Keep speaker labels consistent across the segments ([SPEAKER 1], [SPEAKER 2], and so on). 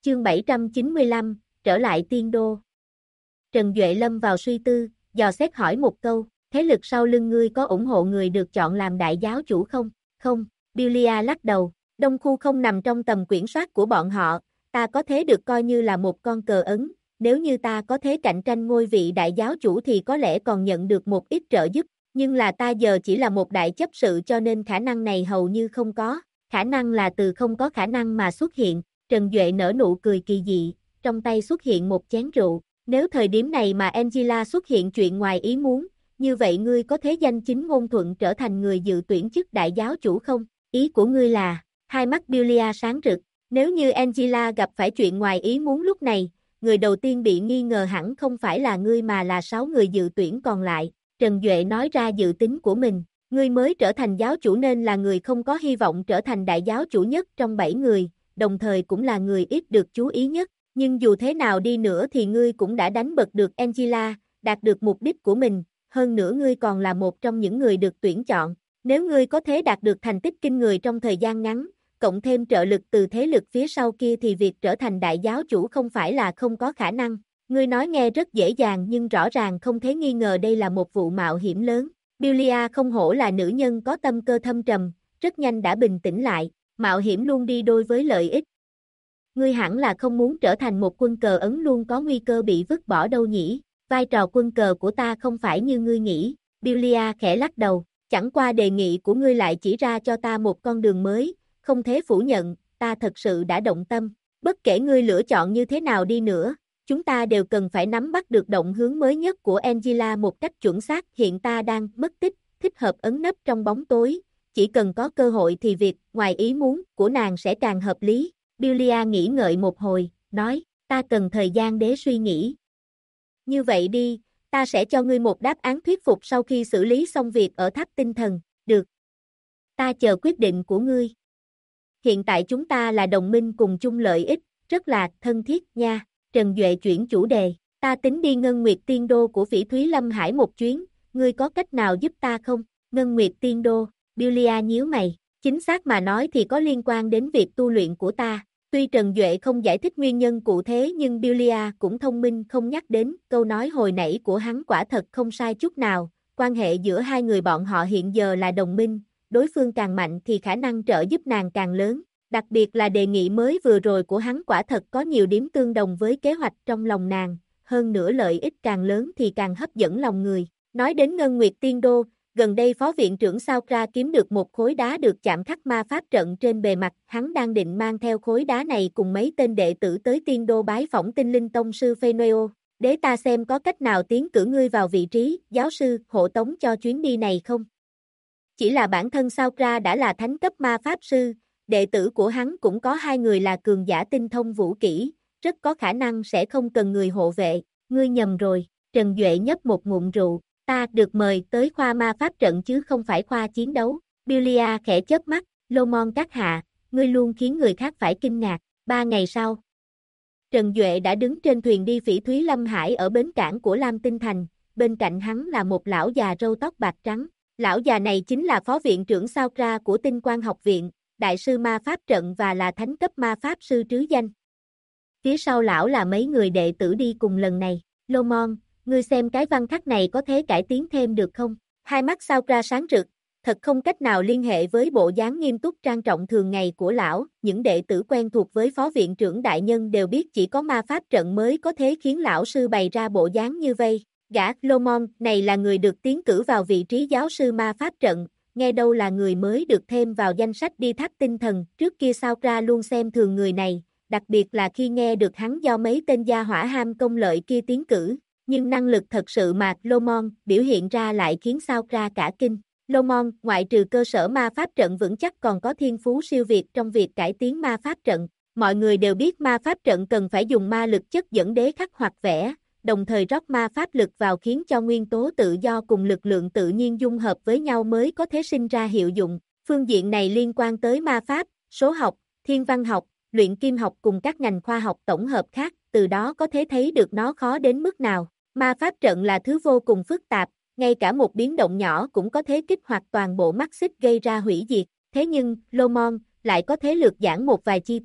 [SPEAKER 1] Chương 795, trở lại tiên đô. Trần Duệ lâm vào suy tư, dò xét hỏi một câu, thế lực sau lưng ngươi có ủng hộ người được chọn làm đại giáo chủ không? Không, Billia lắc đầu, Đông Khu không nằm trong tầm kiểm soát của bọn họ, ta có thế được coi như là một con cờ ấn, nếu như ta có thế cạnh tranh ngôi vị đại giáo chủ thì có lẽ còn nhận được một ít trợ giúp, nhưng là ta giờ chỉ là một đại chấp sự cho nên khả năng này hầu như không có, khả năng là từ không có khả năng mà xuất hiện. Trần Duệ nở nụ cười kỳ dị, trong tay xuất hiện một chén rượu, nếu thời điểm này mà Angela xuất hiện chuyện ngoài ý muốn, như vậy ngươi có thế danh chính ngôn thuận trở thành người dự tuyển chức đại giáo chủ không? Ý của ngươi là, hai mắt Billia sáng rực, nếu như Angela gặp phải chuyện ngoài ý muốn lúc này, người đầu tiên bị nghi ngờ hẳn không phải là ngươi mà là 6 người dự tuyển còn lại. Trần Duệ nói ra dự tính của mình, ngươi mới trở thành giáo chủ nên là người không có hy vọng trở thành đại giáo chủ nhất trong 7 người. Đồng thời cũng là người ít được chú ý nhất, nhưng dù thế nào đi nữa thì ngươi cũng đã đánh bật được Angela, đạt được mục đích của mình, hơn nữa ngươi còn là một trong những người được tuyển chọn, nếu ngươi có thể đạt được thành tích kinh người trong thời gian ngắn, cộng thêm trợ lực từ thế lực phía sau kia thì việc trở thành đại giáo chủ không phải là không có khả năng, ngươi nói nghe rất dễ dàng nhưng rõ ràng không thể nghi ngờ đây là một vụ mạo hiểm lớn. Billia không hổ là nữ nhân có tâm cơ thâm trầm, rất nhanh đã bình tĩnh lại. Mạo hiểm luôn đi đôi với lợi ích. Ngươi hẳn là không muốn trở thành một quân cờ ấn luôn có nguy cơ bị vứt bỏ đâu nhỉ? Vai trò quân cờ của ta không phải như ngươi nghĩ. Billia khẽ lắc đầu, chẳng qua đề nghị của ngươi lại chỉ ra cho ta một con đường mới, không thể phủ nhận, ta thật sự đã động tâm. Bất kể ngươi lựa chọn như thế nào đi nữa, chúng ta đều cần phải nắm bắt được động hướng mới nhất của Angela một cách chuẩn xác. Hiện ta đang mất tích, thích hợp ẩn nấp trong bóng tối. Chỉ cần có cơ hội thì việc ngoài ý muốn của nàng sẽ càng hợp lý. Billia nghĩ ngợi một hồi, nói, ta cần thời gian để suy nghĩ. Như vậy đi, ta sẽ cho ngươi một đáp án thuyết phục sau khi xử lý xong việc ở tháp tinh thần, được. Ta chờ quyết định của ngươi. Hiện tại chúng ta là đồng minh cùng chung lợi ích, rất là thân thiết nha. Trần Duệ chuyển chủ đề, ta tính đi Ngân Nguyệt Tiên Đô của Phỉ Thúy Lâm Hải một chuyến, ngươi có cách nào giúp ta không? Ngân Nguyệt Tiên Đô. Billia nhíu mày, chính xác mà nói thì có liên quan đến việc tu luyện của ta. Tuy Trần Duệ không giải thích nguyên nhân cụ thể nhưng Billia cũng thông minh không nhắc đến, câu nói hồi nãy của hắn quả thật không sai chút nào, quan hệ giữa hai người bọn họ hiện giờ là đồng minh, đối phương càng mạnh thì khả năng trợ giúp nàng càng lớn, đặc biệt là đề nghị mới vừa rồi của hắn quả thật có nhiều điểm tương đồng với kế hoạch trong lòng nàng, hơn nữa lợi ích càng lớn thì càng hấp dẫn lòng người. Nói đến Ngân Nguyệt Tiên Đô, gần đây Phó Viện trưởng Sao kiếm được một khối đá được chạm khắc ma pháp trận trên bề mặt, hắn đang định mang theo khối đá này cùng mấy tên đệ tử tới Tiên Đô bái phỏng Tinh Linh Tông sư Phenoeo, để ta xem có cách nào tiến cử ngươi vào vị trí giáo sư hộ tống cho chuyến đi này không. Chỉ là bản thân Sao đã là thánh cấp ma pháp sư, đệ tử của hắn cũng có 2 người là cường giả tinh thông vũ kỹ, rất có khả năng sẽ không cần người hộ vệ, ngươi nhầm rồi. Trần Duệ nhấp một ngụm rượu. Ta được mời tới khoa ma pháp trận chứ không phải khoa chiến đấu. Billia khẽ chớp mắt, Lô Mon các hạ, ngươi luôn khiến người khác phải kinh ngạc. 3 ngày sau, Trần Duệ đã đứng trên thuyền đi Phỉ Thúy Lâm Hải ở bến cảng của Lam Tinh Thành, bên cạnh hắn là một lão già râu tóc bạc trắng. Lão già này chính là Phó Viện trưởng Sao của Tinh Quang Học Viện, Đại sư ma pháp trận và là thánh cấp ma pháp sư trứ danh. Phía sau lão là mấy người đệ tử đi cùng lần này. Lô Mon, ngươi xem cái văn khắc này có thể cải tiến thêm được không? Hai mắt Sao sáng rực, thật không cách nào liên hệ với bộ dáng nghiêm túc trang trọng thường ngày của lão, những đệ tử quen thuộc với Phó Viện trưởng đại nhân đều biết chỉ có ma pháp trận mới có thể khiến lão sư bày ra bộ dáng như vây. Gã Lô Mon này là người được tiến cử vào vị trí giáo sư ma pháp trận, nghe đâu là người mới được thêm vào danh sách đi tháp tinh thần, trước kia Sao luôn xem thường người này, đặc biệt là khi nghe được hắn do mấy tên gia hỏa ham công lợi kia tiến cử. Nhưng năng lực thật sự mà Lô Mon biểu hiện ra lại khiến Sao cả kinh. Lô Mon, ngoại trừ cơ sở ma pháp trận vững chắc còn có thiên phú siêu việt trong việc cải tiến ma pháp trận. Mọi người đều biết ma pháp trận cần phải dùng ma lực chất dẫn đế khắc hoặc vẽ, đồng thời rót ma pháp lực vào khiến cho nguyên tố tự do cùng lực lượng tự nhiên dung hợp với nhau mới có thể sinh ra hiệu dụng. Phương diện này liên quan tới ma pháp, số học, thiên văn học, luyện kim học cùng các ngành khoa học tổng hợp khác, từ đó có thể thấy được nó khó đến mức nào. Ma pháp trận là thứ vô cùng phức tạp, ngay cả một biến động nhỏ cũng có thể kích hoạt toàn bộ mắt xích gây ra hủy diệt. Thế nhưng, Lô Mon lại có thể lược giảng một vài chi tiết,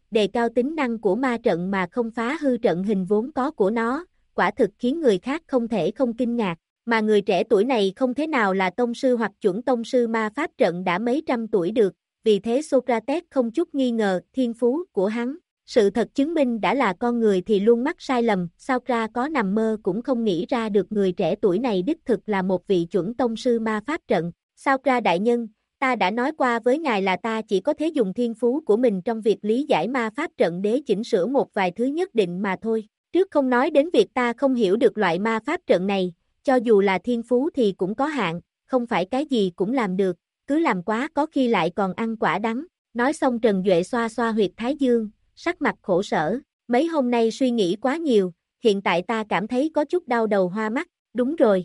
[SPEAKER 1] đề cao tính năng của ma trận mà không phá hư trận hình vốn có của nó, quả thực khiến người khác không thể không kinh ngạc. Mà người trẻ tuổi này không thể nào là tông sư hoặc chuẩn tông sư ma pháp trận đã mấy trăm tuổi được, vì thế Socrates không chút nghi ngờ thiên phú của hắn. Sự thật chứng minh đã là con người thì luôn mắc sai lầm, sao ra có nằm mơ cũng không nghĩ ra được người trẻ tuổi này đích thực là một vị chuẩn tông sư ma pháp trận. Sao ra đại nhân, ta đã nói qua với ngài là ta chỉ có thể dùng thiên phú của mình trong việc lý giải ma pháp trận để chỉnh sửa một vài thứ nhất định mà thôi. Trước không nói đến việc ta không hiểu được loại ma pháp trận này, cho dù là thiên phú thì cũng có hạn, không phải cái gì cũng làm được, cứ làm quá có khi lại còn ăn quả đắng. Nói xong Trần Duệ xoa xoa huyệt thái dương, sắc mặt khổ sở, mấy hôm nay suy nghĩ quá nhiều, hiện tại ta cảm thấy có chút đau đầu hoa mắt, đúng rồi.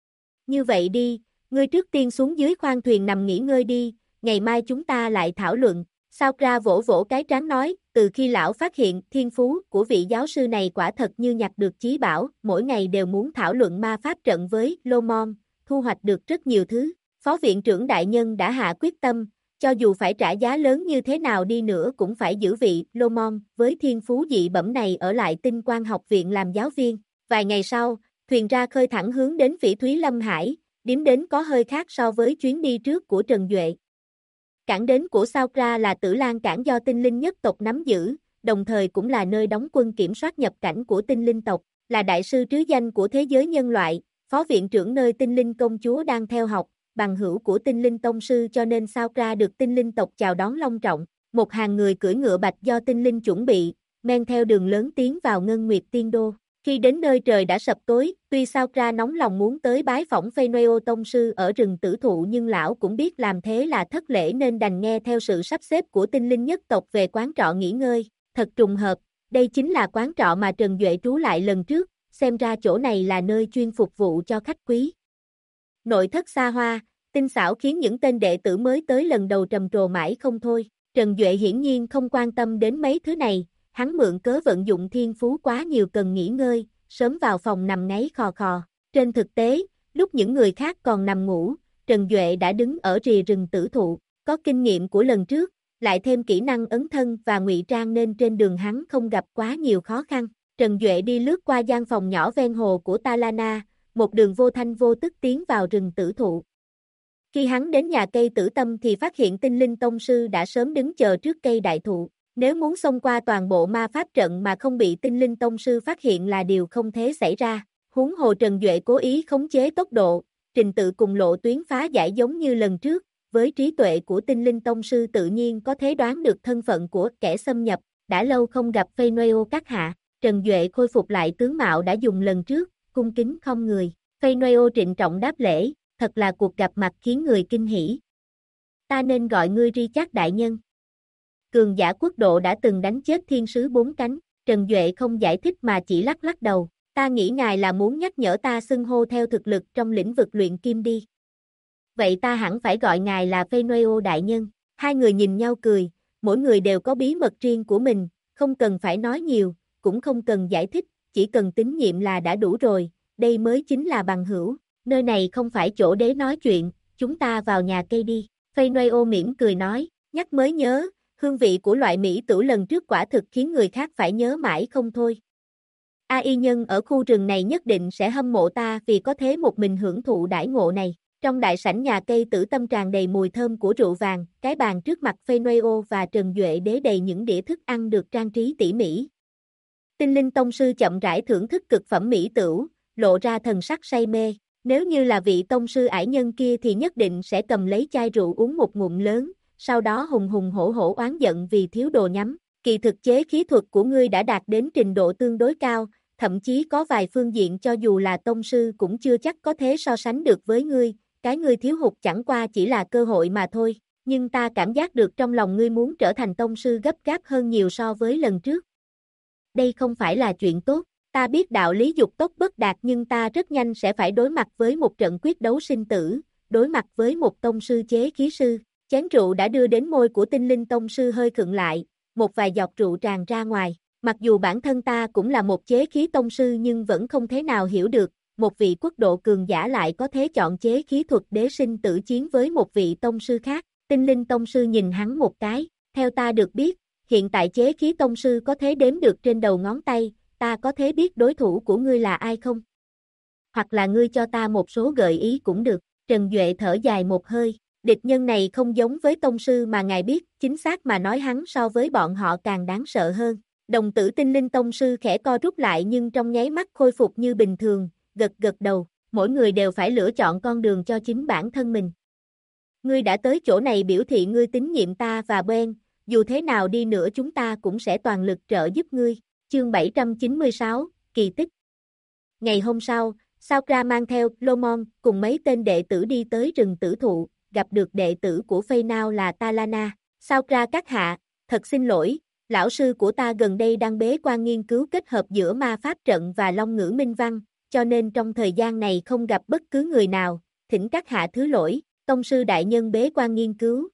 [SPEAKER 1] Như vậy đi, ngươi trước tiên xuống dưới khoang thuyền nằm nghỉ ngơi đi, ngày mai chúng ta lại thảo luận. Sao ra vỗ vỗ cái trán nói, từ khi lão phát hiện thiên phú của vị giáo sư này quả thật như nhặt được chí bảo, mỗi ngày đều muốn thảo luận ma pháp trận với Lomon, thu hoạch được rất nhiều thứ. Phó viện trưởng đại nhân đã hạ quyết tâm, cho dù phải trả giá lớn như thế nào đi nữa cũng phải giữ vị Lomon với thiên phú dị bẩm này ở lại Tinh Quang học viện làm giáo viên. Vài ngày sau, thuyền ra khơi thẳng hướng đến Phỉ Thúy Lâm Hải, điểm đến có hơi khác so với chuyến đi trước của Trần Duệ. Cảng đến của Sao Ra là Tử Lan cảng do tinh linh nhất tộc nắm giữ, đồng thời cũng là nơi đóng quân kiểm soát nhập cảnh của tinh linh tộc, là đại sư trứ danh của thế giới nhân loại, phó viện trưởng nơi tinh linh công chúa đang theo học, bằng hữu của tinh linh tông sư cho nên Sao Ra được tinh linh tộc chào đón long trọng. Một hàng người cưỡi ngựa bạch do tinh linh chuẩn bị, men theo đường lớn tiến vào Ngân Nguyệt Tiên Đô. Khi đến nơi trời đã sập tối, tuy Sao Ra nóng lòng muốn tới bái phỏng Phênôeo tông sư ở rừng Tử Thụ nhưng lão cũng biết làm thế là thất lễ nên đành nghe theo sự sắp xếp của tinh linh nhất tộc về quán trọ nghỉ ngơi. Thật trùng hợp, đây chính là quán trọ mà Trần Duệ trú lại lần trước, xem ra chỗ này là nơi chuyên phục vụ cho khách quý. Nội thất xa hoa, tinh xảo khiến những tên đệ tử mới tới lần đầu trầm trồ mãi không thôi. Trần Duệ hiển nhiên không quan tâm đến mấy thứ này. Hắn mượn cớ vận dụng thiên phú quá nhiều cần nghỉ ngơi, sớm vào phòng nằm ngáy khò khò. Trên thực tế, lúc những người khác còn nằm ngủ, Trần Duệ đã đứng ở rìa rừng Tử Thụ, có kinh nghiệm của lần trước, lại thêm kỹ năng ấn thân và ngụy trang nên trên đường hắn không gặp quá nhiều khó khăn. Trần Duệ đi lướt qua gian phòng nhỏ ven hồ của Talana, một đường vô thanh vô tức tiến vào rừng Tử Thụ. Khi hắn đến nhà cây Tử Tâm thì phát hiện tinh linh tông sư đã sớm đứng chờ trước cây đại thụ. Nếu muốn xông qua toàn bộ ma pháp trận mà không bị tinh linh tông sư phát hiện là điều không thể xảy ra. Huống hồ Trần Duệ cố ý khống chế tốc độ, trình tự cùng lộ tuyến phá giải giống như lần trước, với trí tuệ của tinh linh tông sư tự nhiên có thể đoán được thân phận của kẻ xâm nhập. Đã lâu không gặp Phênôeo các hạ, Trần Duệ khôi phục lại tướng mạo đã dùng lần trước, cung kính không người. Phênôeo trịnh trọng đáp lễ, thật là cuộc gặp mặt khiến người kinh hỉ. Ta nên gọi ngươi Richard đại nhân. Cường giả quốc độ đã từng đánh chết thiên sứ bốn cánh, Trần Duệ không giải thích mà chỉ lắc lắc đầu, ta nghĩ ngài là muốn nhắc nhở ta xưng hô theo thực lực trong lĩnh vực luyện kim đi. Vậy ta hẳn phải gọi ngài là Phênôeo đại nhân. Hai người nhìn nhau cười, mỗi người đều có bí mật riêng của mình, không cần phải nói nhiều, cũng không cần giải thích, chỉ cần tín nhiệm là đã đủ rồi, đây mới chính là bằng hữu, nơi này không phải chỗ để nói chuyện, chúng ta vào nhà cây đi. Phênôeo mỉm cười nói, nhắc mới nhớ, hương vị của loại mỹ tửu lần trước quả thực khiến người khác phải nhớ mãi không thôi. AI nhân ở khu rừng này nhất định sẽ hâm mộ ta vì có thế một mình hưởng thụ đãi ngộ này. Trong đại sảnh nhà cây Tử Tâm tràn đầy mùi thơm của rượu vàng, cái bàn trước mặt Phênôeo và Trần Duệ đế đầy những đĩa thức ăn được trang trí tỉ mỉ. Tinh linh tông sư chậm rãi thưởng thức cực phẩm mỹ tửu, lộ ra thần sắc say mê. Nếu như là vị tông sư ải nhân kia thì nhất định sẽ cầm lấy chai rượu uống một ngụm lớn, sau đó hùng hùng hổ hổ oán giận vì thiếu đồ nhắm. Kỳ thực chế khí thuật của ngươi đã đạt đến trình độ tương đối cao, thậm chí có vài phương diện cho dù là tông sư cũng chưa chắc có thể so sánh được với ngươi, cái ngươi thiếu hụt chẳng qua chỉ là cơ hội mà thôi, nhưng ta cảm giác được trong lòng ngươi muốn trở thành tông sư gấp gáp hơn nhiều so với lần trước. Đây không phải là chuyện tốt, ta biết đạo lý dục tốc bất đạt nhưng ta rất nhanh sẽ phải đối mặt với một trận quyết đấu sinh tử, đối mặt với một tông sư chế khí sư. Chén rượu đã đưa đến môi của tinh linh tông sư hơi khựng lại, một vài giọt rượu tràn ra ngoài. Mặc dù bản thân ta cũng là một chế khí tông sư nhưng vẫn không thể nào hiểu được, một vị quốc độ cường giả lại có thể chọn chế khí thuật để sinh tử chiến với một vị tông sư khác. Tinh linh tông sư nhìn hắn một cái, theo ta được biết, hiện tại chế khí tông sư có thể đếm được trên đầu ngón tay, ta có thể biết đối thủ của ngươi là ai không? Hoặc là ngươi cho ta một số gợi ý cũng được. Trần Duệ thở dài một hơi, địch nhân này không giống với tông sư mà ngài biết, chính xác mà nói hắn so với bọn họ càng đáng sợ hơn. Đồng tử tinh linh tông sư khẽ co rút lại nhưng trong nháy mắt khôi phục như bình thường, gật gật đầu, mỗi người đều phải lựa chọn con đường cho chính bản thân mình. Ngươi đã tới chỗ này biểu thị ngươi tín nhiệm ta và Ben, dù thế nào đi nữa chúng ta cũng sẽ toàn lực trợ giúp ngươi. Chương 796, kỳ tích. Ngày hôm sau, Sakura mang theo Lomon cùng mấy tên đệ tử đi tới rừng tử thụ, gặp được đệ tử của Phây Nao là Talana. Sakura các hạ, thật xin lỗi, lão sư của ta gần đây đang bế quan nghiên cứu kết hợp giữa ma pháp trận và long ngữ minh văn, cho nên trong thời gian này không gặp bất cứ người nào, thỉnh các hạ thứ lỗi, tông sư đại nhân bế quan nghiên cứu.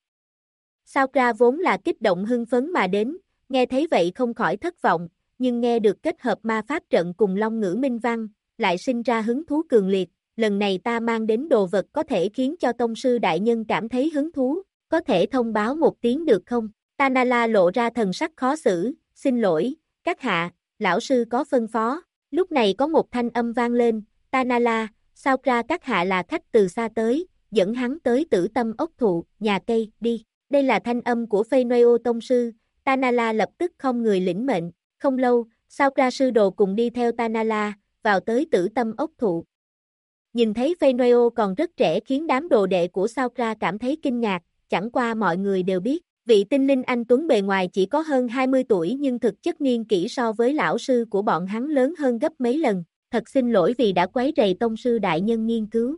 [SPEAKER 1] Sakura vốn là kích động hưng phấn mà đến, nghe thấy vậy không khỏi thất vọng, nhưng nghe được kết hợp ma pháp trận cùng long ngữ minh văn, lại sinh ra hứng thú cường liệt, lần này ta mang đến đồ vật có thể khiến cho tông sư đại nhân cảm thấy hứng thú, có thể thông báo một tiếng được không? Tanala lộ ra thần sắc khó xử, xin lỗi, các hạ, lão sư có phân phó, lúc này có một thanh âm vang lên, Tanala, Sakura các hạ là khách từ xa tới, dẫn hắn tới Tử Tâm ốc thụ, nhà cây, đi, đây là thanh âm của Phây Noeo tông sư, Tanala lập tức không người lĩnh mệnh, không lâu, Sakura sư đồ cùng đi theo Tanala, vào tới Tử Tâm ốc thụ. Nhìn thấy Phây Noeo còn rất trẻ khiến đám đồ đệ của Sakura cảm thấy kinh ngạc, chẳng qua mọi người đều biết, vị tinh linh anh tuấn bề ngoài chỉ có hơn 20 tuổi nhưng thực chất niên kỷ so với lão sư của bọn hắn lớn hơn gấp mấy lần, thật xin lỗi vì đã quấy rầy tông sư đại nhân nghiên cứu.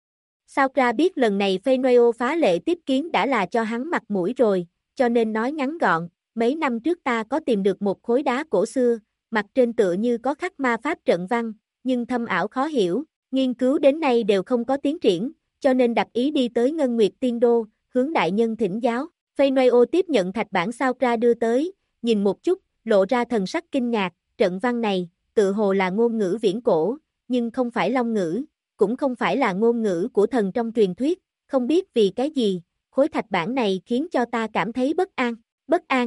[SPEAKER 1] Sakura biết lần này Phây Noeo phá lệ tiếp kiến đã là cho hắn mặt mũi rồi, cho nên nói ngắn gọn, mấy năm trước ta có tìm được một khối đá cổ xưa, mặt trên tựa như có khắc ma pháp trận văn, nhưng thâm ảo khó hiểu, nghiên cứu đến nay đều không có tiến triển, cho nên đặt ý đi tới Ngân Nguyệt Tiên Đô, hướng đại nhân thỉnh giáo. Phây Noeo tiếp nhận thạch bản Sakura đưa tới, nhìn một chút, lộ ra thần sắc kinh ngạc, trận văn này, tự hồ là ngôn ngữ viễn cổ, nhưng không phải long ngữ, cũng không phải là ngôn ngữ của thần trong truyền thuyết, không biết vì cái gì, khối thạch bản này khiến cho ta cảm thấy bất an.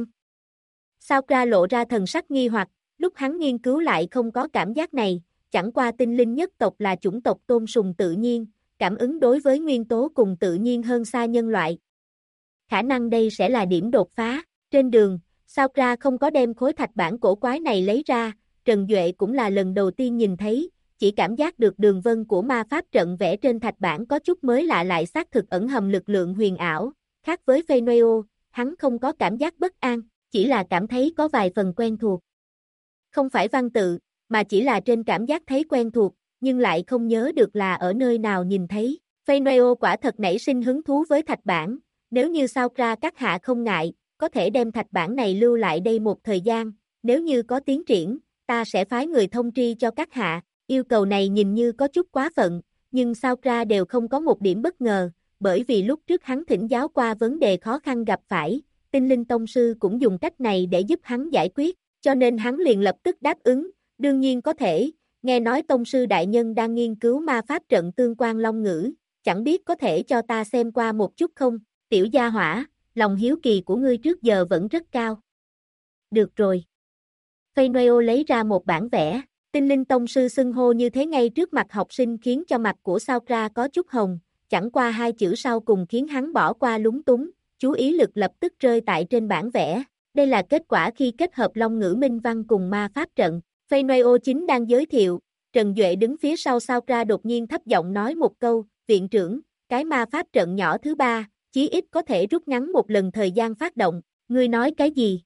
[SPEAKER 1] Sakura lộ ra thần sắc nghi hoặc, lúc hắn nghiên cứu lại không có cảm giác này, chẳng qua tinh linh nhất tộc là chủng tộc tôn sùng tự nhiên, cảm ứng đối với nguyên tố cùng tự nhiên hơn xa nhân loại. Khả năng đây sẽ là điểm đột phá. Trên đường, Sakura không có đem khối thạch bản cổ quái này lấy ra, Trần Duệ cũng là lần đầu tiên nhìn thấy, chỉ cảm giác được đường vân của ma pháp trận vẽ trên thạch bản có chút mới lạ lại xác thực ẩn hàm lực lượng huyền ảo, khác với Phây Noeo, hắn không có cảm giác bất an, chỉ là cảm thấy có vài phần quen thuộc. Không phải văn tự, mà chỉ là trên cảm giác thấy quen thuộc, nhưng lại không nhớ được là ở nơi nào nhìn thấy. Phây Noeo quả thật nảy sinh hứng thú với thạch bản, nếu như Sakura các hạ không ngại, có thể đem thạch bản này lưu lại đây một thời gian, nếu như có tiến triển, ta sẽ phái người thông tri cho các hạ. Yêu cầu này nhìn như có chút quá phận, nhưng Sakura đều không có một điểm bất ngờ, bởi vì lúc trước hắn thỉnh giáo qua vấn đề khó khăn gặp phải, tinh linh tông sư cũng dùng cách này để giúp hắn giải quyết, cho nên hắn liền lập tức đáp ứng, đương nhiên có thể, nghe nói tông sư đại nhân đang nghiên cứu ma pháp trận tương quan long ngữ, chẳng biết có thể cho ta xem qua một chút không, tiểu gia hỏa, lòng hiếu kỳ của ngươi trước giờ vẫn rất cao. Được rồi. Phây Noeo lấy ra một bản vẽ, tinh linh tông sư xưng hô như thế ngay trước mặt học sinh khiến cho mặt của Sakura có chút hồng, chẳng qua hai chữ sau cùng khiến hắn bỏ qua lúng túng, chú ý lực lập tức rơi tại trên bản vẽ. Đây là kết quả khi kết hợp long ngữ minh văn cùng ma pháp trận. Phây Noeo chính đang giới thiệu, Trần Duệ đứng phía sau Sakura đột nhiên thấp giọng nói một câu, viện trưởng, cái ma pháp trận nhỏ thứ ba, chí ít có thể rút ngắn một lần thời gian phát động, ngươi nói cái gì?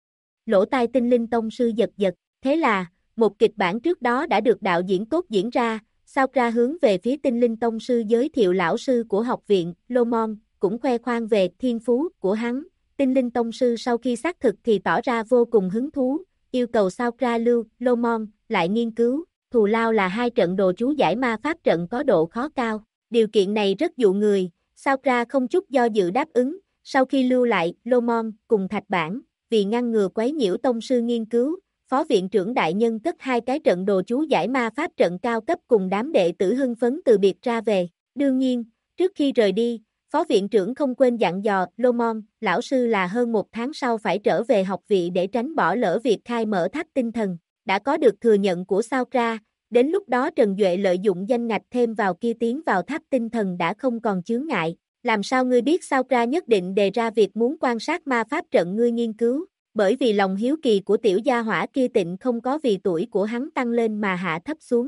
[SPEAKER 1] Lỗ tai tinh linh tông sư giật giật, thế là, một kịch bản trước đó đã được đạo diễn tốt diễn ra, Sakura hướng về phía tinh linh tông sư giới thiệu lão sư của học viện, Lomon, cũng khoe khoang về thiên phú của hắn. Tinh linh tông sư sau khi xác thực thì tỏ ra vô cùng hứng thú, yêu cầu Sakura lưu, Lomon, lại nghiên cứu, thù lao là 2 trận đồ chú giải ma pháp trận có độ khó cao. Điều kiện này rất dụ người, Sakura không chút do dự đáp ứng, sau khi lưu lại, Lomon, cùng thạch bản, vì ngăn ngừa quấy nhiễu tông sư nghiên cứu, phó viện trưởng đại nhân cất 2 cái trận đồ chú giải ma pháp trận cao cấp cùng đám đệ tử hưng phấn từ biệt ra về. Đương nhiên, trước khi rời đi, Phó viện trưởng không quên dặn dò, Lomon, lão sư là hơn 1 tháng sau phải trở về học viện để tránh bỏ lỡ việc khai mở tháp tinh thần. Đã có được thừa nhận của Sao Ra, đến lúc đó Trần Duệ lợi dụng danh ngạch thêm vào kia tiến vào tháp tinh thần đã không còn chướng ngại. Làm sao ngươi biết Sao Ra nhất định đề ra việc muốn quan sát ma pháp trận ngươi nghiên cứu? Bởi vì lòng hiếu kỳ của tiểu gia hỏa kia tịnh không có vì tuổi của hắn tăng lên mà hạ thấp xuống.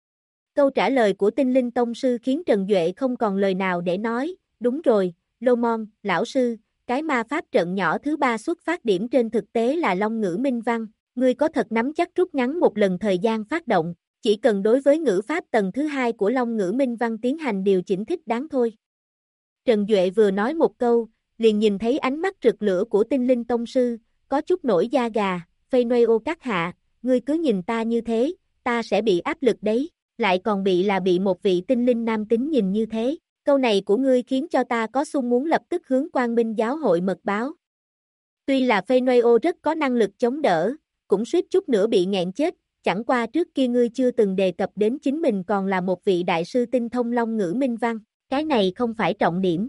[SPEAKER 1] Câu trả lời của Tinh Linh Tông Sư khiến Trần Duệ không còn lời nào để nói. Đúng rồi, Lomon, lão sư, cái ma pháp trận nhỏ thứ 3 xuất phát điểm trên thực tế là Long ngữ minh văn, ngươi có thật nắm chắc rút ngắn một lần thời gian phát động, chỉ cần đối với ngữ pháp tầng thứ 2 của Long ngữ minh văn tiến hành điều chỉnh thích đáng thôi. Trần Duệ vừa nói một câu, liền nhìn thấy ánh mắt rực lửa của Tinh Linh Tông Sư, có chút nổi da gà, Phenoeo các hạ, ngươi cứ nhìn ta như thế, ta sẽ bị áp lực đấy, lại còn bị một vị tinh linh nam tính nhìn như thế. Câu này của ngươi khiến cho ta có xung muốn lập tức hướng Quang Minh giáo hội mật báo. Tuy là Phenoeo rất có năng lực chống đỡ, cũng suýt chút nữa bị nghẹn chết, chẳng qua trước kia ngươi chưa từng đề cập đến chính mình còn là một vị đại sư tinh thông Long ngữ minh văn, cái này không phải trọng điểm.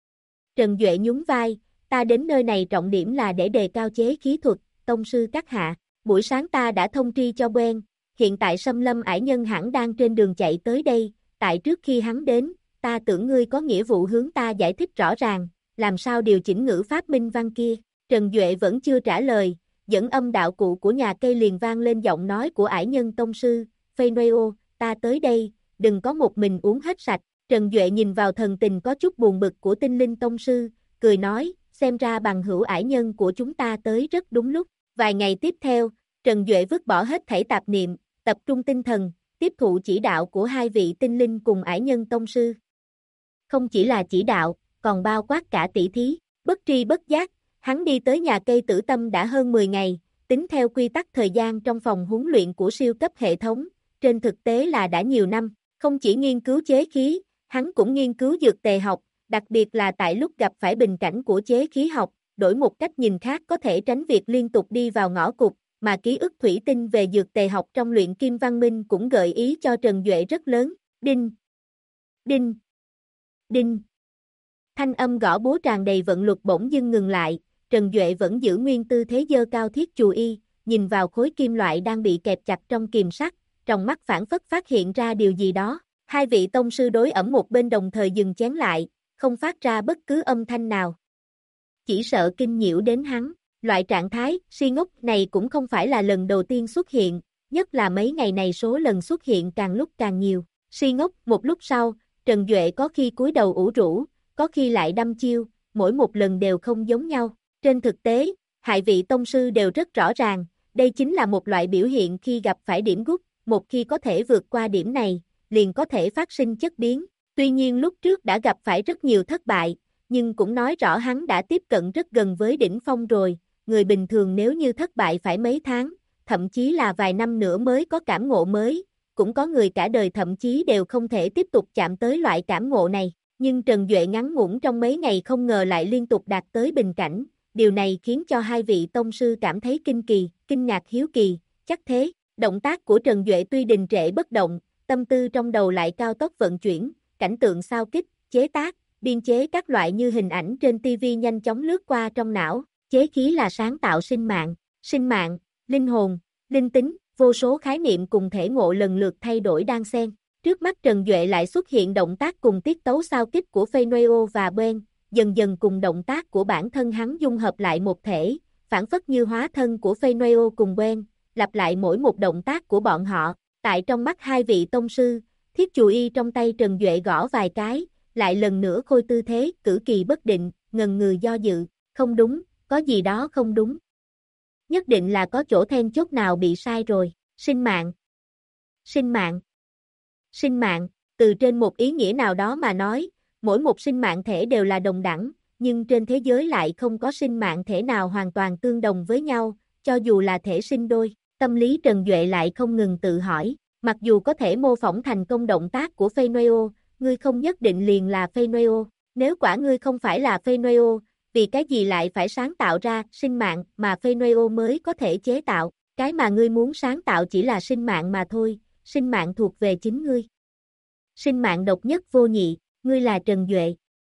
[SPEAKER 1] Trần Duệ nhún vai, ta đến nơi này trọng điểm là để đề cao chế khí thuật, tông sư các hạ, buổi sáng ta đã thông tri cho Quen, hiện tại Sâm Lâm ải nhân hẳn đang trên đường chạy tới đây, tại trước khi hắn đến, ta tưởng ngươi có nghĩa vụ hướng ta giải thích rõ ràng, làm sao điều chỉnh ngữ pháp minh văn kia. Trần Duệ vẫn chưa trả lời, dẫn âm đạo cụ của nhà cây liền vang lên giọng nói của ải nhân tông sư, Phenoeo, ta tới đây, đừng có một mình uống hết sạch. Trần Duệ nhìn vào thần tình có chút buồn bực của Tinh Linh tông sư, cười nói, xem ra bằng hữu ải nhân của chúng ta tới rất đúng lúc. Vài ngày tiếp theo, Trần Duệ vứt bỏ hết thảy tạp niệm, tập trung tinh thần, tiếp thụ chỉ đạo của hai vị tinh linh cùng ải nhân tông sư. Không chỉ là chỉ đạo, còn bao quát cả tỷ thí, bất tri bất giác, hắn đi tới nhà cây Tử Tâm đã hơn 10 ngày, tính theo quy tắc thời gian trong phòng huấn luyện của siêu cấp hệ thống, trên thực tế là đã nhiều năm, không chỉ nghiên cứu chế khí, hắn cũng nghiên cứu dược tề học, đặc biệt là tại lúc gặp phải bình cảnh của chế khí học, đổi một cách nhìn khác có thể tránh việc liên tục đi vào ngõ cụt, mà ký ức thủy tinh về dược tề học trong luyện kim văn minh cũng gợi ý cho Trần Duệ rất lớn, đinh, đinh, đinh. Thanh âm gõ búa tràn đầy vận luật bỗng dưng ngừng lại, Trần Duệ vẫn giữ nguyên tư thế giơ cao thiết chù y, nhìn vào khối kim loại đang bị kẹp chặt trong kìm sắt, trong mắt phảng phất phát hiện ra điều gì đó. Hai vị tông sư đối ẩm một bên đồng thời dừng chén lại, không phát ra bất cứ âm thanh nào. Chỉ sợ kinh nhiễu đến hắn, loại trạng thái si ngốc này cũng không phải là lần đầu tiên xuất hiện, nhất là mấy ngày này số lần xuất hiện càng lúc càng nhiều. Si ngốc một lúc sau, Trần Duệ có khi cúi đầu ủ rũ, có khi lại đăm chiêu, mỗi một lần đều không giống nhau. Trên thực tế, hai vị tông sư đều rất rõ ràng, đây chính là một loại biểu hiện khi gặp phải điểm gút, một khi có thể vượt qua điểm này, liền có thể phát sinh chất biến. Tuy nhiên lúc trước đã gặp phải rất nhiều thất bại, nhưng cũng nói rõ hắn đã tiếp cận rất gần với đỉnh phong rồi, người bình thường nếu như thất bại phải mấy tháng, thậm chí là vài năm nữa mới có cảm ngộ mới, cũng có người cả đời thậm chí đều không thể tiếp tục chạm tới loại cảm ngộ này, nhưng Trần Duệ ngắn ngủn trong mấy ngày không ngờ lại liên tục đạt tới bình cảnh, điều này khiến cho hai vị tông sư cảm thấy kinh kỳ, kinh ngạc hiếu kỳ, chắc thế, động tác của Trần Duệ tuy đình trệ bất động, tâm tư trong đầu lại cao tốc vận chuyển, cảnh tượng sao kích, chế tác, biên chế các loại như hình ảnh trên TV nhanh chóng lướt qua trong não, chế khí là sáng tạo sinh mạng, linh hồn, linh tính, vô số khái niệm cùng thể ngộ lần lượt thay đổi đan xen. Trước mắt Trần Duệ lại xuất hiện động tác cùng tiết tấu sao kích của Phenoeo và Ben, dần dần cùng động tác của bản thân hắn dung hợp lại một thể, phản phất như hóa thân của Phenoeo cùng Ben, lặp lại mỗi một động tác của bọn họ. Tại trong mắt hai vị tông sư, thiết chù y trong tay Trần Duệ gõ vài cái, lại lần nữa khôi tư thế, cử kỳ bất định, ngần ngừ do dự, không đúng, có gì đó không đúng. Nhất định là có chỗ then chốt nào bị sai rồi, sinh mạng, sinh mạng, sinh mạng, từ trên một ý nghĩa nào đó mà nói, mỗi một sinh mạng thể đều là đồng đẳng, nhưng trên thế giới lại không có sinh mạng thể nào hoàn toàn tương đồng với nhau, cho dù là thể sinh đôi. Tâm lý Trần Duệ lại không ngừng tự hỏi, mặc dù có thể mô phỏng thành công động tác của Phenoeo, ngươi không nhất định liền là Phenoeo, nếu quả ngươi không phải là Phenoeo, vì cái gì lại phải sáng tạo ra sinh mạng mà Phenoeo mới có thể chế tạo, cái mà ngươi muốn sáng tạo chỉ là sinh mạng mà thôi, sinh mạng thuộc về chính ngươi. Sinh mạng độc nhất vô nhị, ngươi là Trần Duệ.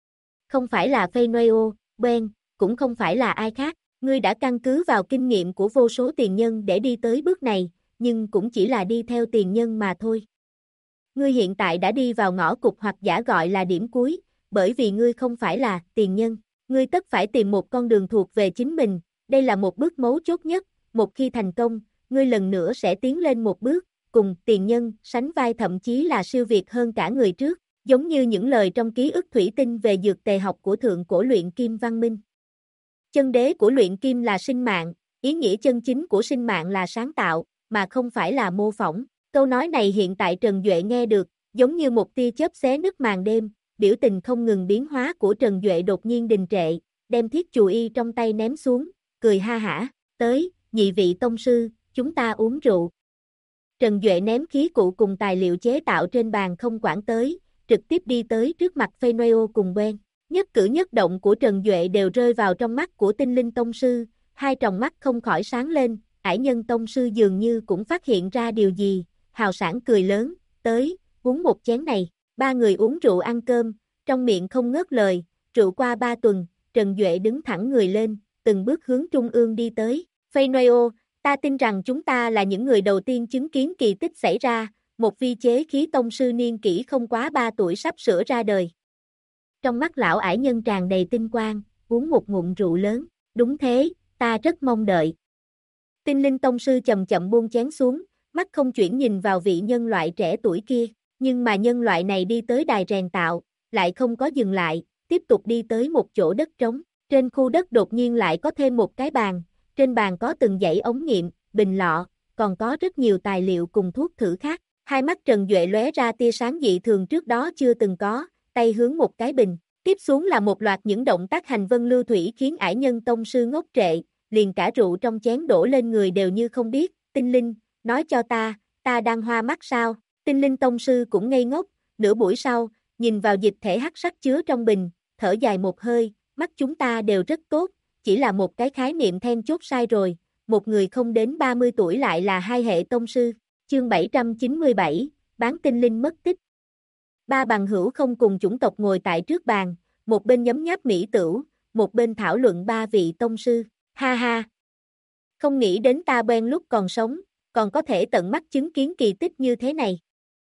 [SPEAKER 1] không phải là Phênôeo, Ben, cũng không phải là ai khác. Ngươi đã căn cứ vào kinh nghiệm của vô số tiền nhân để đi tới bước này, nhưng cũng chỉ là đi theo tiền nhân mà thôi. Ngươi hiện tại đã đi vào ngõ cụt hoặc giả gọi là điểm cuối, bởi vì ngươi không phải là tiền nhân. Ngươi tất phải tìm một con đường thuộc về chính mình, đây là một bước mấu chốt nhất, một khi thành công, ngươi lần nữa sẽ tiến lên một bước, cùng tiền nhân sánh vai thậm chí là siêu việt hơn cả người trước, giống như những lời trong ký ức thủy tinh về dược tề học của thượng cổ luyện kim văn minh. Chân đế của luyện kim là sinh mạng, ý nghĩa chân chính của sinh mạng là sáng tạo, mà không phải là mô phỏng. Câu nói này hiện tại Trần Duệ nghe được, giống như một tia chớp xé nứt màn đêm, biểu tình không ngừng biến hóa của Trần Duệ đột nhiên đình trệ, đem thiết chù y trong tay ném xuống, cười ha hả, tới, nhị vị tông sư, chúng ta uống rượu. Trần Duệ ném khí cụ cùng tài liệu chế tạo trên bàn không quản tới, trực tiếp đi tới trước mặt Phênôeo cùng Ben. Nhất cử nhất động của Trần Duệ đều rơi vào trong mắt của Tinh Linh tông sư, hai tròng mắt không khỏi sáng lên, Ải Nhân tông sư dường như cũng phát hiện ra điều gì, hào sảng cười lớn, tới, uống một chén này. Ba người uống rượu ăn cơm, trong miệng không ngớt lời, rượu qua 3 tuần, Trần Duệ đứng thẳng người lên, từng bước hướng trung ương đi tới. Phênôeo, ta tin rằng chúng ta là những người đầu tiên chứng kiến kỳ tích xảy ra, một vi chế khí tông sư niên kỷ không quá 3 tuổi sắp sửa ra đời. Trong mắt lão Ải Nhân tràn đầy tinh quang, uống một ngụm rượu lớn, đúng thế, ta rất mong đợi. Tinh Linh tông sư chậm chậm buông chén xuống, mắt không chuyển nhìn vào vị nhân loại trẻ tuổi kia, nhưng mà nhân loại này đi tới đài rèn tạo, lại không có dừng lại, tiếp tục đi tới một chỗ đất trống, trên khu đất đột nhiên lại có thêm một cái bàn, trên bàn có từng dãy ống nghiệm, bình lọ, còn có rất nhiều tài liệu cùng thuốc thử khác, hai mắt Trần Duệ lóe ra tia sáng dị thường trước đó chưa từng có, tay hướng một cái bình, tiếp xuống là một loạt những động tác hành vân lưu thủy khiến Ải Nhân tông sư ngốc trệ, liền cả rượu trong chén đổ lên người đều như không biết, Tinh Linh, nói cho ta đang hoa mắt sao, Tinh Linh tông sư cũng ngây ngốc, nửa buổi sau, nhìn vào dịch thể hắc sắc chứa trong bình, thở dài một hơi, mắt chúng ta đều rất tốt, chỉ là một cái khái niệm then chốt sai rồi, một người không đến 30 tuổi lại là hai hệ tông sư, chương 797, bán Tinh Linh mất tích. Ba bằng hữu không cùng chủng tộc ngồi tại trước bàn, một bên nhấm nháp mỹ tửu, một bên thảo luận ba vị tông sư, ha ha. Không nghĩ đến ta Ben lúc còn sống, còn có thể tận mắt chứng kiến kỳ tích như thế này.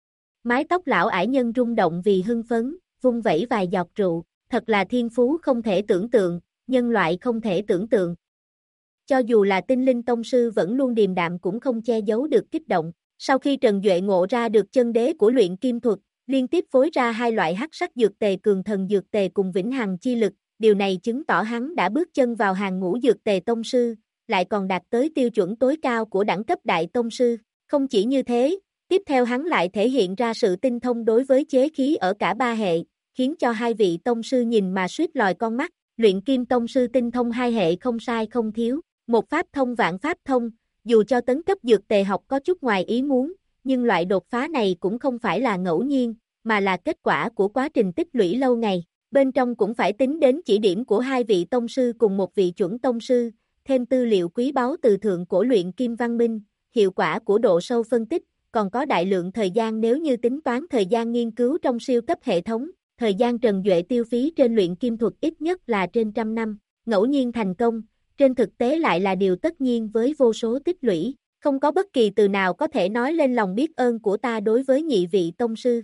[SPEAKER 1] Mái tóc lão Ải Nhân rung động vì hưng phấn, vung vẩy vài giọt rượu, thật là thiên phú không thể tưởng tượng, nhân loại không thể tưởng tượng. Cho dù là Tinh Linh tông sư vẫn luôn điềm đạm cũng không che giấu được kích động. Sau khi Trần Duệ ngộ ra được chân đế của luyện kim thuật, liên tiếp phối ra hai loại hắc sắc dược tề cường thần dược tề cùng vĩnh hằng chi lực, điều này chứng tỏ hắn đã bước chân vào hàng ngũ dược tề tông sư, lại còn đạt tới tiêu chuẩn tối cao của đẳng cấp đại tông sư. Không chỉ như thế, tiếp theo hắn lại thể hiện ra sự tinh thông đối với chế khí ở cả ba hệ, khiến cho hai vị tông sư nhìn mà suýt lòi con mắt. Luyện kim tông sư tinh thông hai hệ không sai không thiếu, một pháp thông vạn pháp thông, dù cho tấn cấp dược tề học có chút ngoài ý muốn, nhưng loại đột phá này cũng không phải là ngẫu nhiên, mà là kết quả của quá trình tích lũy lâu ngày. Bên trong cũng phải tính đến chỉ điểm của hai vị tông sư cùng một vị chuẩn tông sư, thêm tư liệu quý báu từ thượng cổ luyện kim văn minh, hiệu quả của độ sâu phân tích, còn có đại lượng thời gian nếu như tính toán thời gian nghiên cứu trong siêu cấp hệ thống, thời gian Trần Duệ tiêu phí trên luyện kim thuật ít nhất là trên 100 năm, ngẫu nhiên thành công, trên thực tế lại là điều tất nhiên với vô số tích lũy, không có bất kỳ từ nào có thể nói lên lòng biết ơn của ta đối với nhị vị tông sư.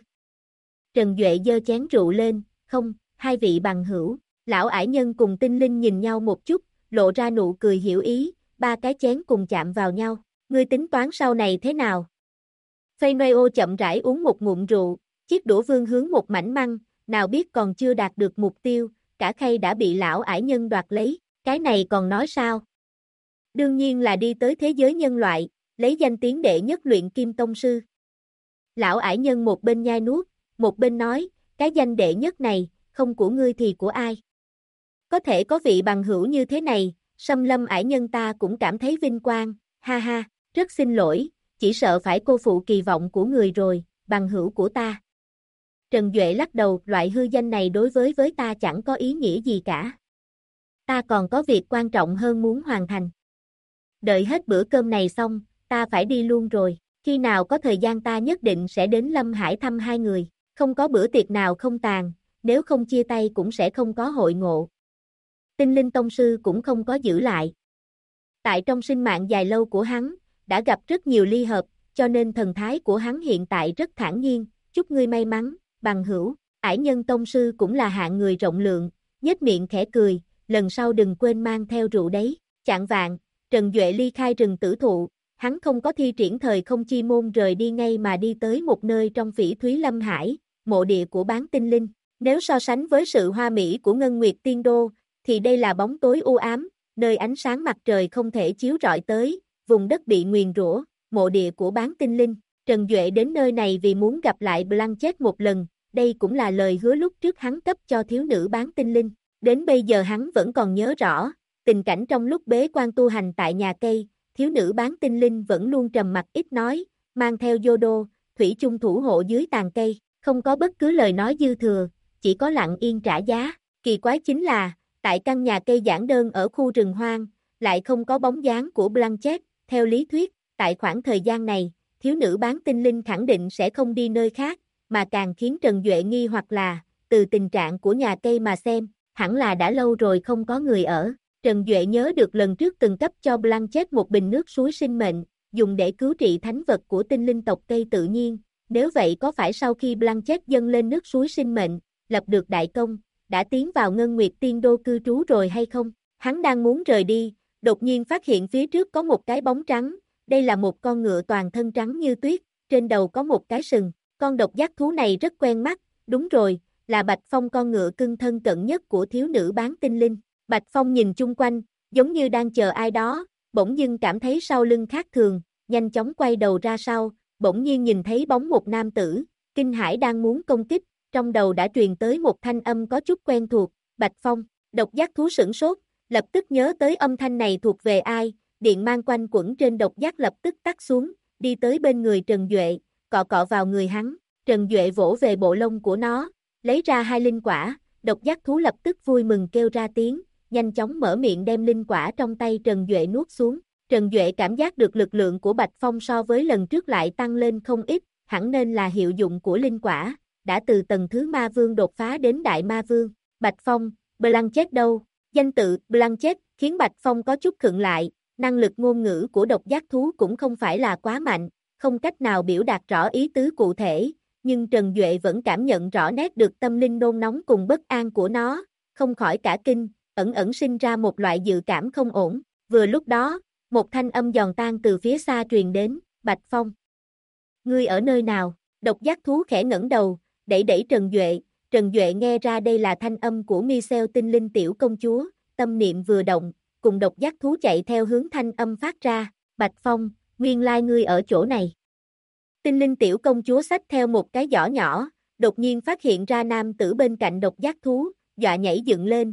[SPEAKER 1] Trần Duệ giơ chén rượu lên, không, hai vị bằng hữu, lão Ải Nhân cùng Tinh Linh nhìn nhau một chút, lộ ra nụ cười hiểu ý, ba cái chén cùng chạm vào nhau, ngươi tính toán sau này thế nào? Phênôeo chậm rãi uống một ngụm rượu, chiếc đũa vương hướng một mảnh măng, nào biết còn chưa đạt được mục tiêu, cả khay đã bị lão Ải Nhân đoạt lấy, cái này còn nói sao? Đương nhiên là đi tới thế giới nhân loại, lấy danh tiếng đệ nhất luyện kim tông sư. Lão Ải Nhân một bên nhai nuốt, một bên nói, cái danh đệ nhất này, không của ngươi thì của ai? Có thể có vị bằng hữu như thế này, Sâm Lâm Ải Nhân ta cũng cảm thấy vinh quang, ha ha, rất xin lỗi, chỉ sợ phải cô phụ kỳ vọng của người rồi, bằng hữu của ta. Trần Duệ lắc đầu, loại hư danh này đối với ta chẳng có ý nghĩa gì cả. Ta còn có việc quan trọng hơn muốn hoàn thành. Đợi hết bữa cơm này xong, ta phải đi luôn rồi, khi nào có thời gian ta nhất định sẽ đến Lâm Hải thăm hai người, không có bữa tiệc nào không tàn, nếu không chia tay cũng sẽ không có hội ngộ. Tinh linh tông sư cũng không có giữ lại. Tại trong sinh mạng dài lâu của hắn, đã gặp rất nhiều ly hợp, cho nên thần thái của hắn hiện tại rất thản nhiên, chúc ngươi may mắn, bằng hữu. Ải Nhân tông sư cũng là hạng người rộng lượng, nhếch miệng khẽ cười, lần sau đừng quên mang theo rượu đấy. Chạng vạng, Trần Duệ ly khai rừng tử thụ, hắn không có thi triển thời không chi môn rời đi ngay mà đi tới một nơi trong Phỉ Thúy Lâm Hải, mộ địa của bán tinh linh. Nếu so sánh với sự hoa mỹ của Ngân Nguyệt Tiên Đô, thì đây là bóng tối u ám, nơi ánh sáng mặt trời không thể chiếu rọi tới, vùng đất bị nguyền rủa, mộ địa của bán tinh linh. Trần Duệ đến nơi này vì muốn gặp lại Blanchett một lần, đây cũng là lời hứa lúc trước hắn cấp cho thiếu nữ bán tinh linh. Đến bây giờ hắn vẫn còn nhớ rõ, tình cảnh trong lúc bế quan tu hành tại nhà cây, thiếu nữ bán tinh linh vẫn luôn trầm mặc ít nói, mang theo Yodo, thủy chung thủ hộ dưới tàn cây, không có bất cứ lời nói dư thừa, chỉ có lặng yên trả giá. Kỳ quái chính là, tại căn nhà cây giản đơn ở khu rừng hoang, lại không có bóng dáng của Blanchett. Theo lý thuyết, tại khoảng thời gian này, thiếu nữ bán tinh linh khẳng định sẽ không đi nơi khác, mà càng khiến Trần Duệ nghi hoặc là, từ tình trạng của nhà cây mà xem, hẳn là đã lâu rồi không có người ở. Trần Duệ nhớ được lần trước từng cấp cho Blanchett một bình nước suối sinh mệnh, dùng để cứu trị thánh vật của tinh linh tộc cây tự nhiên. Nếu vậy có phải sau khi Blanchett dâng lên nước suối sinh mệnh, lập được đại công, đã tiến vào Ngân Nguyệt Tiên Đô cư trú rồi hay không? Hắn đang muốn rời đi, đột nhiên phát hiện phía trước có một cái bóng trắng, đây là một con ngựa toàn thân trắng như tuyết, trên đầu có một cái sừng. Con độc giác thú này rất quen mắt, đúng rồi, là Bạch Phong, con ngựa cưng thân cận nhất của thiếu nữ bán tinh linh. Bạch Phong nhìn chung quanh, giống như đang chờ ai đó, bỗng dưng cảm thấy sau lưng khác thường, nhanh chóng quay đầu ra sau, bỗng nhiên nhìn thấy bóng một nam tử, kinh hãi đang muốn công kích, trong đầu đã truyền tới một thanh âm có chút quen thuộc, Bạch Phong. Độc giác thú sửng sốt, lập tức nhớ tới âm thanh này thuộc về ai, điện mang quanh quẩn trên độc giác lập tức tắt xuống, đi tới bên người Trần Duệ, cọ cọ vào người hắn. Trần Duệ vỗ về bộ lông của nó, lấy ra 2 linh quả, độc giác thú lập tức vui mừng kêu ra tiếng, nhanh chóng mở miệng đem linh quả trong tay Trần Duệ nuốt xuống. Trần Duệ cảm giác được lực lượng của Bạch Phong so với lần trước lại tăng lên không ít, hẳn nên là hiệu dụng của linh quả, đã từ tầng thứ ma vương đột phá đến đại ma vương. Bạch Phong, Blanchett đâu? Danh tự Blanchett khiến Bạch Phong có chút khựng lại, năng lực ngôn ngữ của độc giác thú cũng không phải là quá mạnh, không cách nào biểu đạt rõ ý tứ cụ thể, nhưng Trần Duệ vẫn cảm nhận rõ nét được tâm linh nôn nóng cùng bất an của nó, không khỏi cả kinh, ẩn ẩn sinh ra một loại dự cảm không ổn. Vừa lúc đó, một thanh âm giòn tan từ phía xa truyền đến, Bạch Phong. Ngươi ở nơi nào? Độc giác thú khẽ ngẩng đầu, đẩy đẩy Trần Duệ nghe ra đây là thanh âm của Michelle tinh linh tiểu công chúa, tâm niệm vừa động, cùng độc giác thú chạy theo hướng thanh âm phát ra, Bạch Phong, nguyên lai ngươi ở chỗ này. Tinh linh tiểu công chúa xách theo một cái giỏ nhỏ, đột nhiên phát hiện ra nam tử bên cạnh độc giác thú, dọa nhảy dựng lên,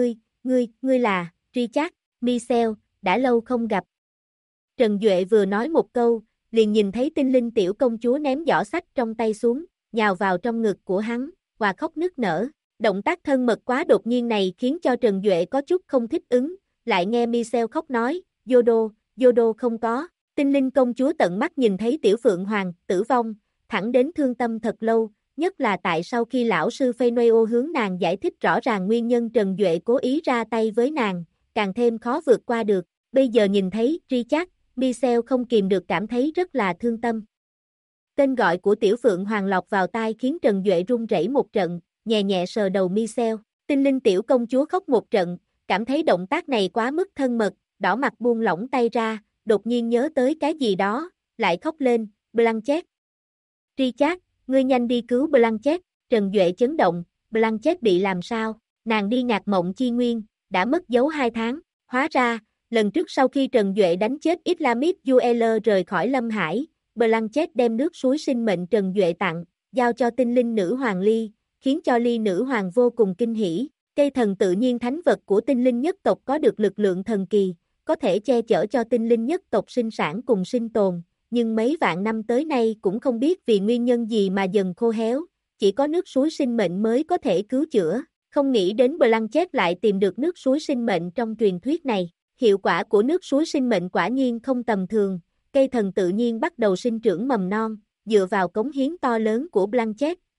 [SPEAKER 1] ngươi là, Richard, Michelle, đã lâu không gặp. Trần Duệ vừa nói một câu, liền nhìn thấy tinh linh tiểu công chúa ném giỏ sách trong tay xuống, nhào vào trong ngực của hắn, và khóc nức nở. Động tác thân mật quá đột nhiên này khiến cho Trần Duệ có chút không thích ứng, lại nghe Michelle khóc nói, Yodo không có. Tinh linh công chúa tận mắt nhìn thấy tiểu phượng hoàng tử vong, thẳng đến thương tâm thật lâu, nhất là tại sau khi lão sư Phenoeo hướng nàng giải thích rõ ràng nguyên nhân Trần Duệ cố ý ra tay với nàng, càng thêm khó vượt qua được. Bây giờ nhìn thấy Richard, Michelle không kìm được cảm thấy rất là thương tâm. Tên gọi của tiểu phượng hoàng lọt vào tai khiến Trần Duệ run rẩy một trận, nhẹ nhẹ sờ đầu Michelle. Tinh linh tiểu công chúa khóc một trận, cảm thấy động tác này quá mức thân mật, đỏ mặt buông lỏng tay ra, đột nhiên nhớ tới cái gì đó, lại khóc lên, Blanchett. Richard, ngươi nhanh đi cứu Blanchett. Trần Duệ chấn động, Blanchett bị làm sao? Nàng đi Ngạc Mộng Chi Nguyên, đã mất dấu 2 tháng, hóa ra, lần trước sau khi Trần Duệ đánh chết Islamic UL rời khỏi Lâm Hải, Blanchett đem nước suối sinh mệnh Trần Duệ tặng, giao cho tinh linh nữ hoàng Ly, khiến cho Ly nữ hoàng vô cùng kinh hỉ. Cây thần tự nhiên thánh vật của tinh linh nhất tộc có được lực lượng thần kỳ, có thể che chở cho tinh linh nhất tộc sinh sản cùng sinh tồn, nhưng mấy vạn năm tới nay cũng không biết vì nguyên nhân gì mà dần khô héo, chỉ có nước suối sinh mệnh mới có thể cứu chữa, không nghĩ đến Blanchett lại tìm được nước suối sinh mệnh trong truyền thuyết này. Hiệu quả của nước suối sinh mệnh quả nhiên không tầm thường, cây thần tự nhiên bắt đầu sinh trưởng mầm non, dựa vào cống hiến to lớn của Blanchett,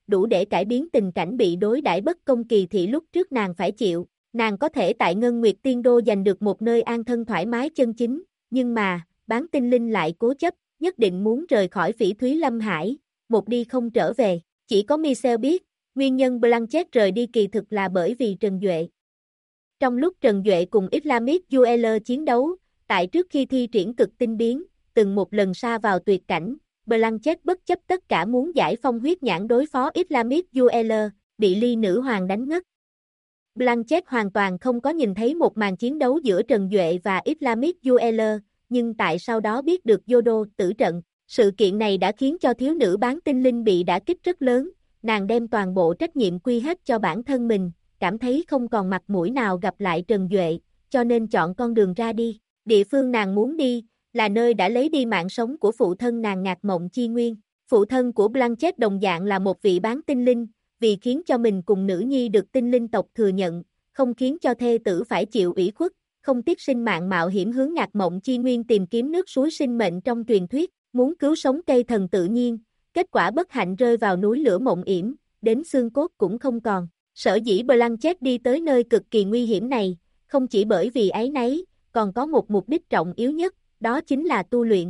[SPEAKER 1] đủ để cải biến tình cảnh bị đối đãi bất công kỳ thị lúc trước nàng phải chịu. Nàng có thể tại Ngân Nguyệt Tiên Đô giành được một nơi an thân thoải mái chân chính, nhưng mà, Bán Tinh Linh lại cố chấp, nhất định muốn rời khỏi Phỉ Thúy Lâm Hải, một đi không trở về. Chỉ có Michelle biết, nguyên nhân Blanchett rời đi kỳ thực là bởi vì Trần Duệ. Trong lúc Trần Duệ cùng Islamic Jewelers chiến đấu, tại trước khi thi triển cực tinh biến, từng một lần sa vào tuyệt cảnh, Blanchett bất chấp tất cả muốn giải phong huyết nhãn đối phó Islamic Jewelers, bị Ly Nữ Hoàng đánh ngất. Blanchett hoàn toàn không có nhìn thấy một màn chiến đấu giữa Trần Duệ và Islamic Jewelers, nhưng tại sau đó biết được Yodo tử trận. Sự kiện này đã khiến cho thiếu nữ Bán Tinh Linh bị đả kích rất lớn, nàng đem toàn bộ trách nhiệm quy hết cho bản thân mình, cảm thấy không còn mặt mũi nào gặp lại Trần Duệ, cho nên chọn con đường ra đi. Địa phương nàng muốn đi, là nơi đã lấy đi mạng sống của phụ thân nàng Ngạc Mộng Chi Nguyên. Phụ thân của Blanchett đồng dạng là một vị Bán Tinh Linh, vì khiến cho mình cùng nữ nhi được tinh linh tộc thừa nhận, không khiến cho thê tử phải chịu ủy khuất, không tiếc sinh mạng mạo hiểm hướng Ngạc Mộng Chi Nguyên tìm kiếm nước suối sinh mệnh trong truyền thuyết, muốn cứu sống cây thần tự nhiên, kết quả bất hạnh rơi vào núi lửa mộng yểm, đến xương cốt cũng không còn. Sở dĩ Blanchett đi tới nơi cực kỳ nguy hiểm này, không chỉ bởi vì áy náy, còn có một mục đích trọng yếu nhất, đó chính là tu luyện.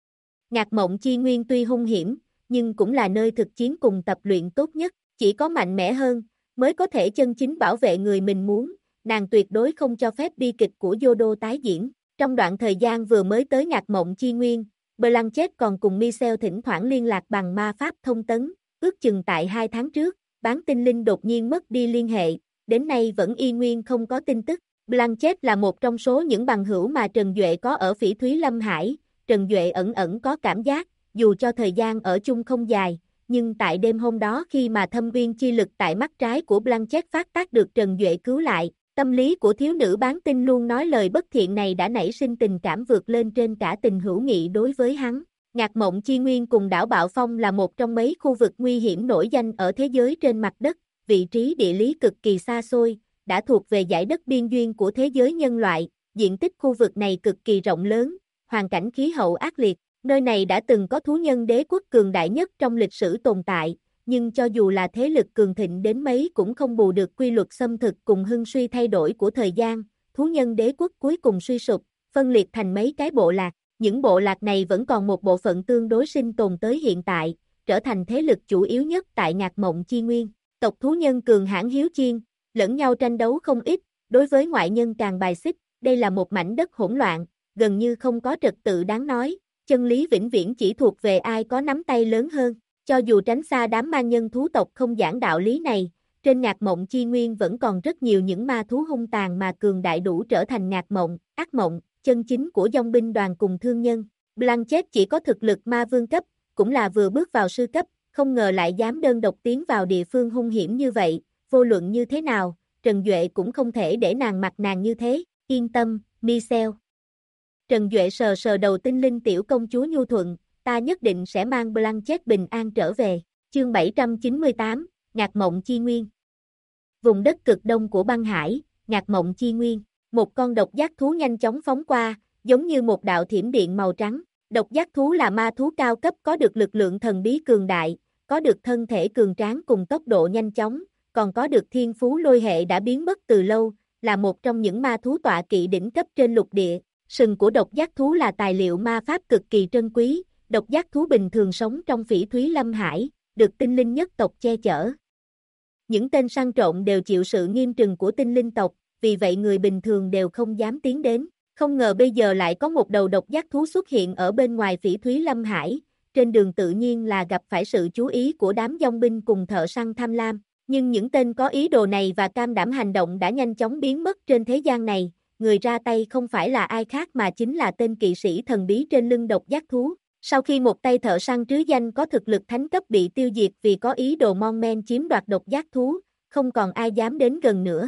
[SPEAKER 1] Ngạc Mộng Chi Nguyên tuy hung hiểm, nhưng cũng là nơi thực chiến cùng tập luyện tốt nhất, chỉ có mạnh mẽ hơn, mới có thể chân chính bảo vệ người mình muốn, nàng tuyệt đối không cho phép bi kịch của Yodo tái diễn. Trong đoạn thời gian vừa mới tới Ngạc Mộng Chi Nguyên, Blanchett còn cùng Michelle thỉnh thoảng liên lạc bằng ma pháp thông tấn, ước chừng tại 2 tháng trước, Bán Tinh Linh đột nhiên mất đi liên hệ, đến nay vẫn y nguyên không có tin tức. Blanchett là một trong số những bằng hữu mà Trần Duệ có ở Phỉ Thúy Lâm Hải, Trần Duệ ẩn ẩn có cảm giác, dù cho thời gian ở chung không dài, nhưng tại đêm hôm đó khi mà thâm uyên chi lực tại mắt trái của Blanchett phát tác được Trần Duệ cứu lại, tâm lý của thiếu nữ Bán Tinh luôn nói lời bất thiện này đã nảy sinh tình cảm vượt lên trên cả tình hữu nghị đối với hắn. Ngạc Mộng Chi Nguyên cùng đảo Bạo Phong là một trong mấy khu vực nguy hiểm nổi danh ở thế giới trên mặt đất, vị trí địa lý cực kỳ xa xôi, đã thuộc về dải đất biên duyên của thế giới nhân loại, diện tích khu vực này cực kỳ rộng lớn, hoàn cảnh khí hậu ác liệt, nơi này đã từng có thú nhân đế quốc cường đại nhất trong lịch sử tồn tại, nhưng cho dù là thế lực cường thịnh đến mấy cũng không bù được quy luật xâm thực cùng hưng suy thay đổi của thời gian, thú nhân đế quốc cuối cùng suy sụp, phân liệt thành mấy cái bộ lạc. Những bộ lạc này vẫn còn một bộ phận tương đối sinh tồn tới hiện tại, trở thành thế lực chủ yếu nhất tại Ngạc Mộng Chi Nguyên. Tộc thú nhân cường hãn hiếu chiên, lẫn nhau tranh đấu không ít, đối với ngoại nhân càng bài xích, đây là một mảnh đất hỗn loạn, gần như không có trật tự đáng nói, chân lý vĩnh viễn chỉ thuộc về ai có nắm tay lớn hơn. Cho dù tránh xa đám ma nhân thú tộc không giảng đạo lý này, trên Ngạc Mộng Chi Nguyên vẫn còn rất nhiều những ma thú hung tàn mà cường đại đủ trở thành ngạc mộng, ác mộng, chân chính của dòng binh đoàn cùng thương nhân. Blanchett chỉ có thực lực ma vương cấp, cũng là vừa bước vào sư cấp, không ngờ lại dám đơn độc tiến vào địa phương hung hiểm như vậy, vô luận như thế nào, Trần Duệ cũng không thể để nàng mặc nàng như thế, yên tâm, Michelle. Trần Duệ sờ sờ đầu tinh linh tiểu công chúa nhu thuận, ta nhất định sẽ mang Blanchett bình an trở về. Chương 798, Ngạc Mộng Chi Nguyên. Vùng đất cực đông của băng hải, Ngạc Mộng Chi Nguyên, một con độc giác thú nhanh chóng phóng qua, giống như một đạo thiểm điện màu trắng. Độc giác thú là ma thú cao cấp có được lực lượng thần bí cường đại, có được thân thể cường tráng cùng tốc độ nhanh chóng, còn có được thiên phú lôi hệ đã biến mất từ lâu, là một trong những ma thú tọa kỵ đỉnh cấp trên lục địa. Sừng của độc giác thú là tài liệu ma pháp cực kỳ trân quý, độc giác thú bình thường sống trong Phỉ Thúy Lâm Hải, được tinh linh nhất tộc che chở. Những tên săn trộm đều chịu sự nghiêm trừng của tinh linh tộc, vì vậy người bình thường đều không dám tiến đến. Không ngờ bây giờ lại có một đầu độc giác thú xuất hiện ở bên ngoài Phỉ Thúy Lâm Hải, trên đường tự nhiên là gặp phải sự chú ý của đám dòng binh cùng thợ săn tham lam. Nhưng những tên có ý đồ này và cam đảm hành động đã nhanh chóng biến mất trên thế gian này, người ra tay không phải là ai khác mà chính là tên kỵ sĩ thần bí trên lưng độc giác thú. Sau khi một tay thợ săn trứ danh có thực lực thánh cấp bị tiêu diệt vì có ý đồ mon men chiếm đoạt độc giác thú, không còn ai dám đến gần nữa.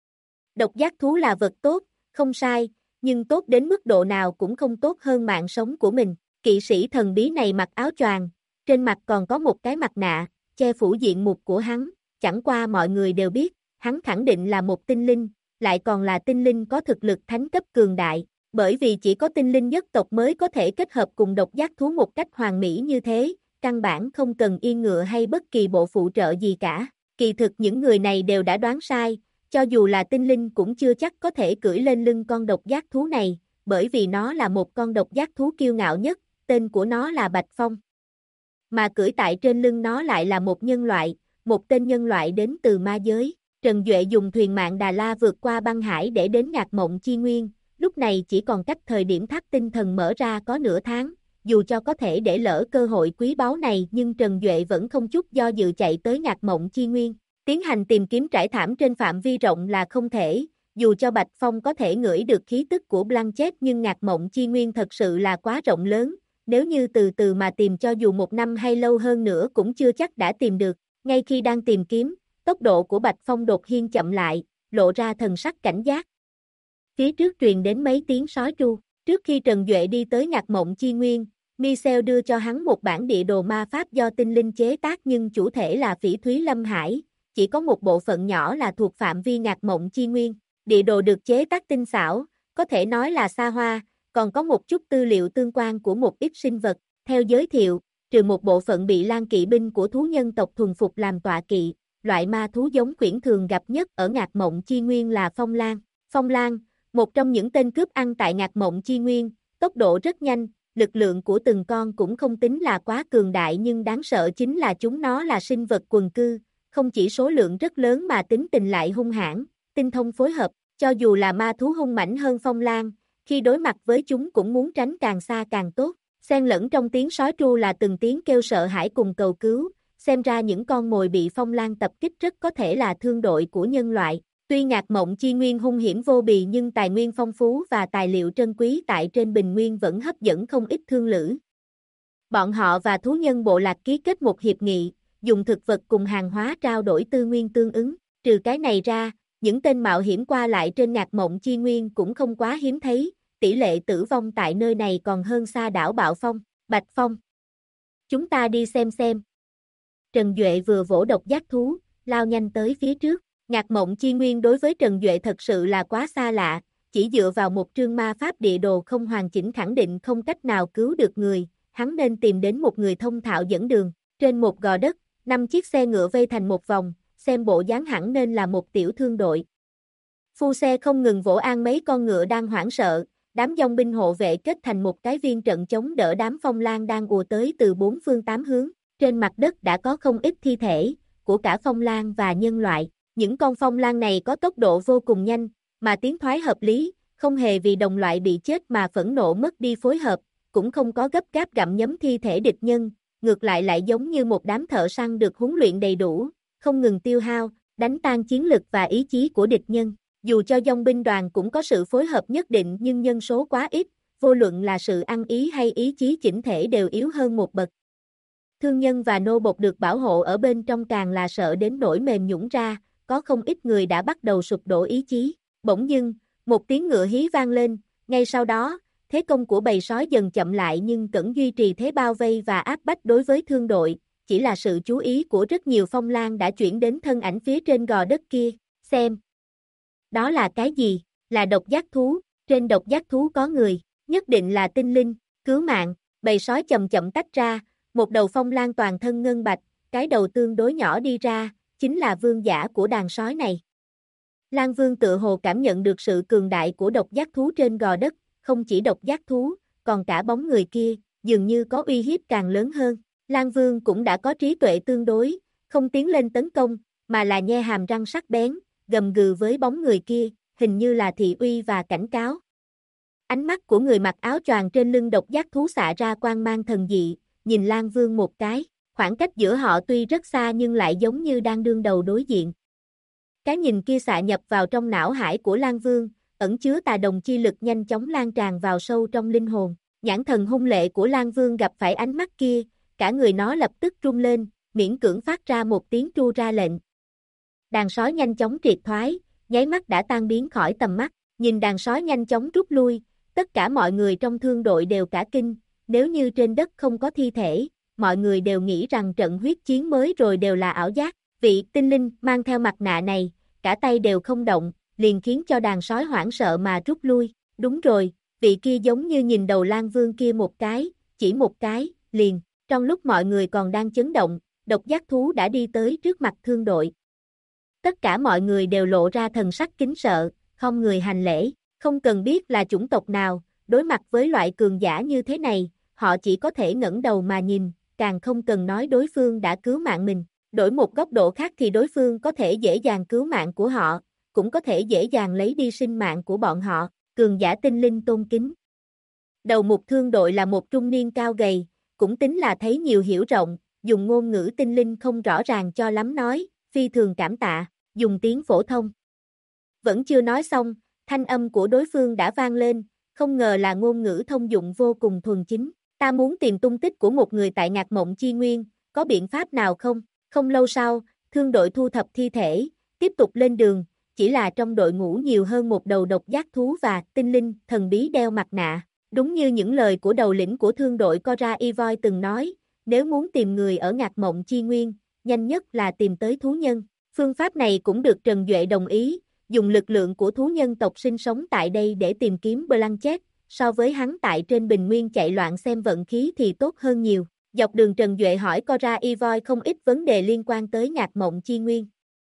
[SPEAKER 1] Độc giác thú là vật tốt, không sai, nhưng tốt đến mức độ nào cũng không tốt hơn mạng sống của mình. Kỵ sĩ thần bí này mặc áo choàng, trên mặt còn có một cái mặt nạ, che phủ diện mục của hắn, chẳng qua mọi người đều biết, hắn khẳng định là một tinh linh, lại còn là tinh linh có thực lực thánh cấp cường đại, bởi vì chỉ có tinh linh nhất tộc mới có thể kết hợp cùng độc giác thú một cách hoàn mỹ như thế, căn bản không cần yên ngựa hay bất kỳ bộ phụ trợ gì cả. Kỳ thực những người này đều đã đoán sai, cho dù là tinh linh cũng chưa chắc có thể cưỡi lên lưng con độc giác thú này, bởi vì nó là một con độc giác thú kiêu ngạo nhất, tên của nó là Bạch Phong. Mà cưỡi tại trên lưng nó lại là một nhân loại, một tên nhân loại đến từ ma giới. Trần Duệ dùng thuyền mạng Đà La vượt qua băng hải để đến Ngạc Mộng Chi Nguyên, lúc này chỉ còn cách thời điểm tháp tinh thần mở ra có nửa tháng, dù cho có thể để lỡ cơ hội quý báu này nhưng Trần Duệ vẫn không chút do dự chạy tới Ngạc Mộng Chi Nguyên. Tiến hành tìm kiếm trải thảm trên phạm vi rộng là không thể, dù cho Bạch Phong có thể ngửi được khí tức của Blanchett nhưng Ngạc Mộng Chi Nguyên thật sự là quá rộng lớn, nếu như từ từ mà tìm cho dù 1 năm hay lâu hơn nữa cũng chưa chắc đã tìm được. Ngay khi đang tìm kiếm, tốc độ của Bạch Phong đột nhiên chậm lại, lộ ra thần sắc cảnh giác. Phía trước truyền đến mấy tiếng sói tru. Trước khi Trần Duệ đi tới Ngạc Mộng Chi Nguyên, Michel đưa cho hắn một bản địa đồ ma pháp do tinh linh chế tác nhưng chủ thể là Phỉ Thúy Lâm Hải, chỉ có một bộ phận nhỏ là thuộc phạm vi Ngạc Mộng Chi Nguyên. Địa đồ được chế tác tinh xảo, có thể nói là xa hoa, còn có một chút tư liệu tương quan của một ít sinh vật. Theo giới thiệu, trừ một bộ phận bị lan kỵ binh của thú nhân tộc thuần phục làm tọa kỵ, loại ma thú giống quyển thường gặp nhất ở Ngạc Mộng Chi Nguyên là phong lan. Phong lan, một trong những tên cướp ăn tại Ngạc Mộng Chi Nguyên, tốc độ rất nhanh, lực lượng của từng con cũng không tính là quá cường đại nhưng đáng sợ chính là chúng nó là sinh vật quần cư, không chỉ số lượng rất lớn mà tính tình lại hung hãn, tinh thông phối hợp, cho dù là ma thú hung mãnh hơn phong lan, khi đối mặt với chúng cũng muốn tránh càng xa càng tốt. Xen lẫn trong tiếng sói tru là từng tiếng kêu sợ hãi cùng cầu cứu, xem ra những con mồi bị phong lan tập kích rất có thể là thương đội của nhân loại. Tuy Ngạc Mộng Chi Nguyên hung hiểm vô bì nhưng tài nguyên phong phú và tài liệu trân quý tại trên bình nguyên vẫn hấp dẫn không ít thương lữ. Bọn họ và thú nhân bộ lạc ký kết một hiệp nghị, dùng thực vật cùng hàng hóa trao đổi tư nguyên tương ứng. Trừ cái này ra, những tên mạo hiểm qua lại trên Ngạc Mộng Chi Nguyên cũng không quá hiếm thấy, tỷ lệ tử vong tại nơi này còn hơn xa đảo Bạo Phong, Bạch Phong. Chúng ta đi xem. Trần Duệ vừa vỗ độc giác thú, lao nhanh tới phía trước. Ngạc Mộng Chi Nguyên đối với Trần Duệ thật sự là quá xa lạ, chỉ dựa vào một trương ma pháp địa đồ không hoàn chỉnh khẳng định không cách nào cứu được người, hắn nên tìm đến một người thông thạo dẫn đường. Trên một gò đất, 5 chiếc xe ngựa vây thành một vòng, xem bộ dáng hẳn nên là một tiểu thương đội. Phu xe không ngừng vỗ an mấy con ngựa đang hoảng sợ, đám dòng binh hộ vệ kết thành một cái viên trận chống đỡ đám phong lan đang ùa tới từ 4 phương 8 hướng. Trên mặt đất đã có không ít thi thể, của cả phong lan và nhân loại. Những con phong lan này có tốc độ vô cùng nhanh, mà tiến thoái hợp lý, không hề vì đồng loại bị chết mà phẫn nộ mất đi phối hợp, cũng không có gấp gáp gặm nhấm thi thể địch nhân, ngược lại giống như một đám thợ săn được huấn luyện đầy đủ, không ngừng tiêu hao, đánh tan chiến lực và ý chí của địch nhân. Dù cho dòng binh đoàn cũng có sự phối hợp nhất định nhưng nhân số quá ít, vô luận là sự ăn ý hay ý chí chỉnh thể đều yếu hơn một bậc. Thương nhân và nô bộc được bảo hộ ở bên trong càng là sợ đến nỗi mềm nhũn ra, có không ít người đã bắt đầu sụp đổ ý chí. Bỗng dưng, một tiếng ngựa hí vang lên, ngay sau đó, thế công của bầy sói dần chậm lại nhưng vẫn duy trì thế bao vây và áp bách đối với thương đội, chỉ là sự chú ý của rất nhiều phong lan đã chuyển đến thân ảnh phía trên gò đất kia, xem. Đó là cái gì? Là độc giác thú, trên độc giác thú có người, nhất định là tinh linh, cứu mạng, bầy sói chậm chậm tách ra, một đầu phong lan toàn thân ngân bạch, cái đầu tương đối nhỏ đi ra, chính là vương giả của đàn sói này. Lan Vương tự hồ cảm nhận được sự cường đại của độc giác thú trên gò đất, không chỉ độc giác thú, còn cả bóng người kia, dường như có uy hiếp càng lớn hơn. Lan Vương cũng đã có trí tuệ tương đối, không tiến lên tấn công, mà là nhe hàm răng sắc bén, gầm gừ với bóng người kia, hình như là thị uy và cảnh cáo. Ánh mắt của người mặc áo choàng trên lưng độc giác thú xạ ra quang mang thần dị, nhìn Lan Vương một cái, khoảng cách giữa họ tuy rất xa nhưng lại giống như đang đương đầu đối diện. Cái nhìn kia xạ nhập vào trong não hải của Lan Vương, ẩn chứa tà đồng chi lực nhanh chóng lan tràn vào sâu trong linh hồn. Nhãn thần hung lệ của Lan Vương gặp phải ánh mắt kia, cả người nó lập tức rung lên, miễn cưỡng phát ra một tiếng tru ra lệnh. Đàn sói nhanh chóng triệt thoái, nháy mắt đã tan biến khỏi tầm mắt, nhìn đàn sói nhanh chóng rút lui, tất cả mọi người trong thương đội đều cả kinh, nếu như trên đất không có thi thể, mọi người đều nghĩ rằng trận huyết chiến mới rồi đều là ảo giác. Vị tinh linh mang theo mặt nạ này, cả tay đều không động, liền khiến cho đàn sói hoảng sợ mà rút lui. Đúng rồi, vị kia giống như nhìn đầu Lan Vương kia một cái, chỉ một cái, liền Trong lúc mọi người còn đang chấn động, độc giác thú đã đi tới trước mặt thương đội. Tất cả mọi người đều lộ ra thần sắc kính sợ, không người hành lễ, không cần biết là chủng tộc nào, đối mặt với loại cường giả như thế này, họ chỉ có thể ngẩng đầu mà nhìn, càng không cần nói đối phương đã cứu mạng mình. Đổi một góc độ khác thì đối phương có thể dễ dàng cứu mạng của họ, cũng có thể dễ dàng lấy đi sinh mạng của bọn họ, cường giả tinh linh tôn kính. Đầu mục thương đội là một trung niên cao gầy, cũng tính là thấy nhiều hiểu rộng, dùng ngôn ngữ tinh linh không rõ ràng cho lắm nói, phi thường cảm tạ, dùng tiếng phổ thông. Vẫn chưa nói xong, thanh âm của đối phương đã vang lên, không ngờ là ngôn ngữ thông dụng vô cùng thuần chính. Ta muốn tìm tung tích của một người tại Ngạc Mộng Chi Nguyên, có biện pháp nào không? Không lâu sau, thương đội thu thập thi thể, tiếp tục lên đường, chỉ là trong đội ngũ nhiều hơn một đầu độc giác thú và tinh linh thần bí đeo mặt nạ. Đúng như những lời của đầu lĩnh của thương đội Cora Evoy từng nói, nếu muốn tìm người ở Ngạc Mộng Chi Nguyên, nhanh nhất là tìm tới thú nhân. Phương pháp này cũng được Trần Duệ đồng ý, dùng lực lượng của thú nhân tộc sinh sống tại đây để tìm kiếm Blanchett, so với hắn tại trên bình nguyên chạy loạn xem vận khí thì tốt hơn nhiều. Dọc đường Trần Duệ hỏi Cora Evoy không ít vấn đề liên quan tới Ngạc Mộng Chi Nguyên.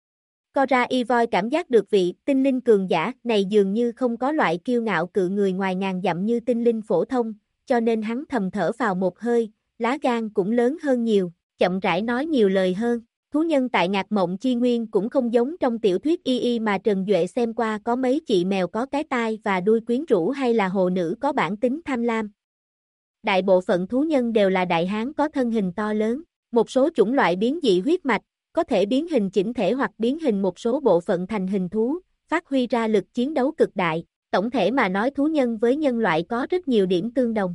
[SPEAKER 1] Cora Evoy cảm giác được vị tinh linh cường giả này dường như không có loại kiêu ngạo cự người ngoài ngàn dặm như tinh linh phổ thông, cho nên hắn thầm thở vào một hơi, lá gan cũng lớn hơn nhiều, chậm rãi nói nhiều lời hơn. Thú nhân tại Ngạc Mộng Chi Nguyên cũng không giống trong tiểu thuyết y mà Trần Duệ xem qua, có mấy chị mèo có cái tai và đuôi quyến rũ hay là hồ nữ có bản tính tham lam. Đại bộ phận thú nhân đều là đại hán có thân hình to lớn, một số chủng loại biến dị huyết mạch, có thể biến hình chỉnh thể hoặc biến hình một số bộ phận thành hình thú, phát huy ra lực chiến đấu cực đại. Tổng thể mà nói thú nhân với nhân loại có rất nhiều điểm tương đồng.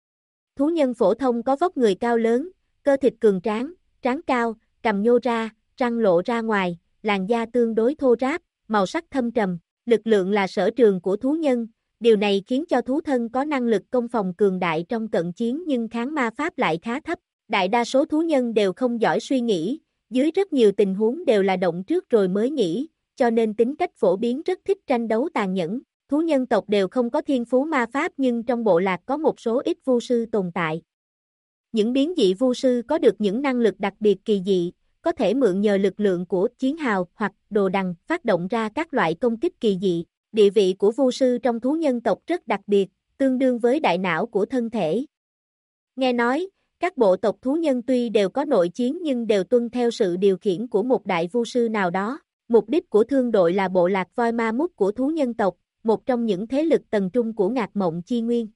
[SPEAKER 1] Thú nhân phổ thông có vóc người cao lớn, cơ thịt cường tráng, trán cao, cằm nhô ra, răng lộ ra ngoài, làn da tương đối thô ráp, màu sắc thâm trầm, lực lượng là sở trường của thú nhân, điều này khiến cho thú thân có năng lực công phòng cường đại trong cận chiến nhưng kháng ma pháp lại khá thấp. Đại đa số thú nhân đều không giỏi suy nghĩ, dưới rất nhiều tình huống đều là động trước rồi mới nghĩ, cho nên tính cách phổ biến rất thích tranh đấu tàn nhẫn. Thú nhân tộc đều không có thiên phú ma pháp nhưng trong bộ lạc có một số ít vu sư tồn tại. Những biến dị vu sư có được những năng lực đặc biệt kỳ dị, có thể mượn nhờ lực lượng của chiến hào hoặc đồ đằng phát động ra các loại công kích kỳ dị. Địa vị của vu sư trong thú nhân tộc rất đặc biệt, tương đương với đại não của thân thể. Nghe nói, các bộ tộc thú nhân tuy đều có nội chiến nhưng đều tuân theo sự điều khiển của một đại vu sư nào đó. Mục đích của thương đội là bộ lạc voi ma mút của thú nhân tộc, một trong những thế lực tầng trung của Ngạc Mộng Chi Nguyên.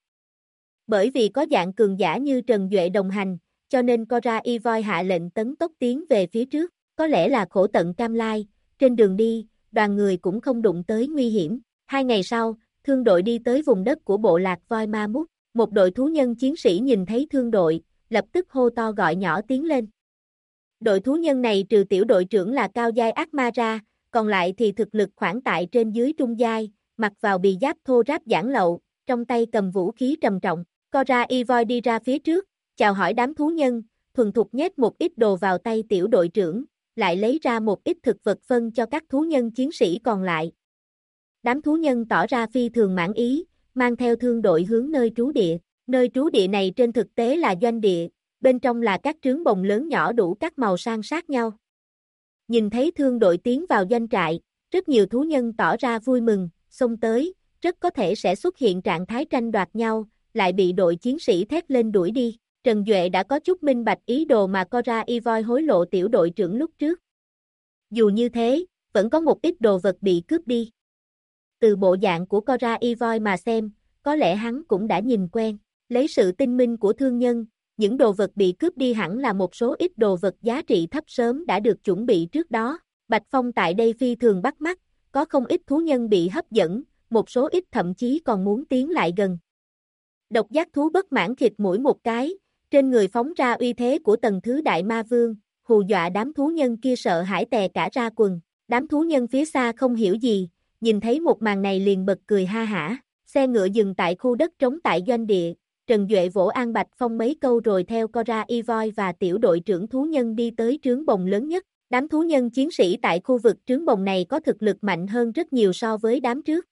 [SPEAKER 1] Bởi vì có dạng cường giả như Trần Duệ đồng hành, cho nên Cora Evoy hạ lệnh tấn tốc tiến về phía trước, có lẽ là khổ tận cam lai, trên đường đi, đoàn người cũng không đụng tới nguy hiểm. 2 ngày sau, thương đội đi tới vùng đất của bộ lạc voi ma mút, một đội thú nhân chiến sĩ nhìn thấy thương đội, lập tức hô to gọi nhỏ tiến lên. Đội thú nhân này trừ tiểu đội trưởng là cao giai ác ma ra, còn lại thì thực lực khoảng tại trên dưới trung giai, mặc vào bì giáp thô ráp giản lậu, trong tay cầm vũ khí trầm trọng. Cora Evoy đi ra phía trước, chào hỏi đám thú nhân, thuần thục nhét một ít đồ vào tay tiểu đội trưởng, lại lấy ra một ít thực vật phân cho các thú nhân chiến sĩ còn lại. Đám thú nhân tỏ ra phi thường mãn ý, mang theo thương đội hướng nơi trú địa. Nơi trú địa này trên thực tế là doanh địa, bên trong là các trướng bồng lớn nhỏ đủ các màu san sát nhau. Nhìn thấy thương đội tiến vào doanh trại, rất nhiều thú nhân tỏ ra vui mừng, xông tới, rất có thể sẽ xuất hiện trạng thái tranh đoạt nhau, lại bị đội chiến sĩ thét lên đuổi đi. Trần Duệ đã có chút minh bạch ý đồ mà Cora Evoy hối lộ tiểu đội trưởng lúc trước. Dù như thế, vẫn có một ít đồ vật bị cướp đi. Từ bộ dạng của Cora Evoy mà xem, có lẽ hắn cũng đã nhìn quen. Lấy sự tinh minh của thương nhân, những đồ vật bị cướp đi hẳn là một số ít đồ vật giá trị thấp sớm đã được chuẩn bị trước đó. Bạch Phong tại đây phi thường bắt mắt, có không ít thú nhân bị hấp dẫn, một số ít thậm chí còn muốn tiến lại gần. Độc giác thú bất mãn khịt mũi một cái, trên người phóng ra uy thế của tầng thứ đại ma vương, hù dọa đám thú nhân kia sợ hãi tè cả ra quần. Đám thú nhân phía xa không hiểu gì, nhìn thấy một màn này liền bật cười ha hả. Xe ngựa dừng tại khu đất trống tại doanh địa, Trần Duệ vỗ An Bạch Phong mấy câu rồi theo Cora Evoy và tiểu đội trưởng thú nhân đi tới trướng bồng lớn nhất. Đám thú nhân chiến sĩ tại khu vực trướng bồng này có thực lực mạnh hơn rất nhiều so với đám trước.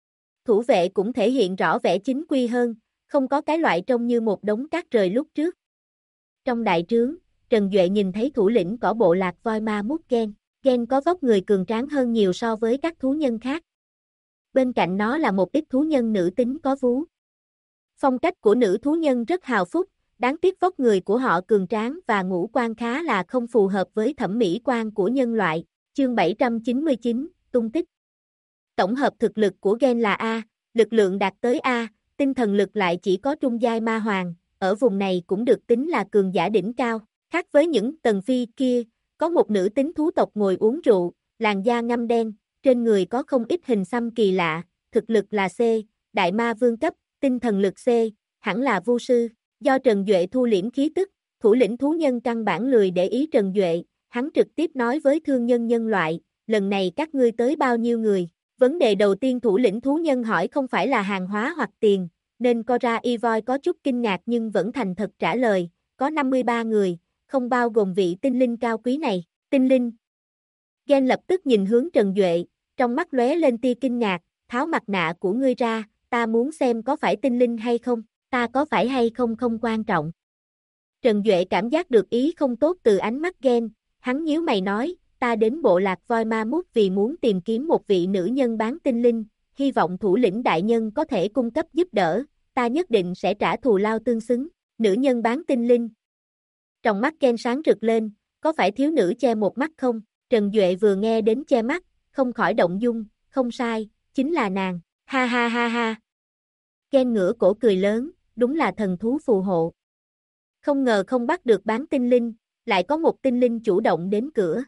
[SPEAKER 1] Thủ vệ cũng thể hiện rõ vẻ chính quy hơn, không có cái loại trông như một đống cát rời lúc trước. Trong đại trướng, Trần Duệ nhìn thấy thủ lĩnh cỏ bộ lạc voi ma mút Gen. Gen có vóc người cường tráng hơn nhiều so với các thú nhân khác. Bên cạnh nó là một ít thú nhân nữ tính có vú. Phong cách của nữ thú nhân rất hào phúc, đáng tiếc vóc người của họ cường tráng và ngũ quan khá là không phù hợp với thẩm mỹ quan của nhân loại. Chương 799, tung tích. Tổng hợp thực lực của Gen là A, lực lượng đạt tới A, tinh thần lực lại chỉ có trung giai ma hoàng, ở vùng này cũng được tính là cường giả đỉnh cao. Khác với những tầng phi kia, có một nữ tính thú tộc ngồi uống rượu, làn da ngăm đen, trên người có không ít hình xăm kỳ lạ, thực lực là C, đại ma vương cấp, tinh thần lực C, hẳn là vu sư. Do Trần Duệ thu liễm khí tức, thủ lĩnh thú nhân căn bản lười để ý Trần Duệ, hắn trực tiếp nói với thương nhân nhân loại, lần này các ngươi tới bao nhiêu người? Vấn đề đầu tiên thủ lĩnh thú nhân hỏi không phải là hàng hóa hoặc tiền, nên Cora Evoy có chút kinh ngạc nhưng vẫn thành thật trả lời, có 53 người, không bao gồm vị tinh linh cao quý này. Tinh linh. Gen lập tức nhìn hướng Trần Duệ, trong mắt lóe lên tia kinh ngạc, tháo mặt nạ của ngươi ra, ta muốn xem có phải tinh linh hay không, ta có phải hay không không quan trọng. Trần Duệ cảm giác được ý không tốt từ ánh mắt Gen, hắn nhíu mày nói, ta đến bộ lạc voi ma mút vì muốn tìm kiếm một vị nữ nhân bán tinh linh, hy vọng thủ lĩnh đại nhân có thể cung cấp giúp đỡ, ta nhất định sẽ trả thù lao tương xứng. Nữ nhân bán tinh linh. Trong mắt Gen sáng rực lên, có phải thiếu nữ che một mắt không? Trần Duệ vừa nghe đến che mắt, không khỏi động dung, không sai, chính là nàng, ha ha ha ha. Gen ngửa cổ cười lớn, đúng là thần thú phù hộ. Không ngờ không bắt được bán tinh linh, lại có một tinh linh chủ động đến cửa.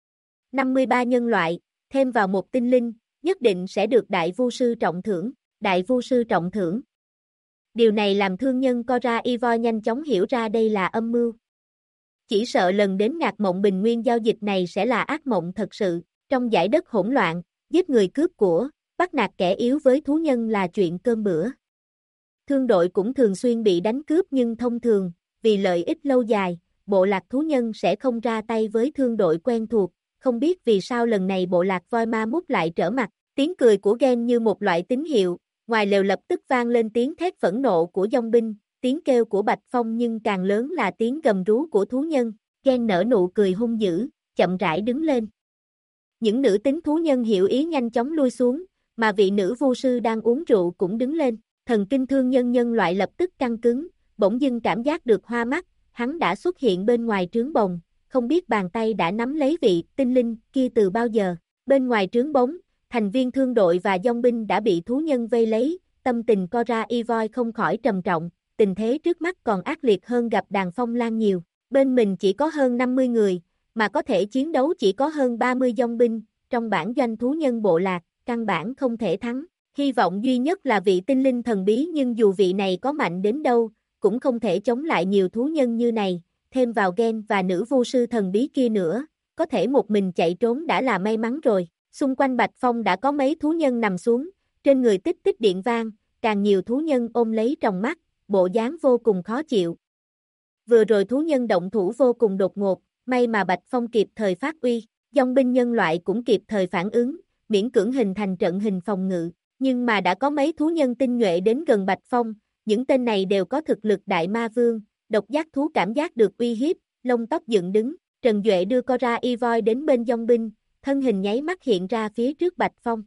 [SPEAKER 1] 53 nhân loại, thêm vào một tinh linh, nhất định sẽ được đại vu sư trọng thưởng, đại vu sư trọng thưởng. Điều này làm thương nhân Cora Evoy nhanh chóng hiểu ra đây là âm mưu. Chỉ sợ lần đến Ngạc Mộng Bình Nguyên giao dịch này sẽ là ác mộng thật sự, trong dải đất hỗn loạn, giết người cướp của, bắt nạt kẻ yếu với thú nhân là chuyện cơm bữa. Thương đội cũng thường xuyên bị đánh cướp nhưng thông thường, vì lợi ích lâu dài, bộ lạc thú nhân sẽ không ra tay với thương đội quen thuộc, không biết vì sao lần này bộ lạc voi ma mút lại trở mặt, tiếng cười của Gen như một loại tín hiệu, ngoài lều lập tức vang lên tiếng thét phẫn nộ của dòng binh, tiếng kêu của Bạch Phong nhưng càng lớn là tiếng gầm rú của thú nhân, Gen nở nụ cười hung dữ, chậm rãi đứng lên. Những nữ tính thú nhân hiểu ý nhanh chóng lui xuống, mà vị nữ vu sư đang uống rượu cũng đứng lên, thần kinh thương nhân nhân loại lập tức căng cứng, bỗng dưng cảm giác được hoa mắt, hắn đã xuất hiện bên ngoài trướng bồng, không biết bàn tay đã nắm lấy vị tinh linh kia từ bao giờ. Bên ngoài trướng bóng, thành viên thương đội và dòng binh đã bị thú nhân vây lấy, tâm tình Cora Evoy không khỏi trầm trọng, tình thế trước mắt còn ác liệt hơn gặp đàn phong lan nhiều. Bên mình chỉ có hơn 50 người, mà có thể chiến đấu chỉ có hơn 30 dòng binh, trong bản doanh thú nhân bộ lạc, căn bản không thể thắng. Hy vọng duy nhất là vị tinh linh thần bí nhưng dù vị này có mạnh đến đâu, cũng không thể chống lại nhiều thú nhân như này, thêm vào Gen và nữ vu sư thần bí kia nữa, có thể một mình chạy trốn đã là may mắn rồi. Xung quanh Bạch Phong đã có mấy thú nhân nằm xuống, trên người tích tích điện vang, càng nhiều thú nhân ôm lấy trong mắt, bộ dáng vô cùng khó chịu. Vừa rồi thú nhân động thủ vô cùng đột ngột, may mà Bạch Phong kịp thời phát uy, dòng binh nhân loại cũng kịp thời phản ứng, miễn cưỡng hình thành trận hình phòng ngự, nhưng mà đã có mấy thú nhân tinh nhuệ đến gần Bạch Phong, những tên này đều có thực lực đại ma vương, độc giác thú cảm giác được uy hiếp, lông tóc dựng đứng, Trần Duệ đưa Cora Evoy đến bên dòng binh, thân hình nháy mắt hiện ra phía trước Bạch Phong.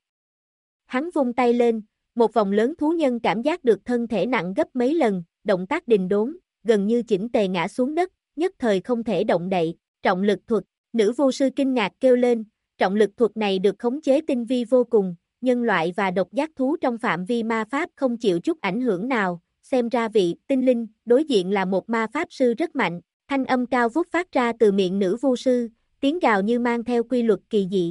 [SPEAKER 1] Hắn vung tay lên, một vòng lớn thú nhân cảm giác được thân thể nặng gấp mấy lần, động tác đình đốn, gần như chỉnh tề ngã xuống đất, nhất thời không thể động đậy, trọng lực thuật, nữ vu sư kinh ngạc kêu lên, trọng lực thuật này được khống chế tinh vi vô cùng, nhân loại và độc giác thú trong phạm vi ma pháp không chịu chút ảnh hưởng nào, xem ra vị tinh linh đối diện là một ma pháp sư rất mạnh, thanh âm cao vút phát ra từ miệng nữ vu sư, tiếng gào như mang theo quy luật kỳ dị.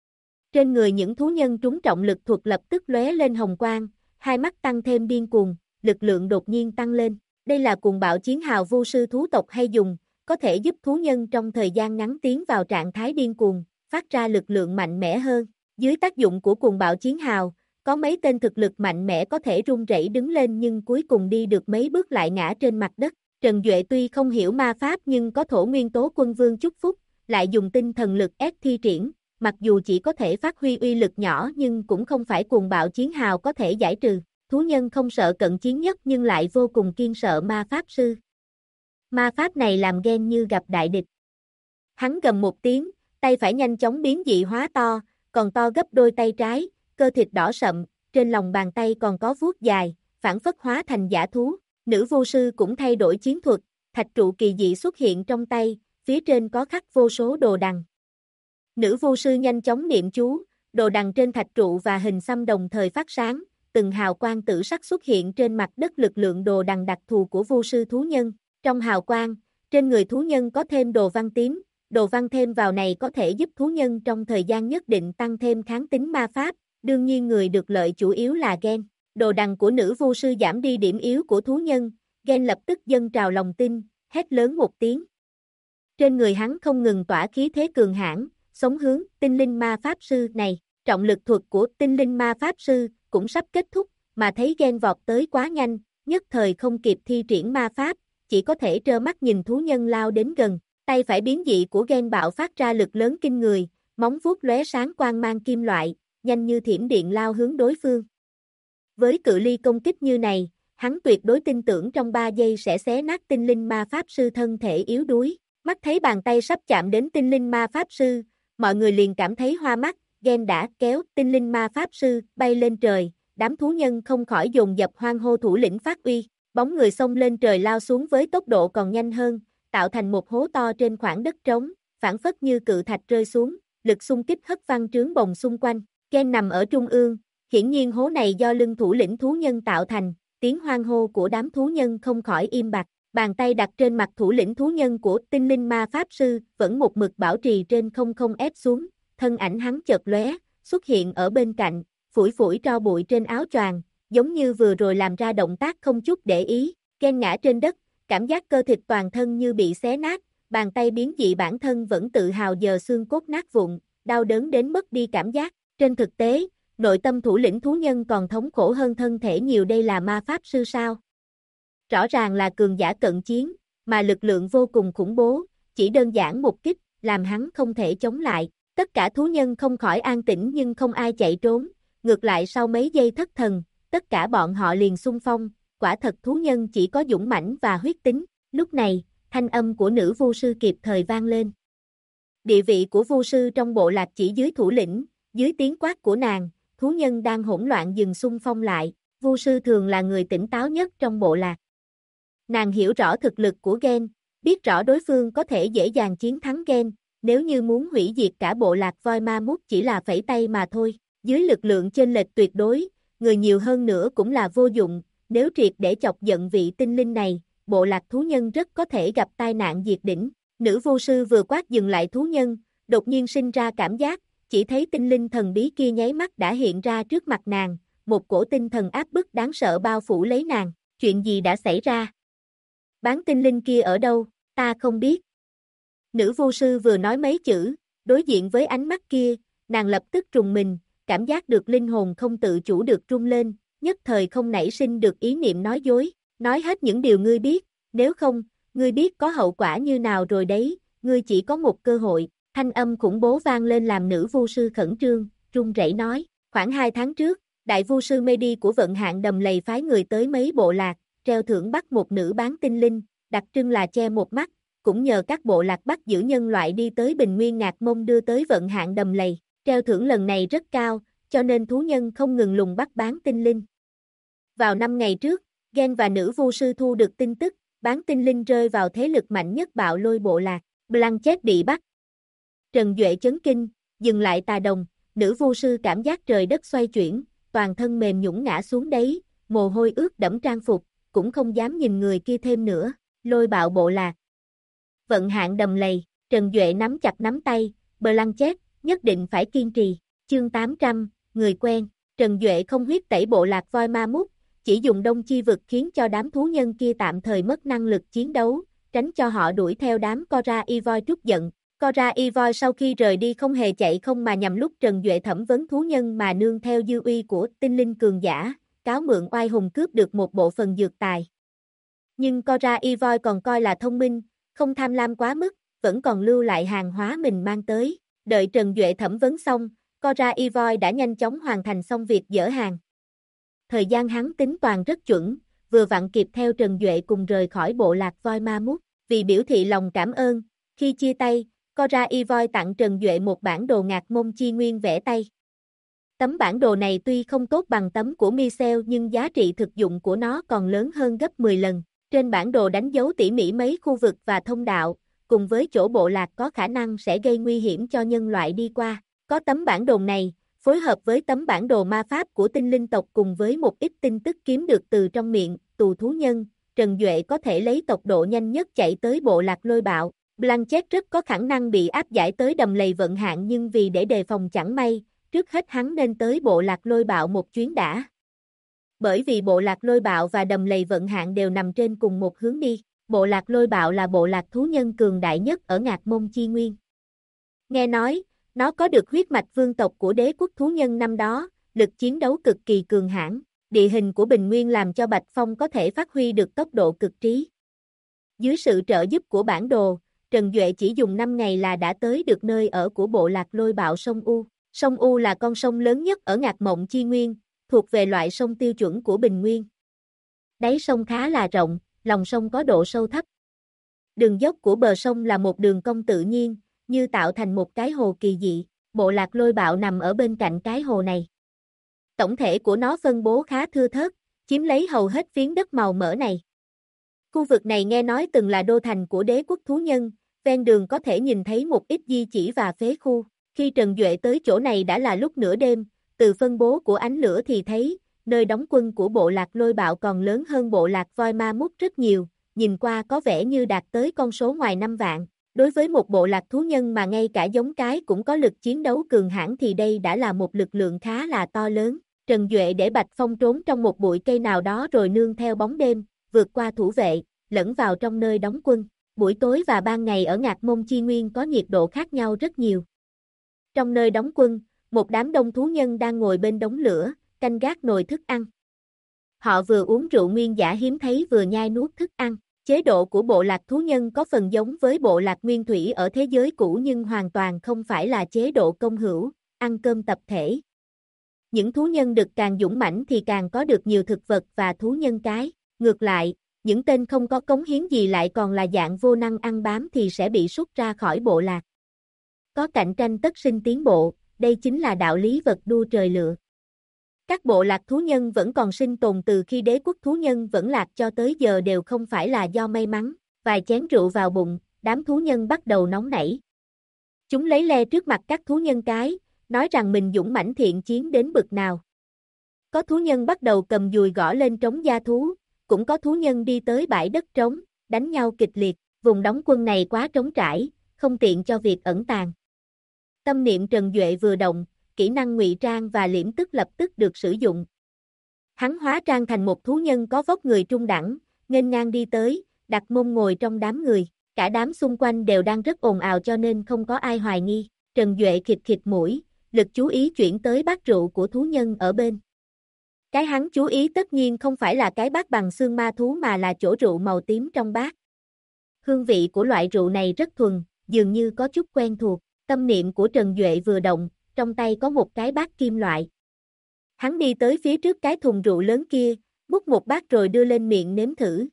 [SPEAKER 1] Trên người những thú nhân trúng trọng lực thuật lập tức lóe lên hồng quang, hai mắt tăng thêm điên cuồng, lực lượng đột nhiên tăng lên. Đây là cuồng bạo chiến hào vu sư thú tộc hay dùng, có thể giúp thú nhân trong thời gian ngắn tiến vào trạng thái điên cuồng, phát ra lực lượng mạnh mẽ hơn. Dưới tác dụng của cuồng bạo chiến hào, có mấy tên thực lực mạnh mẽ có thể run rẩy đứng lên nhưng cuối cùng đi được mấy bước lại ngã trên mặt đất. Trần Duệ tuy không hiểu ma pháp nhưng có thổ nguyên tố quân vương chúc phúc, lại dùng tinh thần lực ép thi triển, mặc dù chỉ có thể phát huy uy lực nhỏ nhưng cũng không phải cuồng bạo chiến hào có thể giải trừ. Thú nhân không sợ cận chiến nhất nhưng lại vô cùng kiêng sợ ma pháp sư. Ma pháp này làm Gen như gặp đại địch. Hắn gầm một tiếng, tay phải nhanh chóng biến dị hóa to, còn to gấp đôi tay trái, cơ thịt đỏ sậm, trên lòng bàn tay còn có vuốt dài, phản phất hóa thành dã thú. Nữ vô sư cũng thay đổi chiến thuật, thạch trụ kỳ dị xuất hiện trong tay, phía trên có khắc vô số đồ đằng. Nữ vô sư nhanh chóng niệm chú, đồ đằng trên thạch trụ và hình xăm đồng thời phát sáng, từng hào quang tử sắc xuất hiện trên mặt đất lực lượng đồ đằng đặc thù của vô sư thú nhân. Trong hào quang, trên người thú nhân có thêm đồ văn tím, đồ văn thêm vào này có thể giúp thú nhân trong thời gian nhất định tăng thêm kháng tính ma pháp, đương nhiên người được lợi chủ yếu là Gen. Đồ đằng của nữ vô sư giảm đi điểm yếu của thú nhân, Gen lập tức dâng trào lòng tin, hét lớn một tiếng. Trên người hắn không ngừng tỏa khí thế cường hãn, sống hướng tinh linh ma pháp sư này, trọng lực thuật của tinh linh ma pháp sư cũng sắp kết thúc, mà thấy Gen vọt tới quá nhanh, nhất thời không kịp thi triển ma pháp, chỉ có thể trơ mắt nhìn thú nhân lao đến gần, tay phải biến dị của Gen bạo phát ra lực lớn kinh người, móng vuốt lóe sáng quang mang kim loại, nhanh như thiểm điện lao hướng đối phương. Với cự ly công kích như này, hắn tuyệt đối tin tưởng trong 3 giây sẽ xé nát tinh linh ma pháp sư thân thể yếu đuối. Mắt thấy bàn tay sắp chạm đến tinh linh ma pháp sư, mọi người liền cảm thấy hoa mắt, Gen đã kéo tinh linh ma pháp sư bay lên trời, đám thú nhân không khỏi dồn dập hoan hô thủ lĩnh phát uy, bóng người xông lên trời lao xuống với tốc độ còn nhanh hơn, tạo thành một hố to trên khoảng đất trống, phản phất như cự thạch rơi xuống, lực xung kích hất văng trướng bồng xung quanh. Gen nằm ở trung ương, hiển nhiên hố này do lưng thủ lĩnh thú nhân tạo thành, tiếng hoan hô của đám thú nhân không khỏi im bặt. Bàn tay đặt trên mặt thủ lĩnh thú nhân của tinh linh ma pháp sư vẫn một mực bảo trì trên không ép xuống, thân ảnh hắn chợt lóe, xuất hiện ở bên cạnh, phủi phủi tro bụi trên áo choàng, giống như vừa rồi làm ra động tác không chút để ý. Gen ngã trên đất, cảm giác cơ thịt toàn thân như bị xé nát, bàn tay biến dị bản thân vẫn tự hào giờ xương cốt nát vụn, đau đớn đến mất đi cảm giác. Trên thực tế, nội tâm thủ lĩnh thú nhân còn thống khổ hơn thân thể nhiều. Đây là ma pháp sư sao? Rõ ràng là cường giả cận chiến, mà lực lượng vô cùng khủng bố, chỉ đơn giản một kích, làm hắn không thể chống lại. Tất cả thú nhân không khỏi an tĩnh nhưng không ai chạy trốn, ngược lại sau mấy giây thất thần, tất cả bọn họ liền xung phong, quả thật thú nhân chỉ có dũng mãnh và huyết tính. Lúc này, thanh âm của nữ vu sư kịp thời vang lên. Địa vị của vu sư trong bộ lạc chỉ dưới thủ lĩnh, dưới tiếng quát của nàng, thú nhân đang hỗn loạn dừng xung phong lại, vu sư thường là người tỉnh táo nhất trong bộ lạc. Nàng hiểu rõ thực lực của Gen, biết rõ đối phương có thể dễ dàng chiến thắng Gen, nếu như muốn hủy diệt cả bộ lạc voi ma mút chỉ là phẩy tay mà thôi. Dưới lực lượng chênh lệch tuyệt đối, người nhiều hơn nữa cũng là vô dụng, nếu triệt để chọc giận vị tinh linh này, bộ lạc thú nhân rất có thể gặp tai nạn diệt đỉnh. Nữ vô sư vừa quát dừng lại thú nhân, đột nhiên sinh ra cảm giác, chỉ thấy tinh linh thần bí kia nháy mắt đã hiện ra trước mặt nàng, một cổ tinh thần áp bức đáng sợ bao phủ lấy nàng. Chuyện gì đã xảy ra? Bán tinh linh kia ở đâu, ta không biết. Nữ vô sư vừa nói mấy chữ, đối diện với ánh mắt kia, nàng lập tức trùng mình, cảm giác được linh hồn không tự chủ được rung lên, nhất thời không nảy sinh được ý niệm nói dối, nói hết những điều ngươi biết, nếu không, ngươi biết có hậu quả như nào rồi đấy, ngươi chỉ có một cơ hội. Thanh âm khủng bố vang lên làm nữ vu sư khẩn trương, run rẩy nói, khoảng 2 tháng trước, đại vu sư Medi của vận hạn đầm lầy phái người tới mấy bộ lạc, treo thưởng bắt một nữ bán tinh linh, đặc trưng là che một mắt, cũng nhờ các bộ lạc bắt giữ nhân loại đi tới Bình Nguyên Ngạc Mông đưa tới vận hạn đầm lầy, treo thưởng lần này rất cao, cho nên thú nhân không ngừng lùng bắt bán tinh linh. Vào 5 ngày trước, Gen và nữ vu sư thu được tin tức, bán tinh linh rơi vào thế lực mạnh nhất bạo lôi bộ lạc, Blanchett bị bắt. Trần Duệ chấn kinh, dừng lại tà đồng, nữ vu sư cảm giác trời đất xoay chuyển, toàn thân mềm nhũn ngã xuống đấy, mồ hôi ướt đẫm trang phục, cũng không dám nhìn người kia thêm nữa, lôi bạo bộ lạc. Vận hạn đầm lầy, Trần Duệ nắm chặt nắm tay, Blanchett, nhất định phải kiên trì, chương 800, người quen, Trần Duệ không huyết tẩy bộ lạc voi ma mút, chỉ dùng đông chi vực khiến cho đám thú nhân kia tạm thời mất năng lực chiến đấu, tránh cho họ đuổi theo đám Cora Evoi trút giận. Cora Evoi sau khi rời đi không hề chạy không mà nhằm lúc Trần Duệ thẩm vấn thú nhân mà nương theo dư uy của tinh linh cường giả, cáo mượn oai hùng cướp được một bộ phận dược tài. Nhưng Cora Evoi còn coi là thông minh, không tham lam quá mức, vẫn còn lưu lại hàng hóa mình mang tới. Đợi Trần Duệ thẩm vấn xong, Cora Evoi đã nhanh chóng hoàn thành xong việc dỡ hàng. Thời gian hắn tính toàn rất chuẩn, vừa vặn kịp theo Trần Duệ cùng rời khỏi bộ lạc voi ma mút. Vì biểu thị lòng cảm ơn, khi chia tay, Cora Evoy tặng Trần Duệ một bản đồ Ngạc Môn Chi Nguyên vẽ tay. Tấm bản đồ này tuy không tốt bằng tấm của Michel nhưng giá trị thực dụng của nó còn lớn hơn gấp 10 lần. Trên bản đồ đánh dấu tỉ mỉ mấy khu vực và thông đạo, cùng với chỗ bộ lạc có khả năng sẽ gây nguy hiểm cho nhân loại đi qua. Có tấm bản đồ này, phối hợp với tấm bản đồ ma pháp của tinh linh tộc cùng với một ít tin tức kiếm được từ trong miệng tù thú nhân, Trần Duệ có thể lấy tốc độ nhanh nhất chạy tới bộ lạc Lôi Bạo. Blanchett rất có khả năng bị áp giải tới đầm lầy vận hạn nhưng vì để đề phòng chẳng may, trước hết hắn nên tới bộ lạc Lôi Bạo một chuyến đã. Bởi vì bộ lạc Lôi Bạo và đầm lầy vận hạn đều nằm trên cùng một hướng đi. Bộ lạc Lôi Bạo là bộ lạc thú nhân cường đại nhất ở Ngạc Môn Chi Nguyên. Nghe nói, nó có được huyết mạch vương tộc của đế quốc thú nhân năm đó, lực chiến đấu cực kỳ cường hãn. Địa hình của Bình Nguyên làm cho Bạch Phong có thể phát huy được tốc độ cực trí. Dưới sự trợ giúp của bản đồ, Trần Duệ chỉ dùng 5 ngày là đã tới được nơi ở của bộ lạc Lôi Bạo sông U. Sông U là con sông lớn nhất ở Ngạc Mộng Chi Nguyên, thuộc về loại sông tiêu chuẩn của Bình Nguyên. Đáy sông khá là rộng, lòng sông có độ sâu thấp. Đường dốc của bờ sông là một đường cong tự nhiên, như tạo thành một cái hồ kỳ dị. Bộ lạc Lôi Bạo nằm ở bên cạnh cái hồ này. Tổng thể của nó phân bố khá thưa thớt, chiếm lấy hầu hết phiến đất màu mỡ này. Khu vực này nghe nói từng là đô thành của đế quốc thú nhân, ven đường có thể nhìn thấy một ít di chỉ và phế khu. Khi Trần Duệ tới chỗ này đã là lúc nửa đêm, từ phân bố của ánh lửa thì thấy, nơi đóng quân của bộ lạc Lôi Bạo còn lớn hơn bộ lạc Voi Ma Mút rất nhiều, nhìn qua có vẻ như đạt tới con số ngoài 5 vạn. Đối với một bộ lạc thú nhân mà ngay cả giống cái cũng có lực chiến đấu cường hãn thì đây đã là một lực lượng khá là to lớn. Trần Duệ để Bạch Phong trốn trong một bụi cây nào đó rồi nương theo bóng đêm, vượt qua thủ vệ, lẫn vào trong nơi đóng quân. Buổi tối và ban ngày ở Ngạc Môn Chi Nguyên có nhiệt độ khác nhau rất nhiều. Trong nơi đóng quân, một đám đông thú nhân đang ngồi bên đống lửa, canh gác nồi thức ăn. Họ vừa uống rượu nguyên dã hiếm thấy vừa nhai nuốt thức ăn. Chế độ của bộ lạc thú nhân có phần giống với bộ lạc nguyên thủy ở thế giới cũ nhưng hoàn toàn không phải là chế độ công hữu, ăn cơm tập thể. Những thú nhân đực càng dũng mãnh thì càng có được nhiều thực vật và thú nhân cái. Ngược lại, những tên không có cống hiến gì lại còn là dạng vô năng ăn bám thì sẽ bị sút ra khỏi bộ lạc. Có cạnh tranh tất sinh tiến bộ, đây chính là đạo lý vật đua trời lựa. Các bộ lạc thú nhân vẫn còn sinh tồn từ khi đế quốc thú nhân vẫn lạc cho tới giờ đều không phải là do may mắn. Vài chén rượu vào bụng, đám thú nhân bắt đầu nóng nảy. Chúng lấy le trước mặt các thú nhân cái, nói rằng mình dũng mãnh thiện chiến đến bực nào. Có thú nhân bắt đầu cầm dùi gõ lên trống da thú, cũng có thú nhân đi tới bãi đất trống, đánh nhau kịch liệt. Vùng đóng quân này quá trống trải, không tiện cho việc ẩn tàng. Tâm niệm Trần Duệ vừa động, kỹ năng ngụy trang và liễm tức lập tức được sử dụng. Hắn hóa trang thành một thú nhân có vóc người trung đẳng, nghênh ngang đi tới, đặt mông ngồi trong đám người. Cả đám xung quanh đều đang rất ồn ào cho nên không có ai hoài nghi. Trần Duệ khịt khịt mũi, lực chú ý chuyển tới bát rượu của thú nhân ở bên. Cái hắn chú ý tất nhiên không phải là cái bát bằng xương ma thú mà là chỗ rượu màu tím trong bát. Hương vị của loại rượu này rất thuần, dường như có chút quen thuộc. Tâm niệm của Trần Duệ vừa động, trong tay có một cái bát kim loại. Hắn đi tới phía trước cái thùng rượu lớn kia, múc một bát rồi đưa lên miệng nếm thử.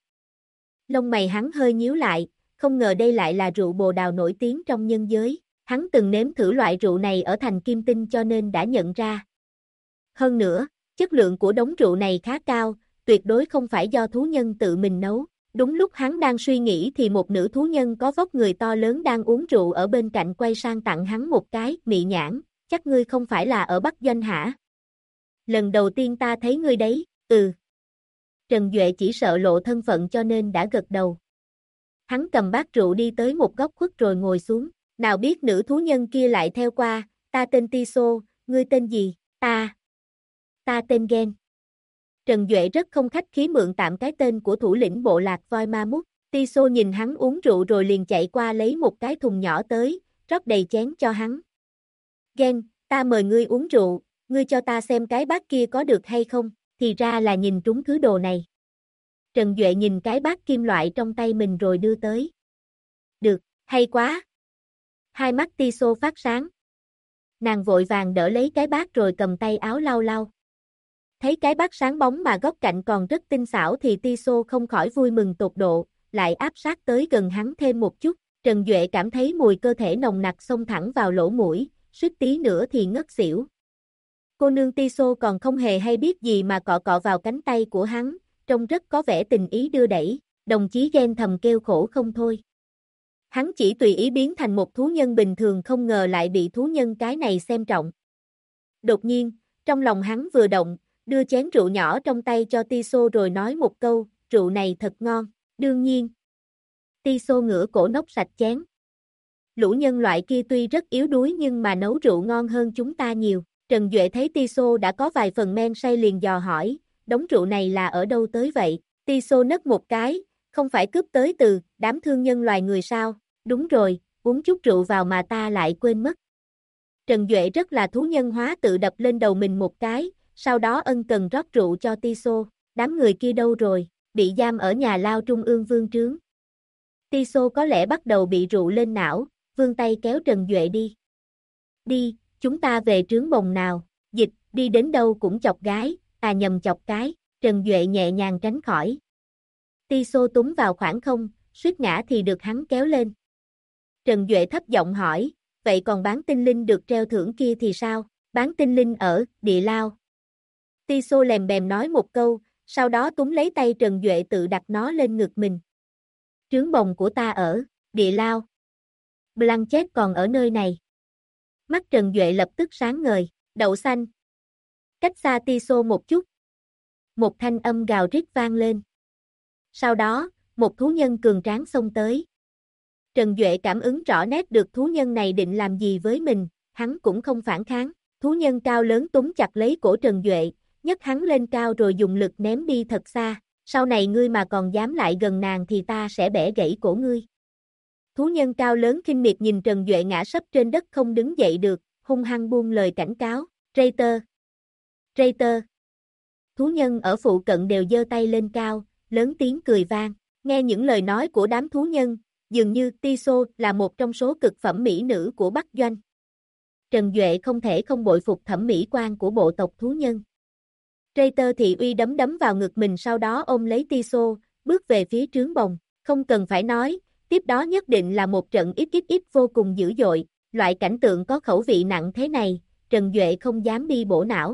[SPEAKER 1] Lông mày hắn hơi nhíu lại, không ngờ đây lại là rượu bồ đào nổi tiếng trong nhân giới. Hắn từng nếm thử loại rượu này ở thành Kim Tinh cho nên đã nhận ra. Hơn nữa, chất lượng của đống rượu này khá cao, tuyệt đối không phải do thú nhân tự mình nấu. Đúng lúc hắn đang suy nghĩ thì một nữ thú nhân có vóc người to lớn đang uống rượu ở bên cạnh quay sang tặng hắn một cái, mị nhãn, chắc ngươi không phải là ở Bắc Doanh hả? Lần đầu tiên ta thấy ngươi đấy, Trần Duệ chỉ sợ lộ thân phận cho nên đã gật đầu. Hắn cầm bát rượu đi tới một góc khuất rồi ngồi xuống, nào biết nữ thú nhân kia lại theo qua, ta tên Tiso, ngươi tên gì? Ta tên Gen. Trần Duệ rất không khách khí mượn tạm cái tên của thủ lĩnh bộ lạc Voi Ma Mút. Tiso nhìn hắn uống rượu rồi liền chạy qua lấy một cái thùng nhỏ tới, rót đầy chén cho hắn. Gen, ta mời ngươi uống rượu, ngươi cho ta xem cái bát kia có được hay không, thì ra là nhìn trúng thứ đồ này. Trần Duệ nhìn cái bát kim loại trong tay mình rồi đưa tới. Được, hay quá. Hai mắt Tiso phát sáng. Nàng vội vàng đỡ lấy cái bát rồi cầm tay áo lau lau. Thấy cái bát sáng bóng mà góc cạnh còn rất tinh xảo thì Tiso không khỏi vui mừng tột độ, lại áp sát tới gần hắn thêm một chút. Trần Duệ cảm thấy mùi cơ thể nồng nặc xông thẳng vào lỗ mũi, suýt tí nữa thì ngất xỉu. Cô nương Tiso còn không hề hay biết gì mà cọ cọ vào cánh tay của hắn, trông rất có vẻ tình ý đưa đẩy, đồng chí ghen thầm kêu khổ không thôi. Hắn chỉ tùy ý biến thành một thú nhân bình thường không ngờ lại bị thú nhân cái này xem trọng. Đột nhiên, trong lòng hắn vừa động, đưa chén rượu nhỏ trong tay cho Tiso rồi nói một câu, rượu này thật ngon, đương nhiên. Tiso ngửa cổ nốc sạch chén. Lũ nhân loại kia tuy rất yếu đuối nhưng mà nấu rượu ngon hơn chúng ta nhiều. Trần Duệ thấy Tiso đã có vài phần men say liền dò hỏi, đống rượu này là ở đâu tới vậy? Tiso nấc một cái, không phải cướp tới từ đám thương nhân loài người sao? Đúng rồi, uống chút rượu vào mà ta lại quên mất. Trần Duệ rất là thú nhân hóa tự đập lên đầu mình một cái, sau đó ân cần rót rượu cho Tiso. Đám người kia đâu rồi? Bị giam ở nhà lao trung ương vương trướng. Tiso có lẽ bắt đầu bị rượu lên não, vươn tay kéo Trần Duệ đi. Đi, chúng ta về trướng bồng nào, dịch, đi đến đâu cũng chọc gái, nhầm chọc cái, Trần Duệ nhẹ nhàng tránh khỏi. Tiso túm vào khoảng không, suýt ngã thì được hắn kéo lên. Trần Duệ thấp giọng hỏi, vậy còn bán tinh linh được treo thưởng kia thì sao? Bán tinh linh ở địa lao. Tiso lèm bèm nói một câu, sau đó túm lấy tay Trần Duệ tự đặt nó lên ngực mình. Trướng bồng của ta ở địa lao. Blanchett còn ở nơi này. Mắt Trần Duệ lập tức sáng ngời, đậu xanh. Cách xa Tiso một chút. Một thanh âm gào rít vang lên. Sau đó, một thú nhân cường tráng xông tới. Trần Duệ cảm ứng rõ nét được thú nhân này định làm gì với mình, hắn cũng không phản kháng. Thú nhân cao lớn túm chặt lấy cổ Trần Duệ, nhấc hắn lên cao rồi dùng lực ném đi thật xa. Sau này ngươi mà còn dám lại gần nàng thì ta sẽ bẻ gãy cổ ngươi. Thú nhân cao lớn khinh miệt nhìn Trần Duệ ngã sấp trên đất không đứng dậy được, hung hăng buông lời cảnh cáo, Traitor! Traitor! Thú nhân ở phụ cận đều giơ tay lên cao, lớn tiếng cười vang. Nghe những lời nói của đám thú nhân, dường như Tiso là một trong số cực phẩm mỹ nữ của Bắc Doanh. Trần Duệ không thể không bội phục thẩm mỹ quan của bộ tộc thú nhân. Traitor thị uy đấm đấm vào ngực mình sau đó ôm lấy Tiso, bước về phía trướng bồng. Không cần phải nói, tiếp đó nhất định là một trận ít vô cùng dữ dội. Loại cảnh tượng có khẩu vị nặng thế này, Trần Duệ không dám đi bổ não.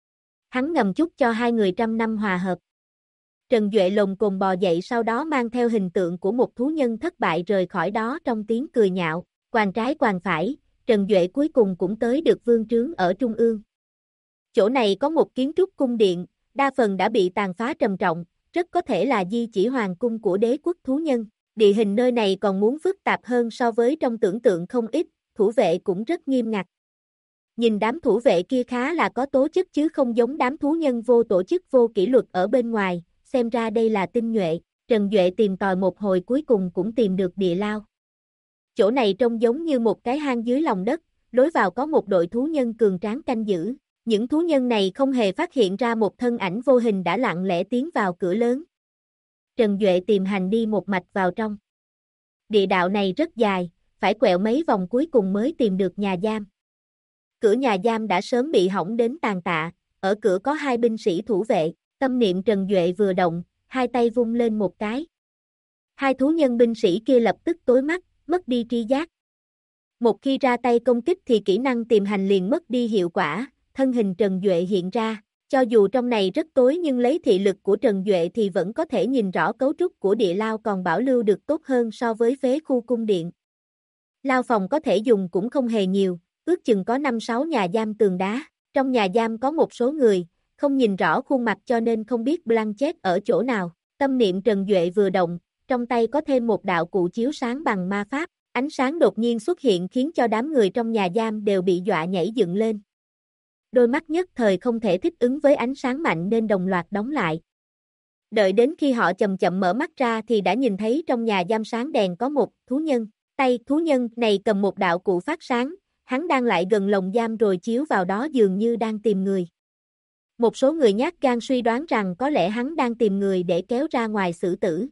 [SPEAKER 1] Hắn ngầm chúc cho hai người trăm năm hòa hợp. Trần Duệ lồng cồn bò dậy sau đó mang theo hình tượng của một thú nhân thất bại rời khỏi đó trong tiếng cười nhạo, quàng trái quàng phải, Trần Duệ cuối cùng cũng tới được vương trướng ở trung ương. Chỗ này có một kiến trúc cung điện, đa phần đã bị tàn phá trầm trọng, rất có thể là di chỉ hoàng cung của đế quốc thú nhân. Địa hình nơi này còn muốn phức tạp hơn so với trong tưởng tượng không ít, thủ vệ cũng rất nghiêm ngặt. Nhìn đám thủ vệ kia khá là có tố chất chứ không giống đám thú nhân vô tổ chức vô kỷ luật ở bên ngoài, xem ra đây là tinh nhuệ. Trần Duệ tìm tòi một hồi cuối cùng cũng tìm được địa lao. Chỗ này trông giống như một cái hang dưới lòng đất, lối vào có một đội thú nhân cường tráng canh giữ. Những thú nhân này không hề phát hiện ra một thân ảnh vô hình đã lặng lẽ tiến vào cửa lớn. Trần Duệ tìm hành đi một mạch vào trong. Địa đạo này rất dài, phải quẹo mấy vòng cuối cùng mới tìm được nhà giam. Cửa nhà giam đã sớm bị hỏng đến tàn tạ, ở cửa có hai binh sĩ thủ vệ, tâm niệm Trần Duệ vừa động, hai tay vung lên một cái. Hai thú nhân binh sĩ kia lập tức tối mắt, mất đi tri giác. Một khi ra tay công kích thì kỹ năng tìm hành liền mất đi hiệu quả, thân hình Trần Duệ hiện ra. Cho dù trong này rất tối nhưng lấy thị lực của Trần Duệ thì vẫn có thể nhìn rõ cấu trúc của địa lao còn bảo lưu được tốt hơn so với phế khu cung điện. Lao phòng có thể dùng cũng không hề nhiều, ước chừng có 5-6 nhà giam tường đá. Trong nhà giam có một số người, không nhìn rõ khuôn mặt cho nên không biết Blanchett ở chỗ nào. Tâm niệm Trần Duệ vừa động, trong tay có thêm một đạo cụ chiếu sáng bằng ma pháp. Ánh sáng đột nhiên xuất hiện khiến cho đám người trong nhà giam đều bị dọa nhảy dựng lên. Đôi mắt nhất thời không thể thích ứng với ánh sáng mạnh nên đồng loạt đóng lại. Đợi đến khi họ chậm chậm mở mắt ra thì đã nhìn thấy trong nhà giam sáng đèn có một thú nhân. Tay thú nhân này cầm một đạo cụ phát sáng, hắn đang lại gần lồng giam rồi chiếu vào đó dường như đang tìm người. Một số người nhát gan suy đoán rằng có lẽ hắn đang tìm người để kéo ra ngoài xử tử.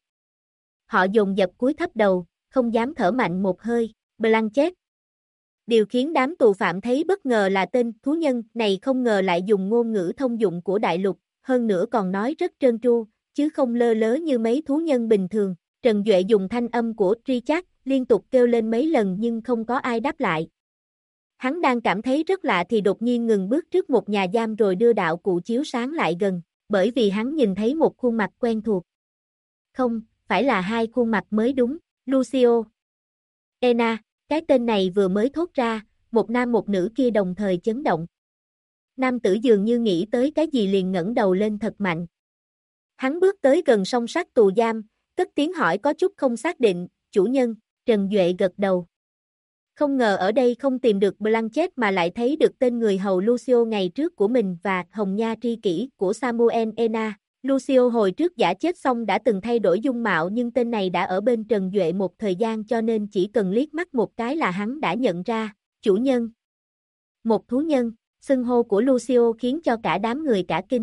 [SPEAKER 1] Họ dồn dập cúi thấp đầu, không dám thở mạnh một hơi. Blanchett. Điều khiến đám tù phạm thấy bất ngờ là tên thú nhân này không ngờ lại dùng ngôn ngữ thông dụng của đại lục, hơn nữa còn nói rất trơn tru, chứ không lơ lớ như mấy thú nhân bình thường. Trần Duệ dùng thanh âm của Richard liên tục kêu lên mấy lần nhưng không có ai đáp lại. Hắn đang cảm thấy rất lạ thì đột nhiên ngừng bước trước một nhà giam rồi đưa đạo cụ chiếu sáng lại gần, bởi vì hắn nhìn thấy một khuôn mặt quen thuộc. Không, phải là hai khuôn mặt mới đúng, Lucio. Ena, cái tên này vừa mới thốt ra, một nam một nữ kia đồng thời chấn động. Nam tử dường như nghĩ tới cái gì liền ngẩng đầu lên thật mạnh. Hắn bước tới gần song sắt tù giam, cất tiếng hỏi có chút không xác định, chủ nhân, Trần Duệ gật đầu. Không ngờ ở đây không tìm được Blanchett mà lại thấy được tên người hầu Lucio ngày trước của mình và hồng nha tri kỷ của Samuel Ena. Lucio hồi trước giả chết xong đã từng thay đổi dung mạo nhưng tên này đã ở bên Trần Duệ một thời gian cho nên chỉ cần liếc mắt một cái là hắn đã nhận ra, chủ nhân. Một thú nhân, xưng hô của Lucio khiến cho cả đám người cả kinh.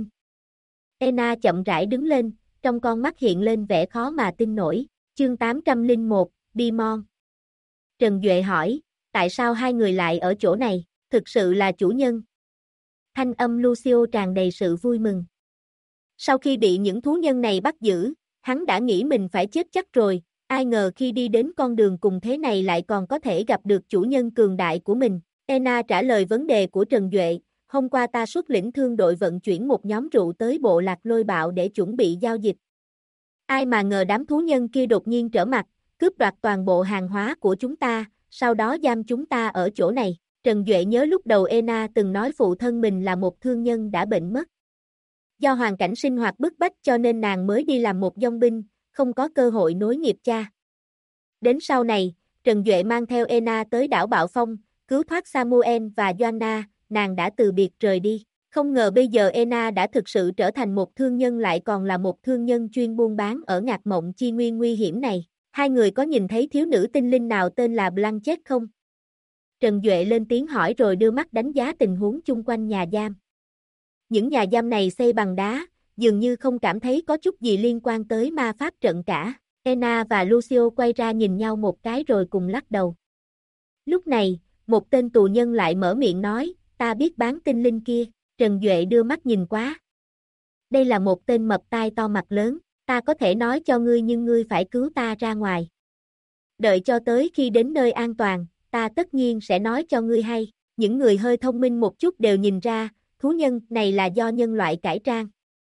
[SPEAKER 1] Ena chậm rãi đứng lên, trong con mắt hiện lên vẻ khó mà tin nổi. Chương 801, Demon. Trần Duệ hỏi, tại sao hai người lại ở chỗ này, thực sự là chủ nhân. Thanh âm Lucio tràn đầy sự vui mừng. Sau khi bị những thú nhân này bắt giữ, hắn đã nghĩ mình phải chết chắc rồi, ai ngờ khi đi đến con đường cùng thế này lại còn có thể gặp được chủ nhân cường đại của mình. Ena trả lời vấn đề của Trần Duệ, hôm qua ta xuất lĩnh thương đội vận chuyển một nhóm rượu tới bộ lạc Lôi Bạo để chuẩn bị giao dịch. Ai mà ngờ đám thú nhân kia đột nhiên trở mặt, cướp đoạt toàn bộ hàng hóa của chúng ta, sau đó giam chúng ta ở chỗ này. Trần Duệ nhớ lúc đầu Ena từng nói phụ thân mình là một thương nhân đã bệnh mất. Do hoàn cảnh sinh hoạt bức bách cho nên nàng mới đi làm một dong binh, không có cơ hội nối nghiệp cha. Đến sau này, Trần Duệ mang theo Ena tới đảo Bạo Phong, cứu thoát Samuel và Joanna, nàng đã từ biệt rời đi. Không ngờ bây giờ Ena đã thực sự trở thành một thương nhân lại còn là một thương nhân chuyên buôn bán ở Ngạc Mộng Chi Nguyên nguy hiểm này. Hai người có nhìn thấy thiếu nữ tinh linh nào tên là Blanchett không? Trần Duệ lên tiếng hỏi rồi đưa mắt đánh giá tình huống chung quanh nhà giam. Những nhà giam này xây bằng đá, dường như không cảm thấy có chút gì liên quan tới ma pháp trận cả. Ena và Lucio quay ra nhìn nhau một cái rồi cùng lắc đầu. Lúc này, một tên tù nhân lại mở miệng nói, ta biết bán tinh linh kia. Trần Duệ đưa mắt nhìn quá. Đây là một tên mập tai to mặt lớn, ta có thể nói cho ngươi nhưng ngươi phải cứu ta ra ngoài. Đợi cho tới khi đến nơi an toàn, ta tất nhiên sẽ nói cho ngươi hay. Những người hơi thông minh một chút đều nhìn ra, thú nhân này là do nhân loại cải trang.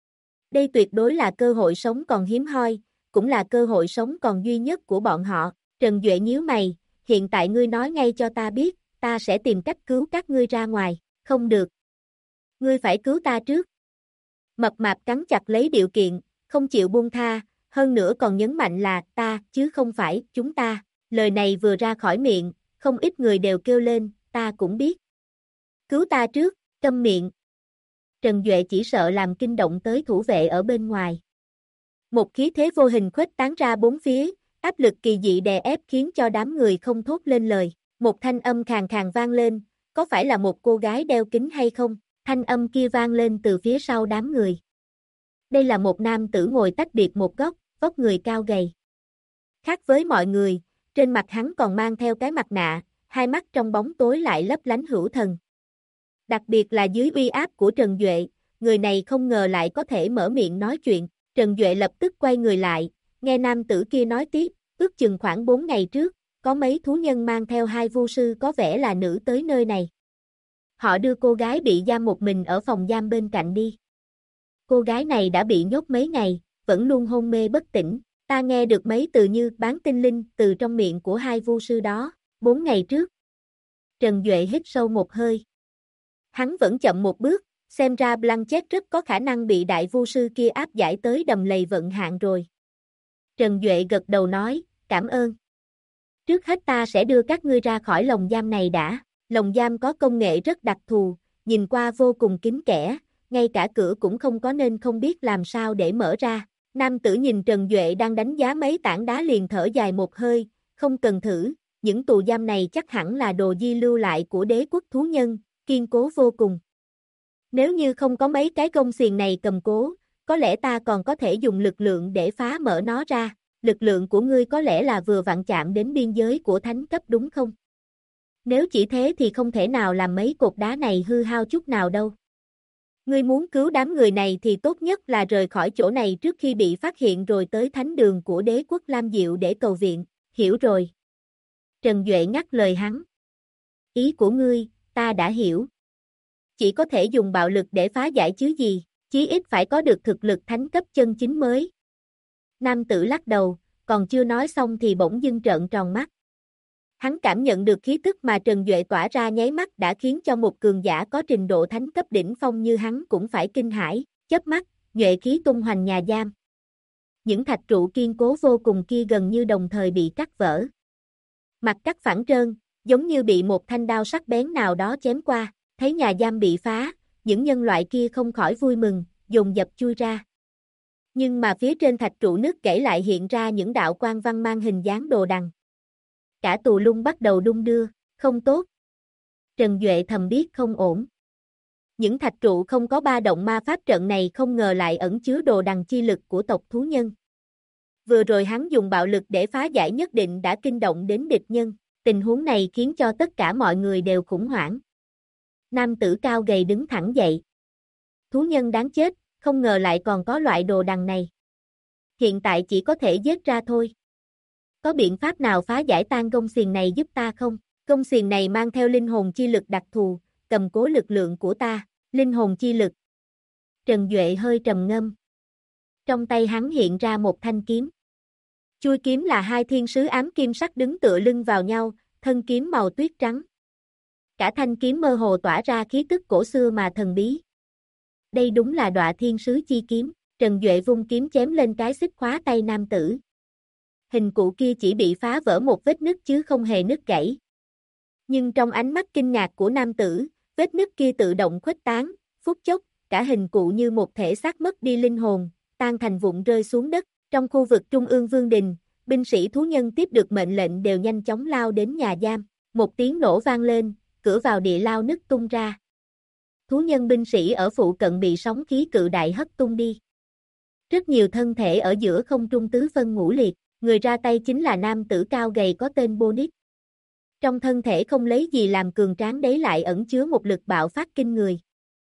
[SPEAKER 1] Đây tuyệt đối là cơ hội sống còn hiếm hoi, cũng là cơ hội sống còn duy nhất của bọn họ. Trần Duệ nhíu mày, hiện tại ngươi nói ngay cho ta biết, ta sẽ tìm cách cứu các ngươi ra ngoài. Không được. Ngươi phải cứu ta trước. Mập mạp cắn chặt lấy điều kiện, không chịu buông tha, hơn nữa còn nhấn mạnh là ta, chứ không phải chúng ta. Lời này vừa ra khỏi miệng, không ít người đều kêu lên, ta cũng biết. Cứu ta trước, câm miệng. Trần Duệ chỉ sợ làm kinh động tới thủ vệ ở bên ngoài. Một khí thế vô hình khuếch tán ra bốn phía, áp lực kỳ dị đè ép khiến cho đám người không thốt lên lời. Một thanh âm khàn khàn vang lên, có phải là một cô gái đeo kính hay không? Thanh âm kia vang lên từ phía sau đám người. Đây là một nam tử ngồi tách biệt một góc, vóc người cao gầy. Khác với mọi người, trên mặt hắn còn mang theo cái mặt nạ, hai mắt trong bóng tối lại lấp lánh hữu thần. Đặc biệt là dưới uy áp của Trần Duệ, người này không ngờ lại có thể mở miệng nói chuyện. Trần Duệ lập tức quay người lại, nghe nam tử kia nói tiếp, ước chừng khoảng 4 ngày trước, có mấy thú nhân mang theo hai vu sư có vẻ là nữ tới nơi này. Họ đưa cô gái bị giam một mình ở phòng giam bên cạnh đi. Cô gái này đã bị nhốt mấy ngày, vẫn luôn hôn mê bất tỉnh. Ta nghe được mấy từ như bán tinh linh từ trong miệng của hai vu sư đó, 4 ngày trước. Trần Duệ hít sâu một hơi. Hắn vẫn chậm một bước, xem ra Blanchett rất có khả năng bị đại vu sư kia áp giải tới đầm lầy vận hạn rồi. Trần Duệ gật đầu nói, cảm ơn. Trước hết ta sẽ đưa các ngươi ra khỏi lồng giam này đã. Lồng giam có công nghệ rất đặc thù, nhìn qua vô cùng kín kẽ, ngay cả cửa cũng không có nên không biết làm sao để mở ra. Nam tử nhìn Trần Duệ đang đánh giá mấy tảng đá liền thở dài một hơi, không cần thử, những tù giam này chắc hẳn là đồ di lưu lại của đế quốc thú nhân, kiên cố vô cùng. Nếu như không có mấy cái gông xiềng này cầm cố, có lẽ ta còn có thể dùng lực lượng để phá mở nó ra. Lực lượng của ngươi có lẽ là vừa vặn chạm đến biên giới của thánh cấp đúng không? Nếu chỉ thế thì không thể nào làm mấy cột đá này hư hao chút nào đâu. Ngươi muốn cứu đám người này thì tốt nhất là rời khỏi chỗ này trước khi bị phát hiện rồi tới thánh đường của đế quốc Lam Diệu để cầu viện, hiểu rồi. Trần Duệ ngắt lời hắn. Ý của ngươi, ta đã hiểu. Chỉ có thể dùng bạo lực để phá giải chứ gì, chí ít phải có được thực lực thánh cấp chân chính mới. Nam tử lắc đầu, còn chưa nói xong thì bỗng dưng trợn tròn mắt. Hắn cảm nhận được khí tức mà Trần Duệ tỏa ra nháy mắt đã khiến cho một cường giả có trình độ thánh cấp đỉnh phong như hắn cũng phải kinh hãi, chớp mắt, nhuệ khí tung hoành nhà giam. Những thạch trụ kiên cố vô cùng kia gần như đồng thời bị cắt vỡ. Mặt cắt phẳng trơn, giống như bị một thanh đao sắc bén nào đó chém qua, thấy nhà giam bị phá, những nhân loại kia không khỏi vui mừng, dồn dập chui ra. Nhưng mà phía trên thạch trụ nứt gãy lại hiện ra những đạo quang văn mang hình dáng đồ đằng. Cả tù lung bắt đầu đung đưa, không tốt. Trần Duệ thầm biết không ổn. Những thạch trụ không có ba động ma pháp trận này không ngờ lại ẩn chứa đồ đằng chi lực của tộc thú nhân. Vừa rồi hắn dùng bạo lực để phá giải nhất định đã kinh động đến địch nhân, tình huống này khiến cho tất cả mọi người đều khủng hoảng. Nam tử cao gầy đứng thẳng dậy. Thú nhân đáng chết, không ngờ lại còn có loại đồ đằng này. Hiện tại chỉ có thể giết ra thôi. Có biện pháp nào phá giải tan gông xiềng này giúp ta không? Gông xiềng này mang theo linh hồn chi lực đặc thù, cầm cố lực lượng của ta, linh hồn chi lực. Trần Duệ hơi trầm ngâm. Trong tay hắn hiện ra một thanh kiếm. Chuôi kiếm là hai thiên sứ ám kim sắc đứng tựa lưng vào nhau, thân kiếm màu tuyết trắng. Cả thanh kiếm mơ hồ tỏa ra khí tức cổ xưa mà thần bí. Đây đúng là Đọa Thiên Sứ chi kiếm, Trần Duệ vung kiếm chém lên cái xích khóa tay nam tử. Hình cụ kia chỉ bị phá vỡ một vết nứt chứ không hề nứt gãy. Nhưng trong ánh mắt kinh ngạc của nam tử, vết nứt kia tự động khuếch tán, phút chốc, cả hình cụ như một thể xác mất đi linh hồn, tan thành vụn rơi xuống đất. Trong khu vực Trung ương Vương Đình, binh sĩ thú nhân tiếp được mệnh lệnh đều nhanh chóng lao đến nhà giam. Một tiếng nổ vang lên, cửa vào địa lao nứt tung ra. Thú nhân binh sĩ ở phụ cận bị sóng khí cự đại hất tung đi. Rất nhiều thân thể ở giữa không trung tứ phân ngũ liệt, người ra tay chính là nam tử cao gầy có tên Bonit. Trong thân thể không lấy gì làm cường tráng đấy lại ẩn chứa một lực bạo phát kinh người.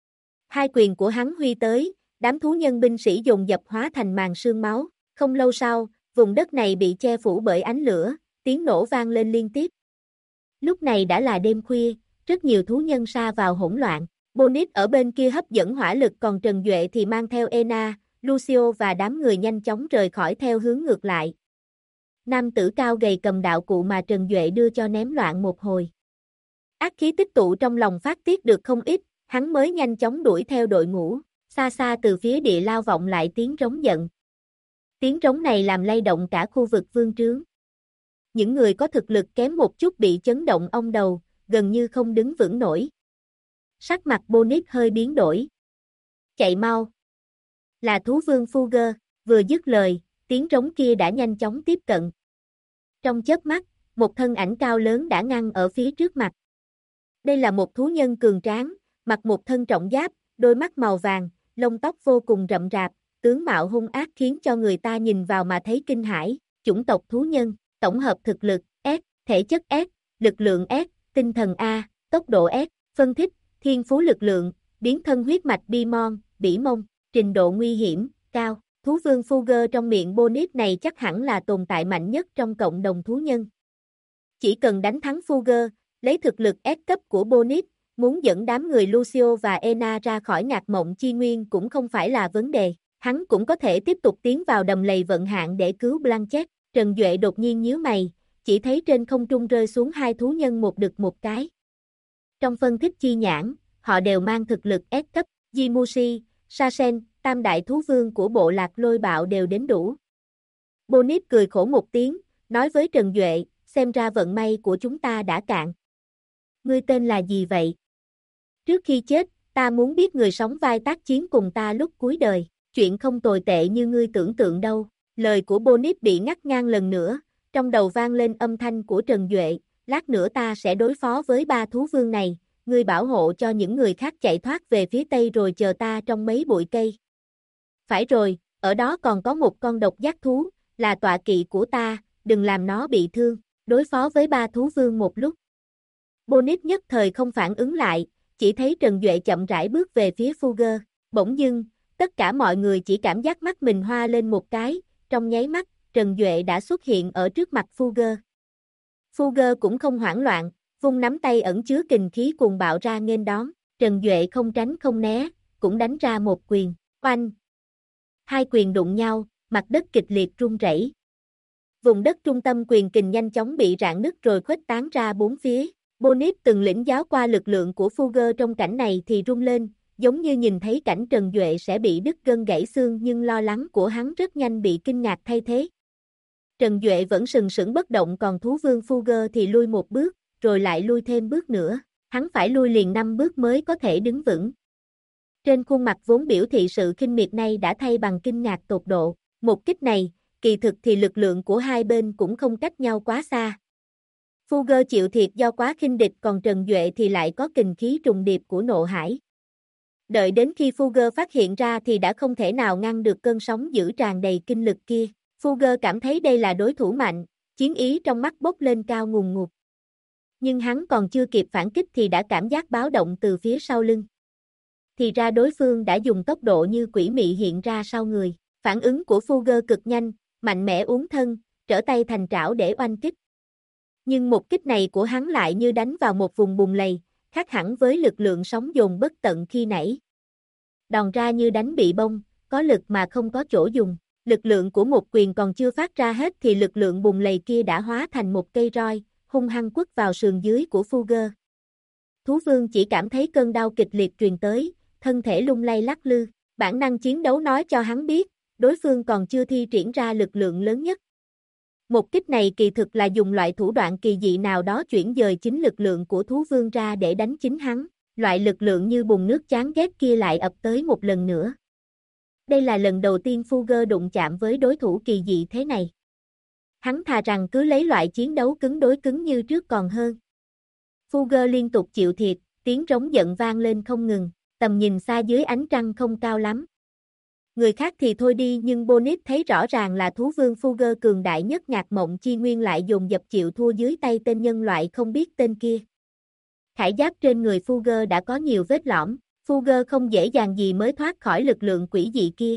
[SPEAKER 1] Hai quyền của hắn huy tới, đám thú nhân binh sĩ dồn dập hóa thành màn sương máu. Không lâu sau, vùng đất này bị che phủ bởi ánh lửa, tiếng nổ vang lên liên tiếp. Lúc này đã là đêm khuya, rất nhiều thú nhân sa vào hỗn loạn. Bonit ở bên kia hấp dẫn hỏa lực còn Trần Duệ thì mang theo Ena, Lucio và đám người nhanh chóng rời khỏi theo hướng ngược lại. Nam tử cao gầy cầm đạo cụ mà Trần Duệ đưa cho ném loạn một hồi. Ác khí tích tụ trong lòng phát tiết được không ít, hắn mới nhanh chóng đuổi theo đội ngũ, xa xa từ phía địa lao vọng lại tiếng rống giận. Tiếng trống này làm lay động cả khu vực vương trướng. Những người có thực lực kém một chút bị chấn động ong đầu, gần như không đứng vững nổi. Sắc mặt Bonit hơi biến đổi. Chạy mau. Là thú vương Fugger, vừa dứt lời, tiếng trống kia đã nhanh chóng tiếp cận. Trong chớp mắt, một thân ảnh cao lớn đã ngăn ở phía trước mặt. Đây là một thú nhân cường tráng, mặc một thân trọng giáp, đôi mắt màu vàng, lông tóc vô cùng rậm rạp, tướng mạo hung ác khiến cho người ta nhìn vào mà thấy kinh hãi. Chủng tộc thú nhân, tổng hợp thực lực S, thể chất S, lực lượng S, tinh thần A, tốc độ S, phân tích, thiên phú lực lượng, biến thân huyết mạch Bimon, bỉ mông, trình độ nguy hiểm, cao. Thú vương Fugger trong miệng Bonit này chắc hẳn là tồn tại mạnh nhất trong cộng đồng thú nhân. Chỉ cần đánh thắng Fugger, lấy thực lực S cấp của Bonit, muốn dẫn đám người Lucio và Ena ra khỏi ngạc mộng chi nguyên cũng không phải là vấn đề. Hắn cũng có thể tiếp tục tiến vào đầm lầy vận hạn để cứu Blanchett. Trần Duệ đột nhiên nhíu mày, chỉ thấy trên không trung rơi xuống hai thú nhân một đực một cái. Trong phân tích chi nhãn, họ đều mang thực lực S cấp, Jimushi, Sasen, tam đại thú vương của bộ lạc lôi bạo đều đến đủ. Bonit cười khổ một tiếng, nói với Trần Duệ, xem ra vận may của chúng ta đã cạn. Ngươi tên là gì vậy? Trước khi chết, ta muốn biết người sống vai tác chiến cùng ta lúc cuối đời. Chuyện không tồi tệ như ngươi tưởng tượng đâu. Lời của Bonit bị ngắt ngang lần nữa, trong đầu vang lên âm thanh của Trần Duệ, lát nữa ta sẽ đối phó với ba thú vương này, ngươi bảo hộ cho những người khác chạy thoát về phía tây rồi chờ ta trong mấy bụi cây. Phải rồi, ở đó còn có một con độc giác thú, là tọa kỵ của ta, đừng làm nó bị thương, đối phó với ba thú vương một lúc. Bonit nhất thời không phản ứng lại, chỉ thấy Trần Duệ chậm rãi bước về phía Fugger. Bỗng dưng, tất cả mọi người chỉ cảm giác mắt mình hoa lên một cái, trong nháy mắt, Trần Duệ đã xuất hiện ở trước mặt Fugger. Fugger cũng không hoảng loạn, vung nắm tay ẩn chứa kình khí cuồng bạo ra nghênh đón, Trần Duệ không tránh không né, cũng đánh ra một quyền, oanh. Hai quyền đụng nhau, mặt đất kịch liệt rung rẩy. Vùng đất trung tâm quyền kình nhanh chóng bị rạn nứt rồi khuếch tán ra bốn phía. Bonnet từng lĩnh giáo qua lực lượng của Fugger trong cảnh này thì rung lên, giống như nhìn thấy cảnh Trần Duệ sẽ bị đứt gân gãy xương, nhưng lo lắng của hắn rất nhanh bị kinh ngạc thay thế. Trần Duệ vẫn sừng sững bất động, còn thú vương Fugger thì lui một bước, rồi lại lui thêm bước nữa, hắn phải lui liền 5 bước mới có thể đứng vững. Trên khuôn mặt vốn biểu thị sự khinh miệt nay đã thay bằng kinh ngạc tột độ. Một kích này, kỳ thực thì lực lượng của hai bên cũng không cách nhau quá xa. Fugger chịu thiệt do quá khinh địch, còn Trần Duệ thì lại có kình khí trùng điệp của nộ hải. Đợi đến khi Fugger phát hiện ra thì đã không thể nào ngăn được cơn sóng dữ tràn đầy kinh lực kia. Fugger cảm thấy đây là đối thủ mạnh, chiến ý trong mắt bốc lên cao ngùn ngụt. Nhưng hắn còn chưa kịp phản kích thì đã cảm giác báo động từ phía sau lưng. Thì ra đối phương đã dùng tốc độ như quỷ mị hiện ra sau người. Phản ứng của Fugger cực nhanh, mạnh mẽ uốn thân, trở tay thành trảo để oanh kích. Nhưng một kích này của hắn lại như đánh vào một vùng bùn lầy, khác hẳn với lực lượng sóng dồn bất tận khi nãy. Đòn ra như đánh bị bông, có lực mà không có chỗ dùng. Lực lượng của một quyền còn chưa phát ra hết thì lực lượng bùn lầy kia đã hóa thành một cây roi, hung hăng quất vào sườn dưới của Fugger. Thú vương chỉ cảm thấy cơn đau kịch liệt truyền tới, thân thể lung lay lắc lư. Bản năng chiến đấu nói cho hắn biết, đối phương còn chưa thi triển ra lực lượng lớn nhất. Một kích này kỳ thực là dùng loại thủ đoạn kỳ dị nào đó chuyển dời chính lực lượng của thú vương ra để đánh chính hắn. Loại lực lượng như bùn nước chán ghét kia lại ập tới một lần nữa. Đây là lần đầu tiên Fugger đụng chạm với đối thủ kỳ dị thế này. Hắn thà rằng cứ lấy loại chiến đấu cứng đối cứng như trước còn hơn. Fugger liên tục chịu thiệt, tiếng rống giận vang lên không ngừng, tầm nhìn xa dưới ánh trăng không cao lắm. Người khác thì thôi đi, nhưng Bonnet thấy rõ ràng là thú vương Fugger cường đại nhất Ngạc Mộng Chi Nguyên lại dồn dập chịu thua dưới tay tên nhân loại không biết tên kia. Khải giáp trên người Fugger đã có nhiều vết lõm, Fugger không dễ dàng gì mới thoát khỏi lực lượng quỷ dị kia.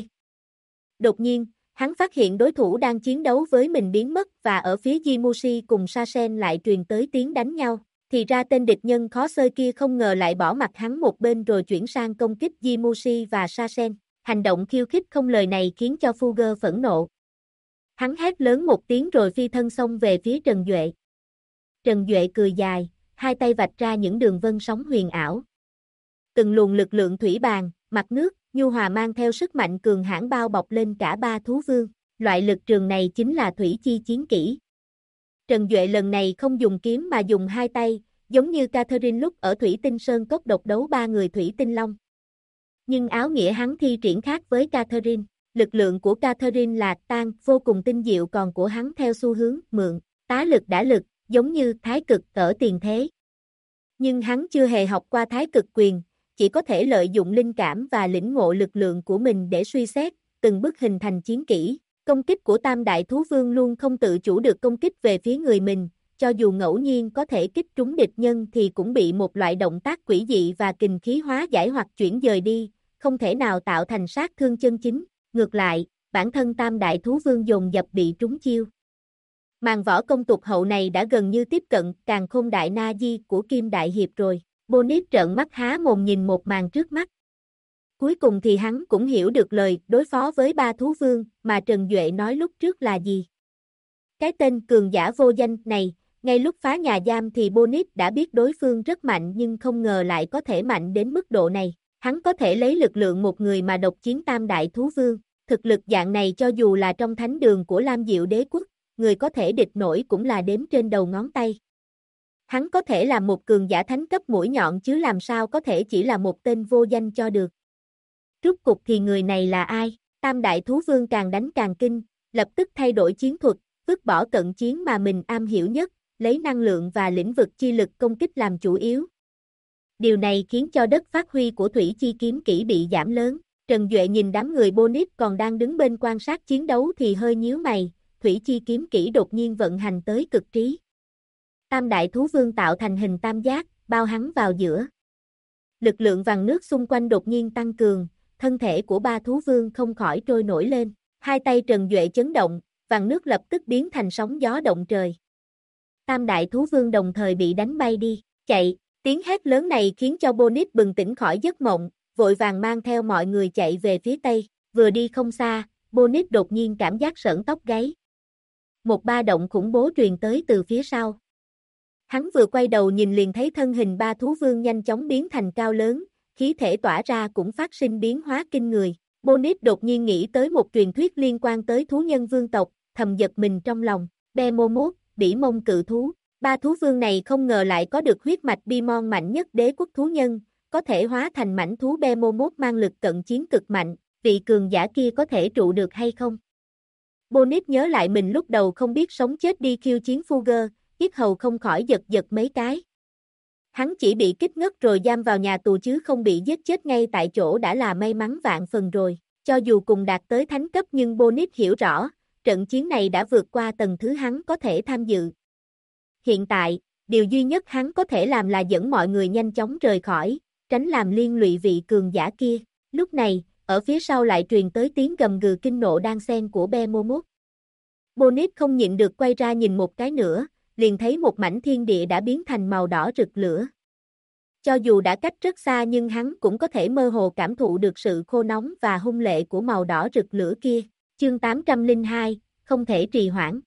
[SPEAKER 1] Đột nhiên, hắn phát hiện đối thủ đang chiến đấu với mình biến mất và ở phía Yimushi cùng Sasen lại truyền tới tiếng đánh nhau. Thì ra tên địch nhân khó xơi kia không ngờ lại bỏ mặt hắn một bên rồi chuyển sang công kích Yimushi và Sasen. Hành động khiêu khích không lời này khiến cho Fugger phẫn nộ. Hắn hét lớn một tiếng rồi phi thân xông về phía Trần Duệ. Trần Duệ cười dài, hai tay vạch ra những đường vân sóng huyền ảo. Từng luồng lực lượng thủy bàn, mặt nước, nhu hòa mang theo sức mạnh cường hãn bao bọc lên cả ba thú vương. Loại lực trường này chính là thủy chi chiến kỹ. Trần Duệ lần này không dùng kiếm mà dùng hai tay, giống như Catherine lúc ở Thủy Tinh Sơn Cốc độc đấu ba người Thủy Tinh Long. Nhưng áo nghĩa hắn thi triển khác với Catherine. Lực lượng của Catherine là tan, vô cùng tinh diệu, còn của hắn theo xu hướng mượn, tá lực đả lực, giống như thái cực ở tiền thế. Nhưng hắn chưa hề học qua thái cực quyền, chỉ có thể lợi dụng linh cảm và lĩnh ngộ lực lượng của mình để suy xét, từng bước hình thành chiến kỹ. Công kích của Tam Đại Thú Vương luôn không tự chủ được công kích về phía người mình, cho dù ngẫu nhiên có thể kích trúng địch nhân thì cũng bị một loại động tác quỷ dị và kình khí hóa giải hoặc chuyển dời đi, không thể nào tạo thành sát thương chân chính. Ngược lại, bản thân Tam Đại Thú Vương dồn dập bị trúng chiêu. Màn võ công tục hậu này đã gần như tiếp cận Càn Khôn Đại Na Di của Kim Đại Hiệp rồi. Bonnet trợn mắt há mồm nhìn một màn trước mắt. Cuối cùng thì hắn cũng hiểu được lời đối phó với ba thú vương mà Trần Duệ nói lúc trước là gì. Cái tên cường giả vô danh này, ngay lúc phá nhà giam thì Bonnet đã biết đối phương rất mạnh nhưng không ngờ lại có thể mạnh đến mức độ này. Hắn có thể lấy lực lượng một người mà độc chiến Tam Đại Thú Vương. Thực lực dạng này cho dù là trong thánh đường của Lam Diệu Đế Quốc, người có thể địch nổi cũng là đếm trên đầu ngón tay. Hắn có thể là một cường giả thánh cấp mũi nhọn chứ làm sao có thể chỉ là một tên vô danh cho được. Rốt cục thì người này là ai? Tam Đại Thú Vương càng đánh càng kinh, lập tức thay đổi chiến thuật, vứt bỏ cận chiến mà mình am hiểu nhất, lấy năng lượng và lĩnh vực chi lực công kích làm chủ yếu. Điều này khiến cho đất phát huy của thủy chi kiếm kỹ bị giảm lớn. Trần Duệ nhìn đám người Bonnet còn đang đứng bên quan sát chiến đấu thì hơi nhíu mày, thủy chi kiếm kỹ đột nhiên vận hành tới cực trí. Tam Đại Thú Vương tạo thành hình tam giác, bao hắn vào giữa. Lực lượng vàng nước xung quanh đột nhiên tăng cường, thân thể của ba thú vương không khỏi trôi nổi lên. Hai tay Trần Duệ chấn động, vàng nước lập tức biến thành sóng gió động trời. Tam đại thú vương đồng thời bị đánh bay đi, chạy, tiếng hét lớn này khiến cho Bonnet bừng tỉnh khỏi giấc mộng, vội vàng mang theo mọi người chạy về phía tây, vừa đi không xa, Bonnet đột nhiên cảm giác sởn tóc gáy. Một ba động khủng bố truyền tới từ phía sau. Hắn vừa quay đầu nhìn liền thấy thân hình ba thú vương nhanh chóng biến thành cao lớn, khí thể tỏa ra cũng phát sinh biến hóa kinh người. Bonnet đột nhiên nghĩ tới một truyền thuyết liên quan tới thú nhân vương tộc, thầm giật mình trong lòng. Behemoth, bỉ mông cự thú. Ba thú vương này không ngờ lại có được huyết mạch Bimon mạnh nhất đế quốc thú nhân, có thể hóa thành mãnh thú Behemoth mang lực cận chiến cực mạnh, vị cường giả kia có thể trụ được hay không? Bonnet nhớ lại mình lúc đầu không biết sống chết đi khiêu chiến Fugger, yết hầu không khỏi giật giật mấy cái. Hắn chỉ bị kích ngất rồi giam vào nhà tù chứ không bị giết chết ngay tại chỗ đã là may mắn vạn phần rồi. Cho dù cùng đạt tới thánh cấp nhưng Bonnet hiểu rõ, trận chiến này đã vượt qua tầng thứ hắn có thể tham dự. Hiện tại, điều duy nhất hắn có thể làm là dẫn mọi người nhanh chóng rời khỏi, tránh làm liên lụy vị cường giả kia. Lúc này, ở phía sau lại truyền tới tiếng gầm gừ kinh nộ đan xen của Behemoth. Bonnet không nhịn được quay ra nhìn một cái nữa, liền thấy một mảnh thiên địa đã biến thành màu đỏ rực lửa. Cho dù đã cách rất xa nhưng hắn cũng có thể mơ hồ cảm thụ được sự khô nóng và hung lệ của màu đỏ rực lửa kia. Chương 802, không thể trì hoãn.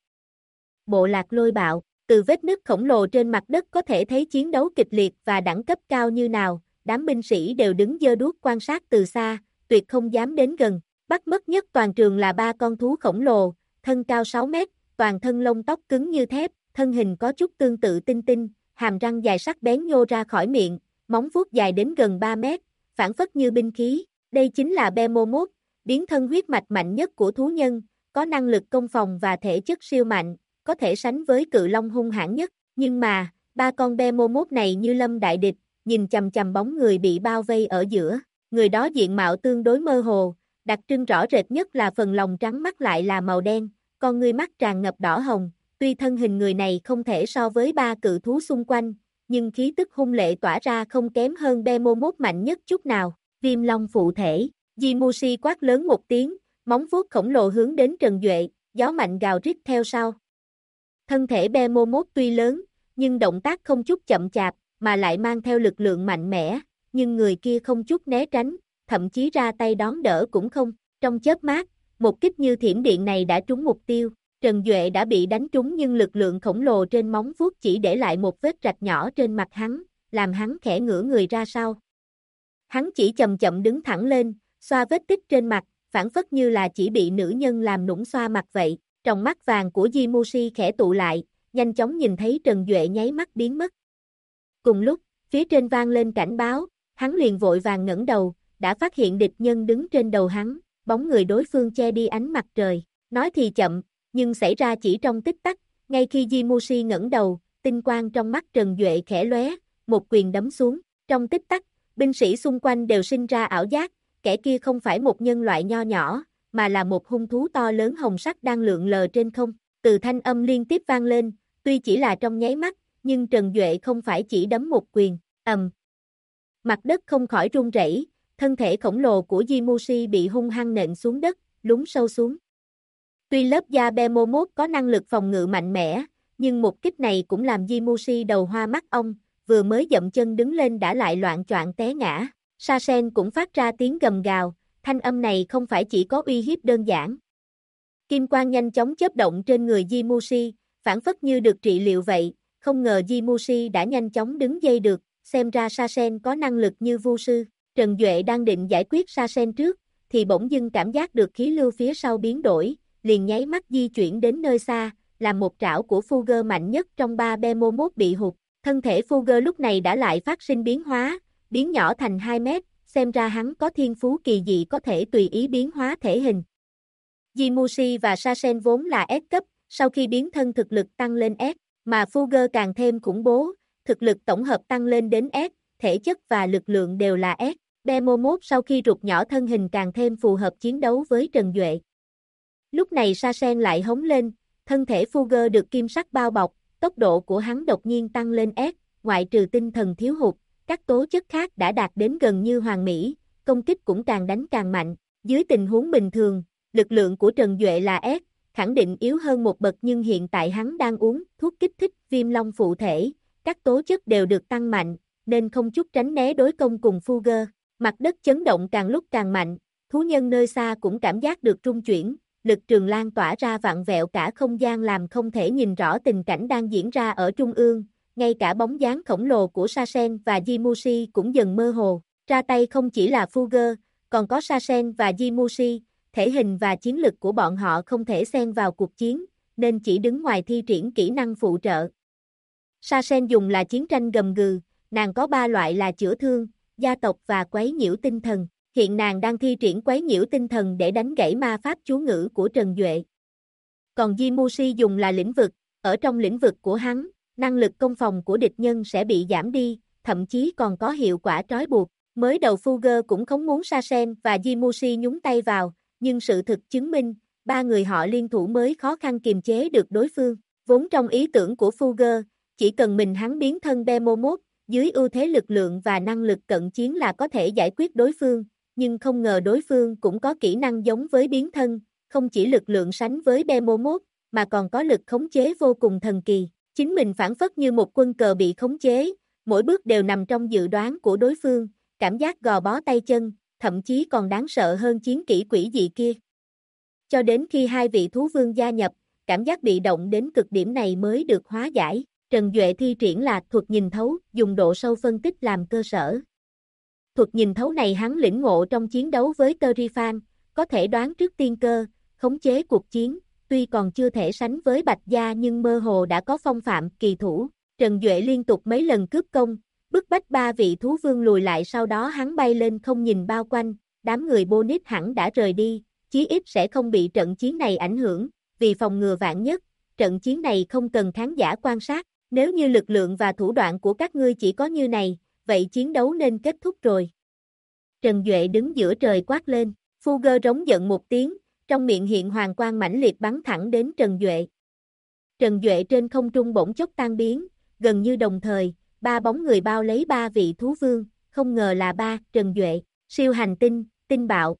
[SPEAKER 1] Bộ lạc lôi bạo, từ vết nứt khổng lồ trên mặt đất có thể thấy chiến đấu kịch liệt và đẳng cấp cao như nào, đám binh sĩ đều đứng giơ đuốc quan sát từ xa, tuyệt không dám đến gần. Bắt mắt nhất toàn trường là ba con thú khổng lồ, thân cao 6 mét, toàn thân lông tóc cứng như thép, thân hình có chút tương tự tinh tinh, hàm răng dài sắc bén nhô ra khỏi miệng, móng vuốt dài đến gần 3 mét, phản phất như binh khí. Đây chính là Behemoth, biến thân huyết mạch mạnh nhất của thú nhân, có năng lực công phòng và thể chất siêu mạnh, có thể sánh với cự long hung hãn nhất. Nhưng mà, ba con Behemoth này như lâm đại địch, nhìn chằm chằm bóng người bị bao vây ở giữa. Người đó diện mạo tương đối mơ hồ, đặc trưng rõ rệt nhất là phần lòng trắng mắt lại là màu đen, con ngươi mắt tràn ngập đỏ hồng. Tuy thân hình người này không thể so với ba cự thú xung quanh, nhưng khí tức hung lệ tỏa ra không kém hơn Behemoth mạnh nhất chút nào. Viêm long phụ thể, Yimushi quát lớn một tiếng, móng vuốt khổng lồ hướng đến Trần Duệ, gió mạnh gào rít theo sau. Thân thể Behemoth tuy lớn, nhưng động tác không chút chậm chạp, mà lại mang theo lực lượng mạnh mẽ, nhưng người kia không chút né tránh, thậm chí ra tay đón đỡ cũng không. Trong chớp mắt, một kích như thiểm điện này đã trúng mục tiêu. Trần Duệ đã bị đánh trúng nhưng lực lượng khổng lồ trên móng vuốt chỉ để lại một vết rạch nhỏ trên mặt hắn, làm hắn khẽ ngửa người ra sau. Hắn chỉ chậm chậm đứng thẳng lên, xoa vết tích trên mặt, phản phất như là chỉ bị nữ nhân làm nũng xoa mặt vậy. Tròng mắt vàng của Yimushi khẽ tụ lại, nhanh chóng nhìn thấy Trần Duệ nháy mắt biến mất. Cùng lúc, phía trên vang lên cảnh báo, hắn liền vội vàng ngẩng đầu, đã phát hiện địch nhân đứng trên đầu hắn, bóng người đối phương che đi ánh mặt trời. Nói thì chậm, nhưng xảy ra chỉ trong tích tắc, ngay khi Yimushi ngẩng đầu, tinh quang trong mắt Trần Duệ khẽ lóe, một quyền đấm xuống. Trong tích tắc, binh sĩ xung quanh đều sinh ra ảo giác, kẻ kia không phải một nhân loại nho nhỏ, mà là một hung thú to lớn hồng sắc đang lượn lờ trên không. Từ thanh âm liên tiếp vang lên, tuy chỉ là trong nháy mắt, nhưng Trần Duệ không phải chỉ đấm một quyền, mặt đất không khỏi rung rẩy, thân thể khổng lồ của Yimushi bị hung hăng nện xuống đất, lún sâu xuống. Tuy lớp da Behemoth có năng lực phòng ngự mạnh mẽ, nhưng một kích này cũng làm Yimushi đầu hoa mắt ong, vừa mới dậm chân đứng lên đã lại loạng choạng té ngã. Sasen cũng phát ra tiếng gầm gào, thanh âm này không phải chỉ có uy hiếp đơn giản. Kim quang nhanh chóng chớp động trên người Yimushi, phản phất như được trị liệu vậy, không ngờ Yimushi đã nhanh chóng đứng dây được, xem ra Sasen có năng lực như vu sư. Trần Duệ đang định giải quyết Sasen trước, thì bỗng dưng cảm giác được khí lưu phía sau biến đổi, liền nháy mắt di chuyển đến nơi xa, làm một trảo của Fugger mạnh nhất trong ba Behemoth bị hụt. Thân thể Fugger lúc này đã lại phát sinh biến hóa, biến nhỏ thành 2 mét, xem ra hắn có thiên phú kỳ dị có thể tùy ý biến hóa thể hình. Yimushi và Sasen vốn là S cấp, sau khi biến thân thực lực tăng lên S, mà Fugger càng thêm khủng bố, thực lực tổng hợp tăng lên đến S, thể chất và lực lượng đều là S. Behemoth sau khi rụt nhỏ thân hình càng thêm phù hợp chiến đấu với Trần Duệ. Lúc này Sasen lại hống lên, thân thể Fugger được kim sắc bao bọc, tốc độ của hắn đột nhiên tăng lên S, ngoại trừ tinh thần thiếu hụt, các tố chất khác đã đạt đến gần như hoàn mỹ, công kích cũng càng đánh càng mạnh. Dưới tình huống bình thường, lực lượng của Trần Duệ là S, khẳng định yếu hơn một bậc nhưng hiện tại hắn đang uống thuốc kích thích viêm long phụ thể, các tố chất đều được tăng mạnh, nên không chút tránh né đối công cùng Fugger. Mặt đất chấn động càng lúc càng mạnh, thú nhân nơi xa cũng cảm giác được rung chuyển, lực trường lan tỏa ra vặn vẹo cả không gian làm không thể nhìn rõ tình cảnh đang diễn ra ở trung ương, ngay cả bóng dáng khổng lồ của Sasen và Jimushi cũng dần mơ hồ. Ra tay không chỉ là Fugger, còn có Sasen và Jimushi, thể hình và chiến lực của bọn họ không thể xen vào cuộc chiến, nên chỉ đứng ngoài thi triển kỹ năng phụ trợ. Sasen dùng là chiến tranh gầm gừ, nàng có 3 loại là chữa thương, gia tộc và quấy nhiễu tinh thần. Hiện nàng đang thi triển quấy nhiễu tinh thần để đánh gãy ma pháp chú ngữ của Trần Duệ. Còn Jimushi dùng là lĩnh vực, ở trong lĩnh vực của hắn, năng lực công phòng của địch nhân sẽ bị giảm đi, thậm chí còn có hiệu quả trói buộc. Mới đầu Fugger cũng không muốn Sasen và Jimushi nhúng tay vào, nhưng sự thực chứng minh, 3 người họ liên thủ mới khó khăn kiềm chế được đối phương. Vốn trong ý tưởng của Fugger, chỉ cần mình hắn biến thân Behemoth, dưới ưu thế lực lượng và năng lực cận chiến là có thể giải quyết đối phương, nhưng không ngờ đối phương cũng có kỹ năng giống với biến thân, không chỉ lực lượng sánh với Behemoth, mà còn có lực khống chế vô cùng thần kỳ. Chính mình phản phất như một quân cờ bị khống chế, mỗi bước đều nằm trong dự đoán của đối phương, cảm giác gò bó tay chân, thậm chí còn đáng sợ hơn chiến kỹ quỷ dị kia. Cho đến khi 2 vị thú vương gia nhập, cảm giác bị động đến cực điểm này mới được hóa giải. Trần Duệ thi triển là thuật nhìn thấu, dùng độ sâu phân tích làm cơ sở. Thuật nhìn thấu này hắn lĩnh ngộ trong chiến đấu với Terifan, có thể đoán trước tiên cơ, khống chế cuộc chiến, tuy còn chưa thể sánh với Bạch Gia nhưng mơ hồ đã có phong phạm kỳ thủ. Trần Duệ liên tục mấy lần cướp công, bức bách 3 vị thú vương lùi lại, sau đó hắn bay lên không nhìn bao quanh, đám người Bonnet hẳn đã rời đi, chí ít sẽ không bị trận chiến này ảnh hưởng, vì phòng ngừa vạn nhất, trận chiến này không cần khán giả quan sát, nếu như lực lượng và thủ đoạn của các ngươi chỉ có như này, vậy chiến đấu nên kết thúc rồi. Trần Duệ đứng giữa trời quát lên, Fugger rống giận một tiếng, trong miệng hiện hoàng quang mãnh liệt bắn thẳng đến Trần Duệ. Trần Duệ trên không trung bỗng chốc tan biến, gần như đồng thời, 3 bóng người bao lấy 3 vị thú vương, không ngờ là 3 Trần Duệ, siêu hành tinh, tinh bạo.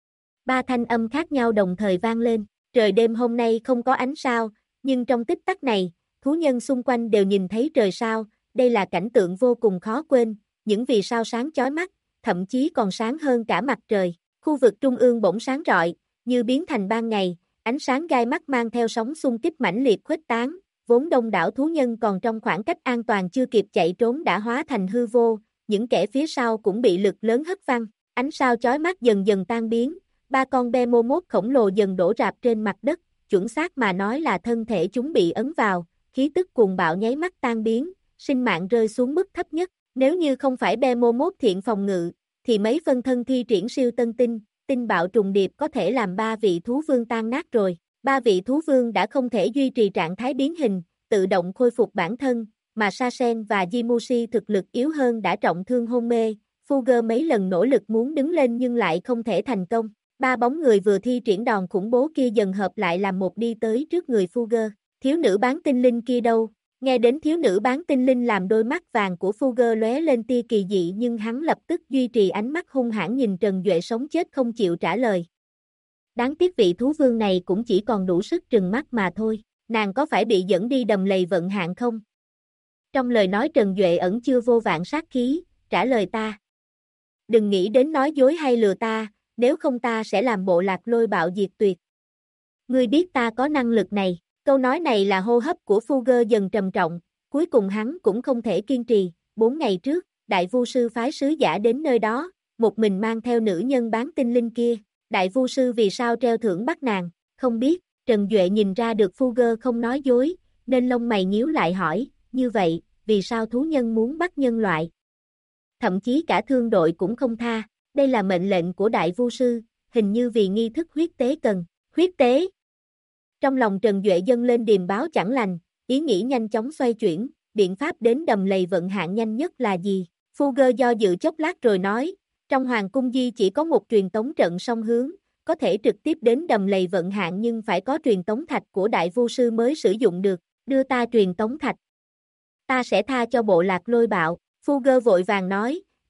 [SPEAKER 1] 3 thanh âm khác nhau đồng thời vang lên, trời đêm hôm nay không có ánh sao, nhưng trong tích tắc này, thú nhân xung quanh đều nhìn thấy trời sao, đây là cảnh tượng vô cùng khó quên, những vì sao sáng chói mắt, thậm chí còn sáng hơn cả mặt trời. Khu vực trung ương bỗng sáng rọi, như biến thành ban ngày, ánh sáng gai mắt mang theo sóng xung kích mãnh liệt khuếch tán, vốn đông đảo thú nhân còn trong khoảng cách an toàn chưa kịp chạy trốn đã hóa thành hư vô, những kẻ phía sau cũng bị lực lớn hất văng, ánh sao chói mắt dần dần tan biến, 3 con Behemoth khổng lồ dần đổ rạp trên mặt đất, chuẩn xác mà nói là thân thể chúng bị ấn vào, khí tức cuồng bạo nháy mắt tan biến, sinh mạng rơi xuống mức thấp nhất, nếu như không phải Behemoth thiện phòng ngự, thì mấy phân thân thi triển siêu tân tinh, tinh bạo trùng điệp có thể làm 3 vị thú vương tan nát rồi. 3 vị thú vương đã không thể duy trì trạng thái biến hình, tự động khôi phục bản thân, mà Sasen và Jimushi thực lực yếu hơn đã trọng thương hôn mê, Fugger mấy lần nỗ lực muốn đứng lên nhưng lại không thể thành công. 3 bóng người vừa thi triển đòn khủng bố kia dần hợp lại làm một đi tới trước người Fugger. Thiếu nữ bán tinh linh kia đâu? Nghe đến thiếu nữ bán tinh linh làm đôi mắt vàng của Fugger lóe lên tia kỳ dị nhưng hắn lập tức duy trì ánh mắt hung hãn nhìn Trần Duệ sống chết không chịu trả lời. Đáng tiếc vị thú vương này cũng chỉ còn đủ sức trừng mắt mà thôi, nàng có phải bị dẫn đi đầm lầy vận hạn không? Trong lời nói Trần Duệ ẩn chưa vô vạn sát khí, trả lời ta. Đừng nghĩ đến nói dối hay lừa ta, nếu không ta sẽ làm bộ lạc lôi bạo diệt tuyệt. Ngươi biết ta có năng lực này, câu nói này là hô hấp của Fugger dần trầm trọng, cuối cùng hắn cũng không thể kiên trì. 4 ngày trước, đại vu sư phái sứ giả đến nơi đó, một mình mang theo nữ nhân bán tinh linh kia. Đại vu sư vì sao treo thưởng bắt nàng, không biết, Trần Duệ nhìn ra được Fugger không nói dối, nên lông mày nhíu lại hỏi, như vậy, vì sao thú nhân muốn bắt nhân loại? Thậm chí cả thương đội cũng không tha, đây là mệnh lệnh của đại vu sư, hình như vì nghi thức huyết tế cần, huyết tế. Trong lòng Trần Duệ dâng lên điềm báo chẳng lành, ý nghĩ nhanh chóng xoay chuyển, biện pháp đến đầm lầy vận hạn nhanh nhất là gì? Fugger do dự chốc lát rồi nói, trong Hoàng Cung Di chỉ có một truyền tống trận song hướng, có thể trực tiếp đến đầm lầy vận hạn nhưng phải có truyền tống thạch của đại vu sư mới sử dụng được, đưa ta truyền tống thạch. Ta sẽ tha cho bộ lạc lôi bạo, Fugger vội vàng nói,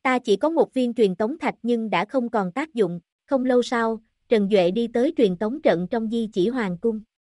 [SPEAKER 1] Ta chỉ có một viên truyền tống thạch nhưng đã không còn tác dụng. Không lâu sau, Trần Duệ đi tới truyền tống trận trong Di Chỉ Hoàng cung.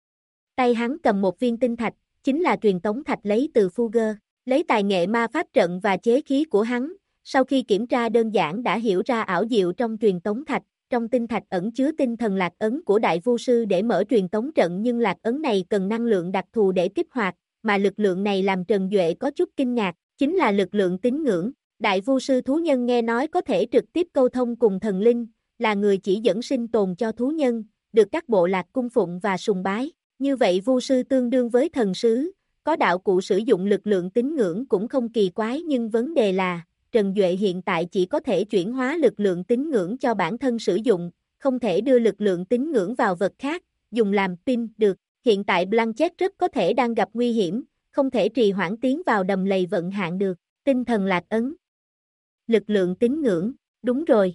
[SPEAKER 1] Tay hắn cầm một viên tinh thạch, chính là truyền tống thạch lấy từ Fugger. Lấy tài nghệ ma pháp trận và chế khí của hắn, sau khi kiểm tra đơn giản đã hiểu ra ảo diệu trong truyền tống thạch. Trong tinh thạch ẩn chứa tinh thần lạc ấn của đại vu sư để mở truyền tống trận, nhưng lạc ấn này cần năng lượng đặc thù để kích hoạt, mà lực lượng này làm Trần Duệ có chút kinh ngạc, chính là lực lượng tín ngưỡng. Đại vu sư thú nhân nghe nói có thể trực tiếp câu thông cùng thần linh, là người chỉ dẫn sinh tồn cho thú nhân, được các bộ lạc cung phụng và sùng bái. Như vậy vu sư tương đương với thần sứ, có đạo cụ sử dụng lực lượng tín ngưỡng cũng không kỳ quái, nhưng vấn đề là Trần Duệ hiện tại chỉ có thể chuyển hóa lực lượng tín ngưỡng cho bản thân sử dụng, không thể đưa lực lượng tín ngưỡng vào vật khác, dùng làm pin được. Hiện tại Blanchett rất có thể đang gặp nguy hiểm, không thể trì hoãn tiến vào đầm lầy vận hạn được. Tinh thần lạc ấn. Lực lượng tín ngưỡng, đúng rồi.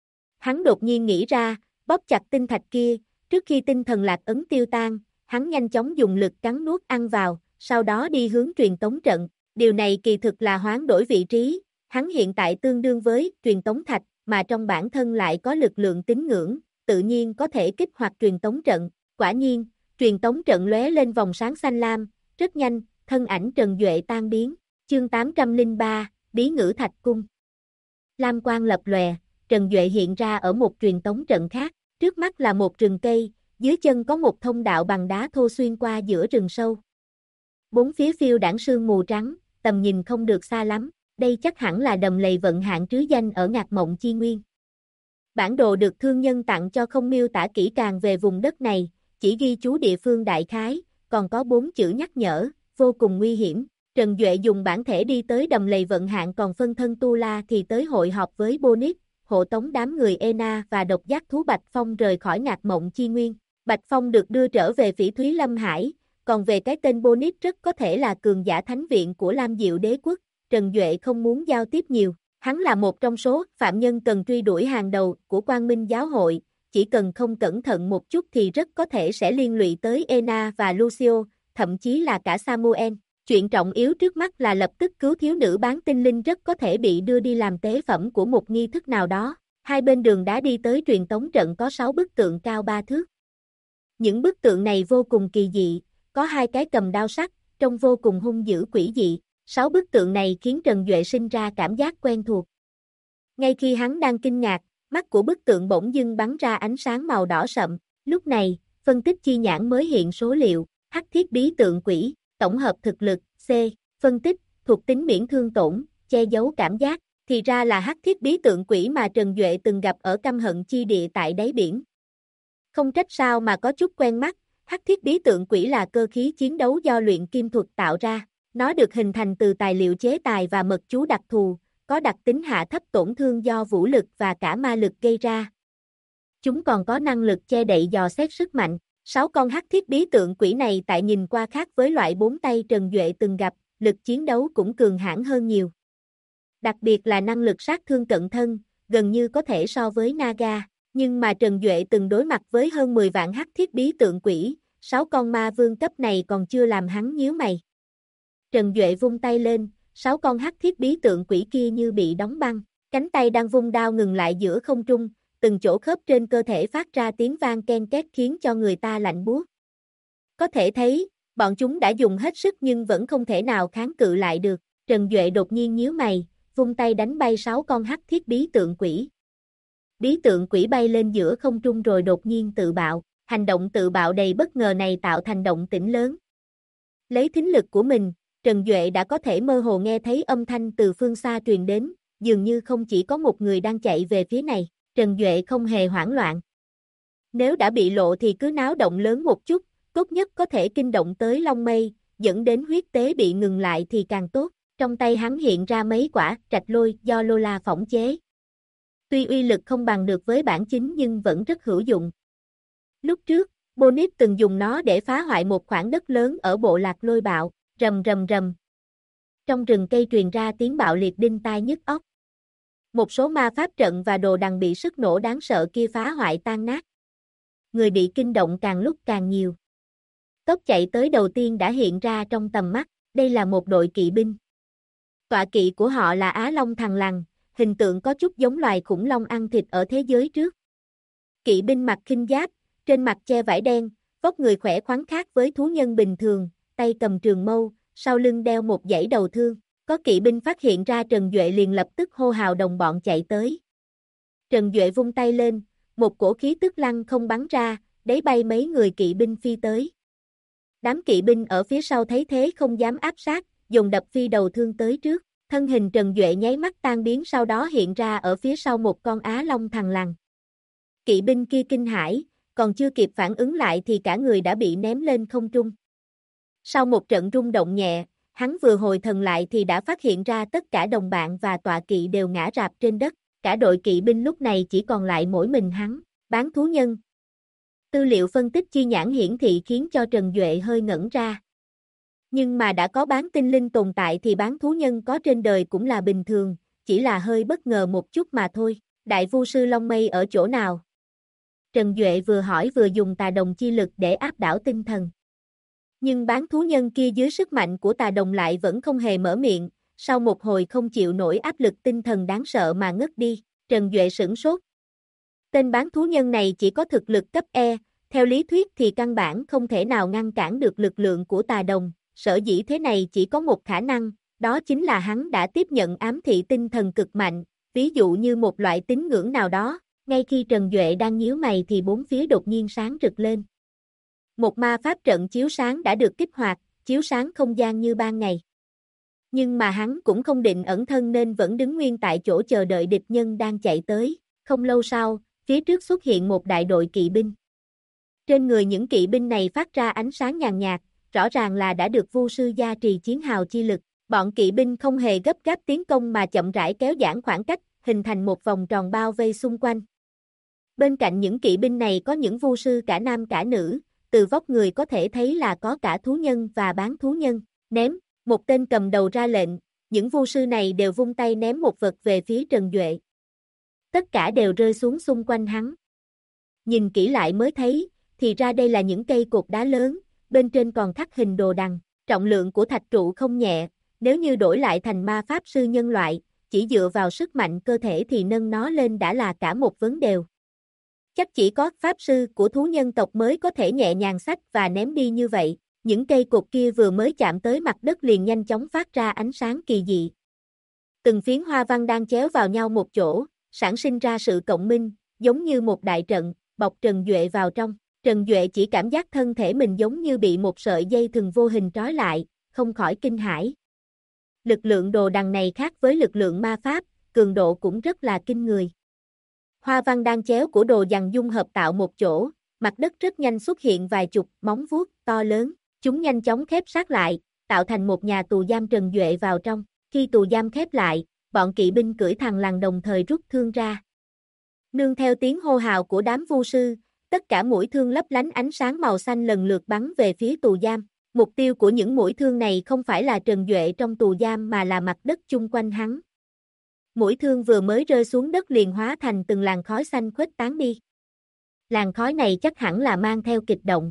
[SPEAKER 1] Hắn đột nhiên nghĩ ra, bóp chặt tinh thạch kia, trước khi tinh thần lạc ấn tiêu tan, hắn nhanh chóng dùng lực cắn nuốt ăn vào, sau đó đi hướng truyền tống trận. Điều này kỳ thực là hoán đổi vị trí, hắn hiện tại tương đương với truyền tống thạch, mà trong bản thân lại có lực lượng tín ngưỡng, tự nhiên có thể kích hoạt truyền tống trận. Quả nhiên, truyền tống trận lóe lên vòng sáng xanh lam, rất nhanh, thân ảnh Trần Duệ tan biến. Chương 803, Bí ngữ Thạch Cung. Lam quang lập lòe, Trần Duệ hiện ra ở một truyền tống trận khác, trước mắt là một rừng cây, dưới chân có một thông đạo bằng đá thô xuyên qua giữa rừng sâu. Bốn phía phiêu đãng sương mù trắng, tầm nhìn không được xa lắm, đây chắc hẳn là đầm lầy vận hạn trứ danh ở Ngạc Mộng Chi Nguyên. Bản đồ được thương nhân tặng cho không miêu tả kỹ càng về vùng đất này, chỉ ghi chú địa phương đại khái, còn có 4 chữ nhắc nhở, vô cùng nguy hiểm. Trần Duệ dùng bản thể đi tới đầm lầy vận hạn, còn phân thân Tu La thì tới hội họp với Bonnet, hộ tống đám người Ena và độc giác thú Bạch Phong rời khỏi Ngạc Mộng Chi Nguyên. Bạch Phong được đưa trở về Phỉ Thúy Lâm Hải, còn về cái tên Bonnet rất có thể là cường giả thánh viện của Lam Diệu Đế Quốc. Trần Duệ không muốn giao tiếp nhiều, hắn là một trong số phạm nhân cần truy đuổi hàng đầu của Quang Minh Giáo hội, chỉ cần không cẩn thận một chút thì rất có thể sẽ liên lụy tới Ena và Lucio, thậm chí là cả Samuel. Chuyện trọng yếu trước mắt là lập tức cứu thiếu nữ bán tinh linh rất có thể bị đưa đi làm tế phẩm của một nghi thức nào đó. Hai bên đường đá đi tới truyền tống trận có 6 bức tượng cao 3 thước. Những bức tượng này vô cùng kỳ dị, có 2 cái cầm đao sắc, trông vô cùng hung dữ quỷ dị. 6 bức tượng này khiến Trần Duệ sinh ra cảm giác quen thuộc. Ngay khi hắn đang kinh ngạc, mắt của bức tượng bỗng dưng bắn ra ánh sáng màu đỏ sậm. Lúc này, phân tích chi nhãn mới hiện số liệu, hắc thiết bí tượng quỷ, tổng hợp thực lực, C, phân tích, thuộc tính miễn thương tổn, che giấu cảm giác, thì ra là hắc thiết bí tượng quỷ mà Trần Duệ từng gặp ở Căm Hận Chi Địa tại đáy biển. Không trách sao mà có chút quen mắt, hắc thiết bí tượng quỷ là cơ khí chiến đấu do luyện kim thuật tạo ra. Nó được hình thành từ tài liệu chế tài và mật chú đặc thù, có đặc tính hạ thấp tổn thương do vũ lực và cả ma lực gây ra. Chúng còn có năng lực che đậy dò xét sức mạnh. 6 con hắc thiết bí tượng quỷ này tại nhìn qua khác với loại 4 tay Trần Duệ từng gặp, lực chiến đấu cũng cường hãn hơn nhiều. Đặc biệt là năng lực sát thương cận thân, gần như có thể so với Naga, nhưng mà Trần Duệ từng đối mặt với hơn 10 vạn hắc thiết bí tượng quỷ, 6 con ma vương cấp này còn chưa làm hắn nhíu mày. Trần Duệ vung tay lên, 6 con hắc thiết bí tượng quỷ kia như bị đóng băng, cánh tay đang vung đao ngừng lại giữa không trung, từng chỗ khớp trên cơ thể phát ra tiếng vang ken két khiến cho người ta lạnh buốt. Có thể thấy, bọn chúng đã dùng hết sức nhưng vẫn không thể nào kháng cự lại được. Trần Duệ đột nhiên nhíu mày, vung tay đánh bay 6 con hắc thiết bí tượng quỷ. Bí tượng quỷ bay lên giữa không trung rồi đột nhiên tự bạo, hành động tự bạo đầy bất ngờ này tạo thành động tĩnh lớn. Lấy thính lực của mình, Trần Duệ đã có thể mơ hồ nghe thấy âm thanh từ phương xa truyền đến, dường như không chỉ có một người đang chạy về phía này. Trần Duệ không hề hoảng loạn. Nếu đã bị lộ thì cứ náo động lớn một chút, tốt nhất có thể kinh động tới Long Mây, dẫn đến huyết tế bị ngừng lại thì càng tốt. Trong tay hắn hiện ra mấy quả trạch lôi do Lola phỏng chế. Tuy uy lực không bằng được với bản chính nhưng vẫn rất hữu dụng. Lúc trước, Bonnet từng dùng nó để phá hoại một khoảng đất lớn ở bộ lạc Lôi Bạo, rầm rầm rầm. Trong rừng cây truyền ra tiếng bạo liệt đinh tai nhức óc. Một số ma pháp trận và đồ đằng bị sức nổ đáng sợ kia phá hoại tan nát. Người bị kinh động càng lúc càng nhiều. Tốc chạy tới đầu tiên đã hiện ra trong tầm mắt, đây là một đội kỵ binh. Tọa kỵ của họ là Á Long Thằn Lằn, hình tượng có chút giống loài khủng long ăn thịt ở thế giới trước. Kỵ binh mặc khinh giáp, trên mặt che vải đen, vóc người khỏe khoắn khác với thú nhân bình thường, tay cầm trường mâu, sau lưng đeo một dãy đầu thương. Có kỵ binh phát hiện ra Trần Duệ liền lập tức hô hào đồng bọn chạy tới. Trần Duệ vung tay lên, một cổ khí tức lăng không bắn ra, đẩy bay mấy người kỵ binh phi tới. Đám kỵ binh ở phía sau thấy thế không dám áp sát, dùng đập phi đầu thương tới trước. Thân hình Trần Duệ nháy mắt tan biến, sau đó hiện ra ở phía sau một con Á Long thằn lằn. Kỵ binh kia kinh hãi, còn chưa kịp phản ứng lại thì cả người đã bị ném lên không trung. Sau một trận rung động nhẹ, hắn vừa hồi thần lại thì đã phát hiện ra tất cả đồng bạn và tọa kỵ đều ngã rạp trên đất, cả đội kỵ binh lúc này chỉ còn lại mỗi mình hắn, bán thú nhân. Tư liệu phân tích chi nhãn hiển thị khiến cho Trần Duệ hơi ngẩn ra. Nhưng mà đã có bán tinh linh tồn tại thì bán thú nhân có trên đời cũng là bình thường, chỉ là hơi bất ngờ một chút mà thôi. Đại vu sư Long Mây ở chỗ nào? Trần Duệ vừa hỏi vừa dùng tà đồng chi lực để áp đảo tinh thần. Nhưng bán thú nhân kia dưới sức mạnh của tà đồng lại vẫn không hề mở miệng, sau một hồi không chịu nổi áp lực tinh thần đáng sợ mà ngất đi. Trần Duệ sửng sốt. Tên bán thú nhân này chỉ có thực lực cấp E, theo lý thuyết thì căn bản không thể nào ngăn cản được lực lượng của tà đồng, sở dĩ thế này chỉ có một khả năng, đó chính là hắn đã tiếp nhận ám thị tinh thần cực mạnh, ví dụ như một loại tín ngưỡng nào đó. Ngay khi Trần Duệ đang nhíu mày thì bốn phía đột nhiên sáng rực lên. Một ma pháp trận chiếu sáng đã được kích hoạt, chiếu sáng không gian như ban ngày. Nhưng mà hắn cũng không định ẩn thân nên vẫn đứng nguyên tại chỗ chờ đợi địch nhân đang chạy tới. Không lâu sau, phía trước xuất hiện một đại đội kỵ binh. Trên người những kỵ binh này phát ra ánh sáng nhàn nhạt, rõ ràng là đã được vu sư gia trì chiến hào chi lực. Bọn kỵ binh không hề gấp gáp tiến công mà chậm rãi kéo giãn khoảng cách, hình thành một vòng tròn bao vây xung quanh. Bên cạnh những kỵ binh này có những vu sư cả nam cả nữ, từ vóc người có thể thấy là có cả thú nhân và bán thú nhân. Ném, một tên cầm đầu ra lệnh, những vu sư này đều vung tay ném một vật về phía Trần Duệ. Tất cả đều rơi xuống xung quanh hắn. Nhìn kỹ lại mới thấy, thì ra đây là những cây cột đá lớn, bên trên còn khắc hình đồ đằng. Trọng lượng của thạch trụ không nhẹ, nếu như đổi lại thành ma pháp sư nhân loại, chỉ dựa vào sức mạnh cơ thể thì nâng nó lên đã là cả một vấn đề. Chắc chỉ có pháp sư của thú nhân tộc mới có thể nhẹ nhàng xách và ném đi như vậy. Những cây cột kia vừa mới chạm tới mặt đất liền nhanh chóng phát ra ánh sáng kỳ dị. Từng phiến hoa văn đang chéo vào nhau một chỗ, sản sinh ra sự cộng minh, giống như một đại trận, bọc Trần Duệ vào trong. Trần Duệ chỉ cảm giác thân thể mình giống như bị một sợi dây thừng vô hình trói lại, không khỏi kinh hãi. Lực lượng đồ đằng này khác với lực lượng ma pháp, cường độ cũng rất là kinh người. Hoa văn đang chéo của đồ đằng dung hợp tạo một chỗ, mặt đất rất nhanh xuất hiện vài chục móng vuốt to lớn, chúng nhanh chóng khép sát lại, tạo thành một nhà tù giam Trần Duệ vào trong. Khi tù giam khép lại, bọn kỵ binh cưỡi thằn lằn đồng thời rút thương ra. Nương theo tiếng hô hào của đám vu sư, tất cả mũi thương lấp lánh ánh sáng màu xanh lần lượt bắn về phía tù giam. Mục tiêu của những mũi thương này không phải là Trần Duệ trong tù giam mà là mặt đất chung quanh hắn. Mũi thương vừa mới rơi xuống đất liền hóa thành từng làn khói xanh khuếch tán đi. Làn khói này chắc hẳn là mang theo kịch động.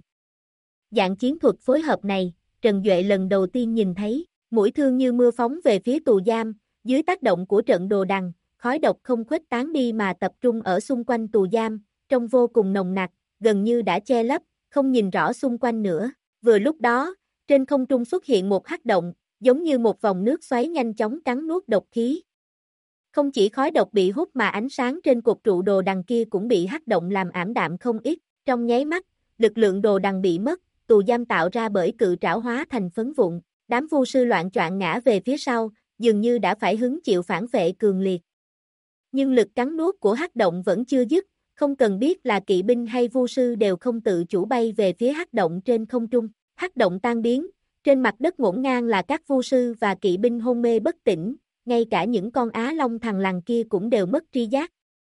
[SPEAKER 1] Dạng chiến thuật phối hợp này, Trần Duệ lần đầu tiên nhìn thấy, mũi thương như mưa phóng về phía tù giam, dưới tác động của trận đồ đằng, khói độc không khuếch tán đi mà tập trung ở xung quanh tù giam, trông vô cùng nồng nặc, gần như đã che lấp, không nhìn rõ xung quanh nữa. Vừa lúc đó, trên không trung xuất hiện một hắc động, giống như một vòng nước xoáy nhanh chóng cắn nuốt độc khí. Không chỉ khói độc bị hút mà ánh sáng trên cột trụ đồ đằng kia cũng bị hắc động làm ảm đạm không ít. Trong nháy mắt, lực lượng đồ đằng bị mất, tù giam tạo ra bởi cự trảo hóa thành phấn vụn. Đám vu sư loạn choạng ngã về phía sau, dường như đã phải hứng chịu phản vệ cường liệt. Nhưng lực cắn nuốt của hắc động vẫn chưa dứt, không cần biết là kỵ binh hay vu sư đều không tự chủ bay về phía hắc động trên không trung. Hắc động tan biến, trên mặt đất ngổn ngang là các vu sư và kỵ binh hôn mê bất tỉnh, ngay cả những con Á Long thằn lằn kia cũng đều mất tri giác.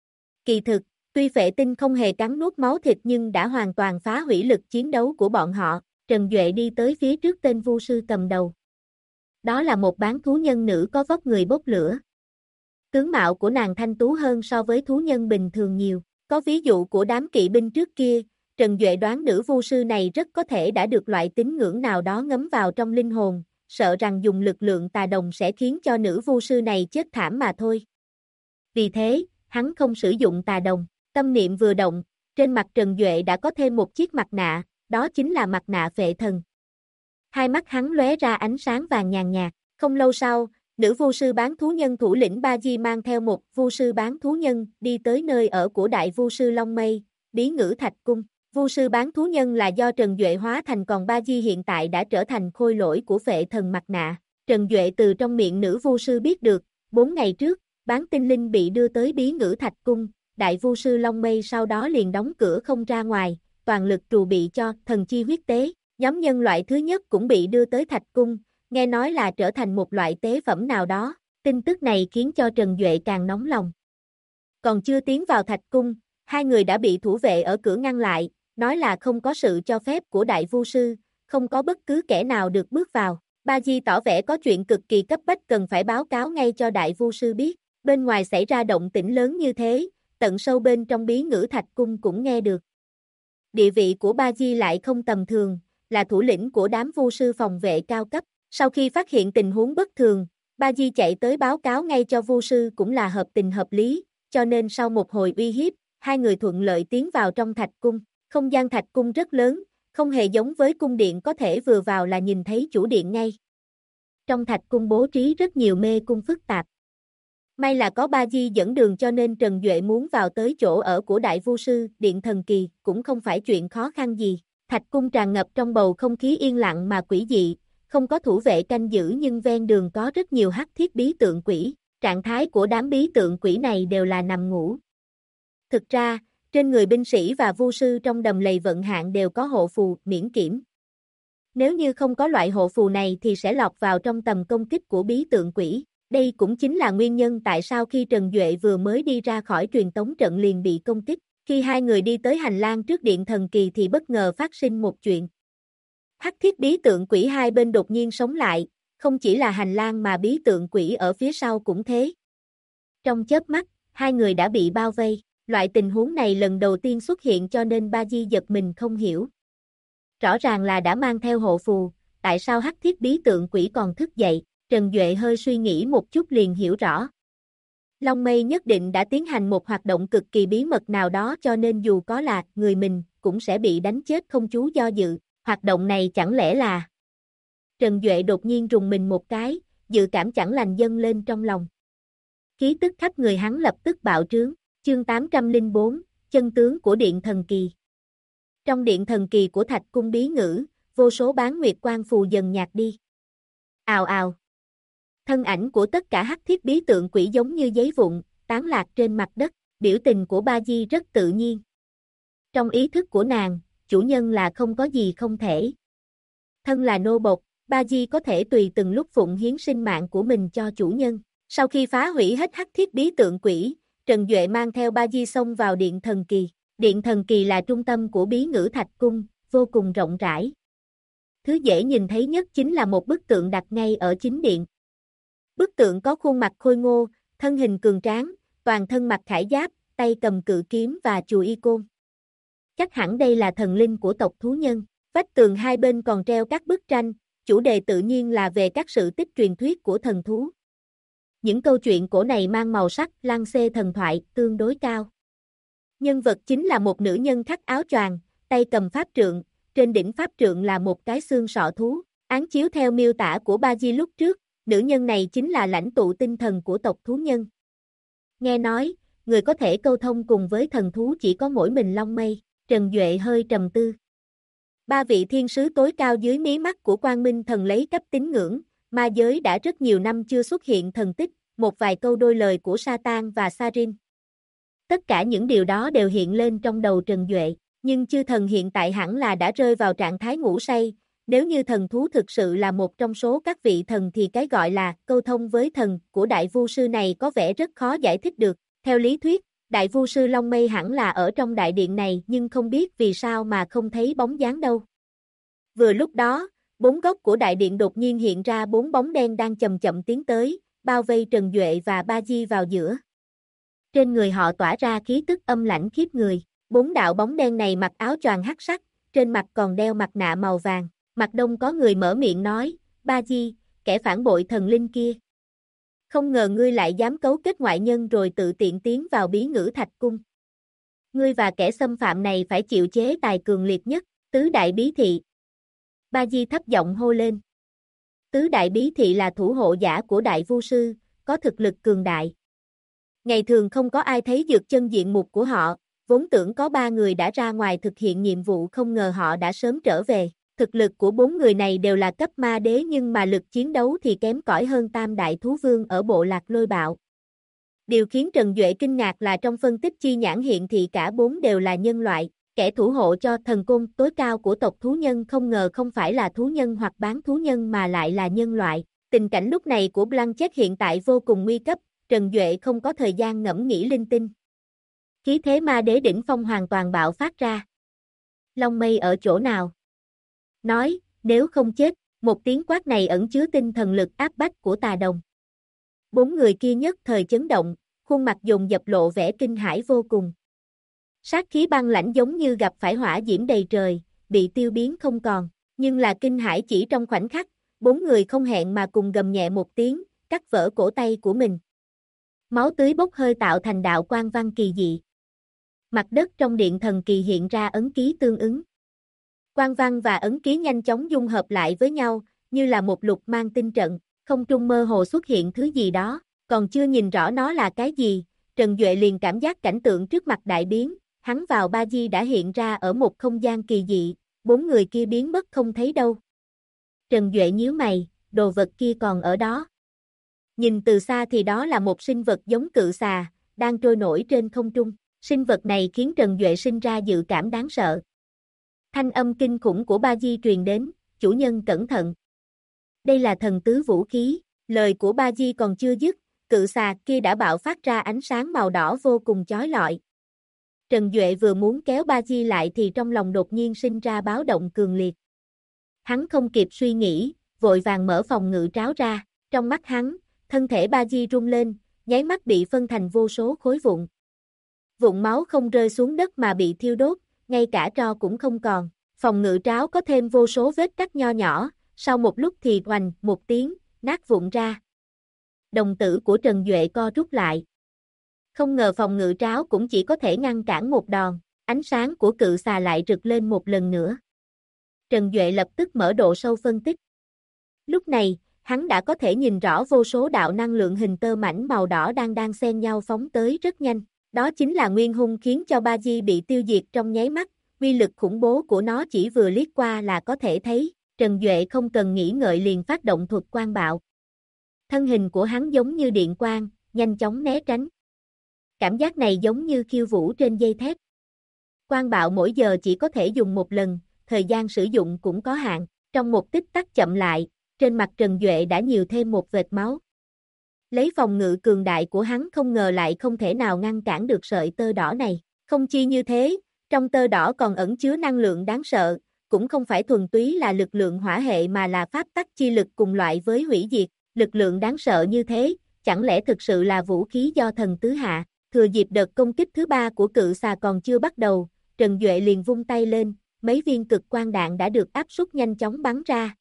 [SPEAKER 1] Kỳ thực, tuy phệ tinh không hề cắn nuốt máu thịt nhưng đã hoàn toàn phá hủy lực chiến đấu của bọn họ. Trần Duệ đi tới phía trước tên vu sư cầm đầu. Đó là một bán thú nhân nữ có vóc người bốc lửa. Tướng mạo của nàng thanh tú hơn so với thú nhân bình thường nhiều. Có ví dụ của đám kỵ binh trước kia, Trần Duệ đoán nữ vu sư này rất có thể đã được loại tín ngưỡng nào đó ngấm vào trong linh hồn, sợ rằng dùng lực lượng tà đồng sẽ khiến cho nữ vu sư này chết thảm mà thôi. vì thế, hắn không sử dụng tà đồng. Tâm niệm vừa động, trên mặt Trần Duệ đã có thêm một chiếc mặt nạ, đó chính là mặt nạ phệ thần. Hai mắt hắn lóe ra ánh sáng vàng nhàn nhạt. Không lâu sau, nữ vu sư bán thú nhân thủ lĩnh Ba Di mang theo một vu sư bán thú nhân đi tới nơi ở của đại vu sư Long Mây, Bí Ngữ Thạch Cung. Vu sư bán thú nhân là do Trần Duệ hóa thành, còn Ba Di hiện tại đã trở thành khôi lỗi của phệ thần mặt nạ. Trần Duệ từ trong miệng nữ vu sư biết được, 4 ngày trước, bán tinh linh bị đưa tới Bí Ngữ Thạch Cung, đại vu sư Long Mây sau đó liền đóng cửa không ra ngoài, toàn lực trù bị cho thần chi huyết tế. Nhóm nhân loại thứ nhất cũng bị đưa tới Thạch Cung, nghe nói là trở thành một loại tế phẩm nào đó. Tin tức này khiến cho Trần Duệ càng nóng lòng. Còn chưa tiến vào Thạch Cung, hai người đã bị thủ vệ ở cửa ngăn lại, nói là không có sự cho phép của đại vu sư, không có bất cứ kẻ nào được bước vào. Ba Di tỏ vẻ có chuyện cực kỳ cấp bách cần phải báo cáo ngay cho đại vu sư biết. Bên ngoài xảy ra động tĩnh lớn như thế, tận sâu bên trong Bí Ngữ Thạch Cung cũng nghe được. Địa vị của Ba Di lại không tầm thường, là thủ lĩnh của đám vu sư phòng vệ cao cấp. Sau khi phát hiện tình huống bất thường, Ba Di chạy tới báo cáo ngay cho vu sư cũng là hợp tình hợp lý, cho nên sau một hồi uy hiếp, hai người thuận lợi tiến vào trong Thạch Cung. Không gian Thạch Cung rất lớn, không hề giống với cung điện có thể vừa vào là nhìn thấy chủ điện ngay. Trong Thạch Cung bố trí rất nhiều mê cung phức tạp. May là có Ba Di dẫn đường cho nên Trần Duệ muốn vào tới chỗ ở của đại vu sư, điện thần kỳ, cũng không phải chuyện khó khăn gì. Thạch Cung tràn ngập trong bầu không khí yên lặng mà quỷ dị, không có thủ vệ canh giữ nhưng ven đường có rất nhiều hắc thiết bí tượng quỷ. Trạng thái của đám bí tượng quỷ này đều là nằm ngủ. Thực ra, trên người binh sĩ và vu sư trong đầm lầy vận hạn đều có hộ phù, miễn kiểm. Nếu như không có loại hộ phù này thì sẽ lọt vào trong tầm công kích của bí tượng quỷ. Đây cũng chính là nguyên nhân tại sao khi Trần Duệ vừa mới đi ra khỏi truyền tống trận liền bị công kích. Khi hai người đi tới hành lang trước điện thần kỳ thì bất ngờ phát sinh một chuyện. Hắc thiết bí tượng quỷ hai bên đột nhiên sống lại, không chỉ là hành lang mà bí tượng quỷ ở phía sau cũng thế. Trong chớp mắt, hai người đã bị bao vây. Loại tình huống này lần đầu tiên xuất hiện cho nên Ba Di giật mình không hiểu. Rõ ràng là đã mang theo hộ phù, tại sao hắc thiết bí tượng quỷ còn thức dậy? Trần Duệ hơi suy nghĩ một chút liền hiểu rõ. Long Mây nhất định đã tiến hành một hoạt động cực kỳ bí mật nào đó cho nên dù có là người mình cũng sẽ bị đánh chết không chú do dự. Hoạt động này chẳng lẽ là... Trần Duệ đột nhiên rùng mình một cái, dự cảm chẳng lành dâng lên trong lòng. Khí tức khắp người hắn lập tức bạo trướng. Chương 804, chân tướng của Điện Thần Kỳ. Trong Điện Thần Kỳ của Thạch Cung Bí Ngữ, vô số bán nguyệt quang phù dần nhạt đi. Ào ào. Thân ảnh của tất cả hắc thiết bí tượng quỷ giống như giấy vụn, tán lạc trên mặt đất, biểu tình của Ba Di rất tự nhiên. Trong ý thức của nàng, chủ nhân là không có gì không thể. Thân là nô bộc, Ba Di có thể tùy từng lúc phụng hiến sinh mạng của mình cho chủ nhân. Sau khi phá hủy hết hắc thiết bí tượng quỷ, Trần Duệ mang theo Ba Di xông vào Điện Thần Kỳ. Điện Thần Kỳ là trung tâm của Bí Ngữ Thạch Cung, vô cùng rộng rãi. Thứ dễ nhìn thấy nhất chính là một bức tượng đặt ngay ở chính điện. Bức tượng có khuôn mặt khôi ngô, thân hình cường tráng, toàn thân mặc khải giáp, tay cầm cự kiếm và chùi y côn. Chắc hẳn đây là thần linh của tộc thú nhân. Vách tường hai bên còn treo các bức tranh, chủ đề tự nhiên là về các sự tích truyền thuyết của thần thú. Những câu chuyện cổ này mang màu sắc lăng xê thần thoại tương đối cao. Nhân vật chính là một nữ nhân khắc áo choàng, tay cầm pháp trượng, trên đỉnh pháp trượng là một cái xương sọ thú. Án chiếu theo miêu tả của Ba Di lúc trước, nữ nhân này chính là lãnh tụ tinh thần của tộc thú nhân. Nghe nói, người có thể câu thông cùng với thần thú chỉ có mỗi mình Long Mây. Trần Duệ hơi trầm tư. Ba vị thiên sứ tối cao dưới mí mắt của Quang Minh Thần lấy cấp tín ngưỡng, ma giới đã rất nhiều năm chưa xuất hiện thần tích, một vài câu đôi lời của Satan và Sarin. Tất cả những điều đó đều hiện lên trong đầu Trần Duệ, nhưng chư thần hiện tại hẳn là đã rơi vào trạng thái ngủ say, nếu như thần thú thực sự là một trong số các vị thần thì cái gọi là câu thông với thần của đại vu sư này có vẻ rất khó giải thích được. Theo lý thuyết, đại vu sư Long Mây hẳn là ở trong đại điện này nhưng không biết vì sao mà không thấy bóng dáng đâu. Vừa lúc đó, bốn góc của đại điện đột nhiên hiện ra bốn bóng đen đang chậm chậm tiến tới, bao vây Trần Duệ và Ba Di vào giữa. Trên người họ tỏa ra khí tức âm lãnh khiếp người, bốn đạo bóng đen này mặc áo choàng hắc sắc, trên mặt còn đeo mặt nạ màu vàng. Mặt đông có người mở miệng nói, Ba Di, kẻ phản bội thần linh kia. Không ngờ ngươi lại dám cấu kết ngoại nhân rồi tự tiện tiến vào bí ngữ thạch cung. Ngươi và kẻ xâm phạm này phải chịu chế tài cường liệt nhất, tứ đại bí thị. Ba Di thấp giọng hô lên. Tứ đại bí thị là thủ hộ giả của đại vu sư, có thực lực cường đại. Ngày thường không có ai thấy dược chân diện mục của họ, vốn tưởng có 3 người đã ra ngoài thực hiện nhiệm vụ, không ngờ họ đã sớm trở về. Thực lực của 4 người này đều là cấp ma đế, nhưng mà lực chiến đấu thì kém cỏi hơn tam đại thú vương ở bộ lạc Lôi Bạo. Điều khiến Trần Duệ kinh ngạc là trong phân tích chi nhãn hiện thì cả 4 đều là nhân loại, kẻ thủ hộ cho thần côn tối cao của tộc thú nhân không ngờ không phải là thú nhân hoặc bán thú nhân mà lại là nhân loại. Tình cảnh lúc này của Blanchett hiện tại vô cùng nguy cấp, Trần Duệ không có thời gian ngẫm nghĩ linh tinh. Khí thế ma đế đỉnh phong hoàn toàn bạo phát ra. Long mây ở chỗ nào? Nói, nếu không chết, một tiếng quát này ẩn chứa tinh thần lực áp bách của tà đồng. 4 người kia nhất thời chấn động, khuôn mặt dồn dập lộ vẻ kinh hãi vô cùng. Sát khí băng lãnh giống như gặp phải hỏa diễm đầy trời, bị tiêu biến không còn, nhưng là kinh hãi chỉ trong khoảnh khắc, 4 người không hẹn mà cùng gầm nhẹ một tiếng, cắt vỡ cổ tay của mình. Máu tươi bốc hơi tạo thành đạo quang văn kỳ dị. Mặt đất trong điện thần kỳ hiện ra ấn ký tương ứng. Quang văn và ấn ký nhanh chóng dung hợp lại với nhau, như là một lục mang tinh trận, không trung mơ hồ xuất hiện thứ gì đó, còn chưa nhìn rõ nó là cái gì, Trần Duệ liền cảm giác cảnh tượng trước mặt đại biến, hắn vào Ba Di đã hiện ra ở một không gian kỳ dị, 4 người kia biến mất không thấy đâu. Trần Duệ nhíu mày, đồ vật kia còn ở đó. Nhìn từ xa thì đó là một sinh vật giống cự xà, đang trôi nổi trên không trung, sinh vật này khiến Trần Duệ sinh ra dự cảm đáng sợ. Thanh âm kinh khủng của Ba Di truyền đến, chủ nhân cẩn thận. Đây là thần tứ vũ khí, lời của Ba Di còn chưa dứt, cự xà kia đã bạo phát ra ánh sáng màu đỏ vô cùng chói lọi. Trần Duệ vừa muốn kéo Ba Di lại thì trong lòng đột nhiên sinh ra báo động cường liệt. Hắn không kịp suy nghĩ, vội vàng mở phòng ngự tráo ra, trong mắt hắn, thân thể Ba Di rung lên, nháy mắt bị phân thành vô số khối vụn. Vụn máu không rơi xuống đất mà bị thiêu đốt, ngay cả tro cũng không còn. Phòng ngự tráo có thêm vô số vết cắt nho nhỏ, sau một lúc thì oành một tiếng, nát vụn ra. Đồng tử của Trần Duệ co rút lại. Không ngờ phòng ngự tráo cũng chỉ có thể ngăn cản một đòn, ánh sáng của cự xà lại rực lên một lần nữa. Trần Duệ lập tức mở độ sâu phân tích. Lúc này, hắn đã có thể nhìn rõ vô số đạo năng lượng hình tơ mảnh màu đỏ đang xen nhau phóng tới rất nhanh. Đó chính là nguyên hung khiến cho Ba Di bị tiêu diệt trong nháy mắt, uy lực khủng bố của nó chỉ vừa liếc qua là có thể thấy, Trần Duệ không cần nghĩ ngợi liền phát động thuật quang bạo. Thân hình của hắn giống như điện quang, nhanh chóng né tránh. Cảm giác này giống như khiêu vũ trên dây thép. Quang bạo mỗi giờ chỉ có thể dùng một lần, thời gian sử dụng cũng có hạn, trong một tích tắc chậm lại, trên mặt Trần Duệ đã nhiều thêm một vệt máu. Lấy phòng ngự cường đại của hắn không ngờ lại không thể nào ngăn cản được sợi tơ đỏ này. Không chi như thế, trong tơ đỏ còn ẩn chứa năng lượng đáng sợ, cũng không phải thuần túy là lực lượng hỏa hệ mà là pháp tắc chi lực cùng loại với hủy diệt. Lực lượng đáng sợ như thế, chẳng lẽ thực sự là vũ khí do thần tứ hạ? Thừa dịp đợt công kích thứ 3 của cự xà còn chưa bắt đầu, Trần Duệ liền vung tay lên, mấy viên cực quang đạn đã được áp suất nhanh chóng bắn ra.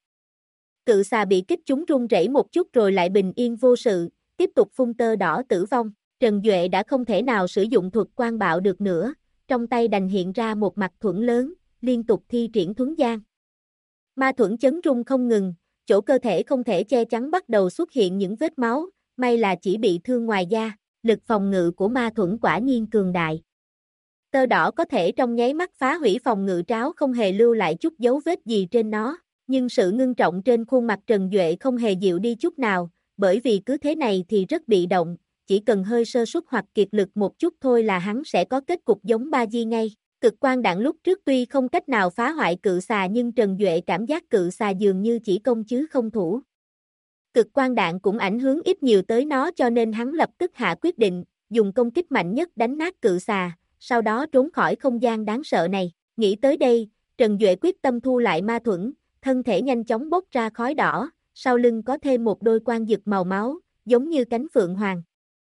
[SPEAKER 1] Cự xà bị kích chúng rung rẩy một chút rồi lại bình yên vô sự, tiếp tục phun tơ đỏ tử vong. Trần Duệ đã không thể nào sử dụng thuật quang bạo được nữa, trong tay đành hiện ra một mặt thuẫn lớn, liên tục thi triển thuấn gian. Ma thuẫn chấn rung không ngừng, chỗ cơ thể không thể che chắn bắt đầu xuất hiện những vết máu, may là chỉ bị thương ngoài da, lực phòng ngự của ma thuẫn quả nhiên cường đại. Tơ đỏ có thể trong nháy mắt phá hủy phòng ngự tráo không hề lưu lại chút dấu vết gì trên nó, nhưng sự ngưng trọng trên khuôn mặt Trần Duệ không hề dịu đi chút nào, bởi vì cứ thế này thì rất bị động, chỉ cần hơi sơ suất hoặc kiệt lực một chút thôi là hắn sẽ có kết cục giống Ba Di ngay. Cực quang đạn lúc trước tuy không cách nào phá hoại cự xà nhưng Trần Duệ cảm giác cự xà dường như chỉ công chứ không thủ. Cực quang đạn cũng ảnh hưởng ít nhiều tới nó cho nên hắn lập tức hạ quyết định, dùng công kích mạnh nhất đánh nát cự xà, sau đó trốn khỏi không gian đáng sợ này. Nghĩ tới đây, Trần Duệ quyết tâm thu lại ma thuẫn, thân thể nhanh chóng bốc ra khói đỏ, sau lưng có thêm một đôi quang dực màu máu, giống như cánh phượng hoàng.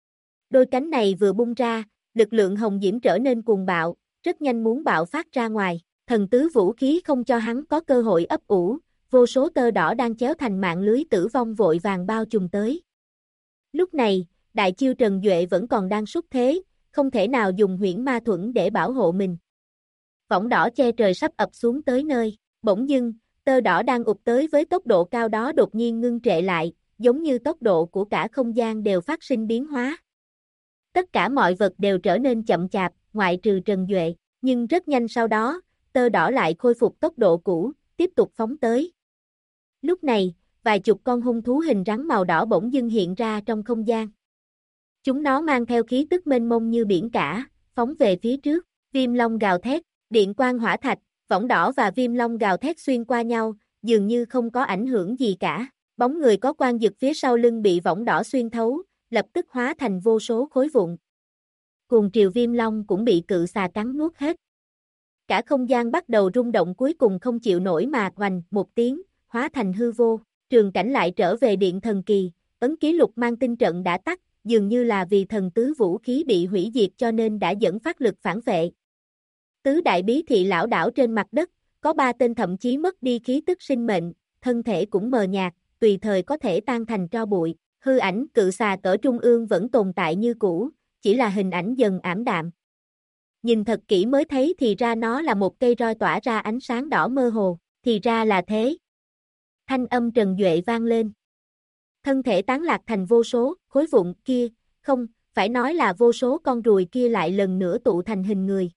[SPEAKER 1] Đôi cánh này vừa bung ra, lực lượng hồng diễm trở nên cuồng bạo, rất nhanh muốn bạo phát ra ngoài. Thần tứ vũ khí không cho hắn có cơ hội ấp ủ, vô số tơ đỏ đang chéo thành mạng lưới tử vong vội vàng bao trùm tới. Lúc này, đại chiêu Trần Duệ vẫn còn đang xuất thế, không thể nào dùng huyễn ma thuẫn để bảo hộ mình. Võng đỏ che trời sắp ập xuống tới nơi, bỗng dưng, tơ đỏ đang ụp tới với tốc độ cao đó đột nhiên ngưng trệ lại, giống như tốc độ của cả không gian đều phát sinh biến hóa. Tất cả mọi vật đều trở nên chậm chạp, ngoại trừ Trần Duệ, nhưng rất nhanh sau đó, tơ đỏ lại khôi phục tốc độ cũ, tiếp tục phóng tới. Lúc này, vài chục con hung thú hình rắn màu đỏ bỗng dưng hiện ra trong không gian. Chúng nó mang theo khí tức mênh mông như biển cả, phóng về phía trước, viêm long gào thét, điện quang hỏa thạch, võng đỏ và viêm long gào thét xuyên qua nhau, dường như không có ảnh hưởng gì cả. Bóng người có quan dực phía sau lưng bị võng đỏ xuyên thấu, lập tức hóa thành vô số khối vụn. Cuồng triều viêm long cũng bị cự xà cắn nuốt hết. Cả không gian bắt đầu rung động cuối cùng không chịu nổi mà oành một tiếng, hóa thành hư vô. Trường cảnh lại trở về điện thần kỳ, ấn ký lục mang tinh trận đã tắt, dường như là vì thần tứ vũ khí bị hủy diệt cho nên đã dẫn phát lực phản vệ. Tứ đại bí thị lão đảo trên mặt đất, có 3 tên thậm chí mất đi khí tức sinh mệnh, thân thể cũng mờ nhạt, tùy thời có thể tan thành tro bụi. Hư ảnh cự xà cỡ trung ương vẫn tồn tại như cũ, chỉ là hình ảnh dần ảm đạm. Nhìn thật kỹ mới thấy thì ra nó là một cây roi tỏa ra ánh sáng đỏ mơ hồ, thì ra là thế. Thanh âm Trần Duệ vang lên. Thân thể tán lạc thành vô số khối vụn kia, không, phải nói là vô số con ruồi kia lại lần nữa tụ thành hình người.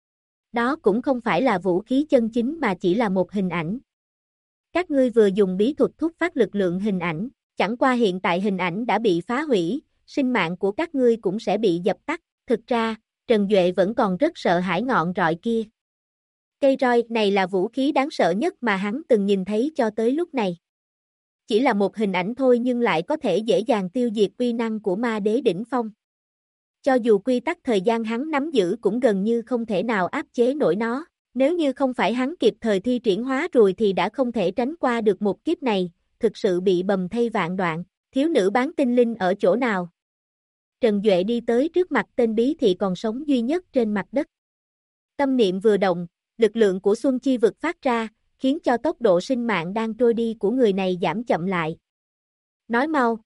[SPEAKER 1] Đó cũng không phải là vũ khí chân chính mà chỉ là một hình ảnh. Các ngươi vừa dùng bí thuật thúc phát lực lượng hình ảnh, chẳng qua hiện tại hình ảnh đã bị phá hủy, sinh mạng của các ngươi cũng sẽ bị dập tắt. Thực ra, Trần Duệ vẫn còn rất sợ hãi ngọn roi kia. Cây roi này là vũ khí đáng sợ nhất mà hắn từng nhìn thấy cho tới lúc này. Chỉ là một hình ảnh thôi nhưng lại có thể dễ dàng tiêu diệt uy năng của ma đế đỉnh phong. Cho dù quy tắc thời gian hắn nắm giữ cũng gần như không thể nào áp chế nổi nó. Nếu như không phải hắn kịp thời thi triển hóa rồi thì đã không thể tránh qua được một kiếp này, thực sự bị bầm thây vạn đoạn. Thiếu nữ bán tinh linh ở chỗ nào? Trần Duệ đi tới trước mặt tên bí thị còn sống duy nhất trên mặt đất. Tâm niệm vừa động, lực lượng của Xuân Chi vực phát ra, khiến cho tốc độ sinh mạng đang trôi đi của người này giảm chậm lại. Nói mau.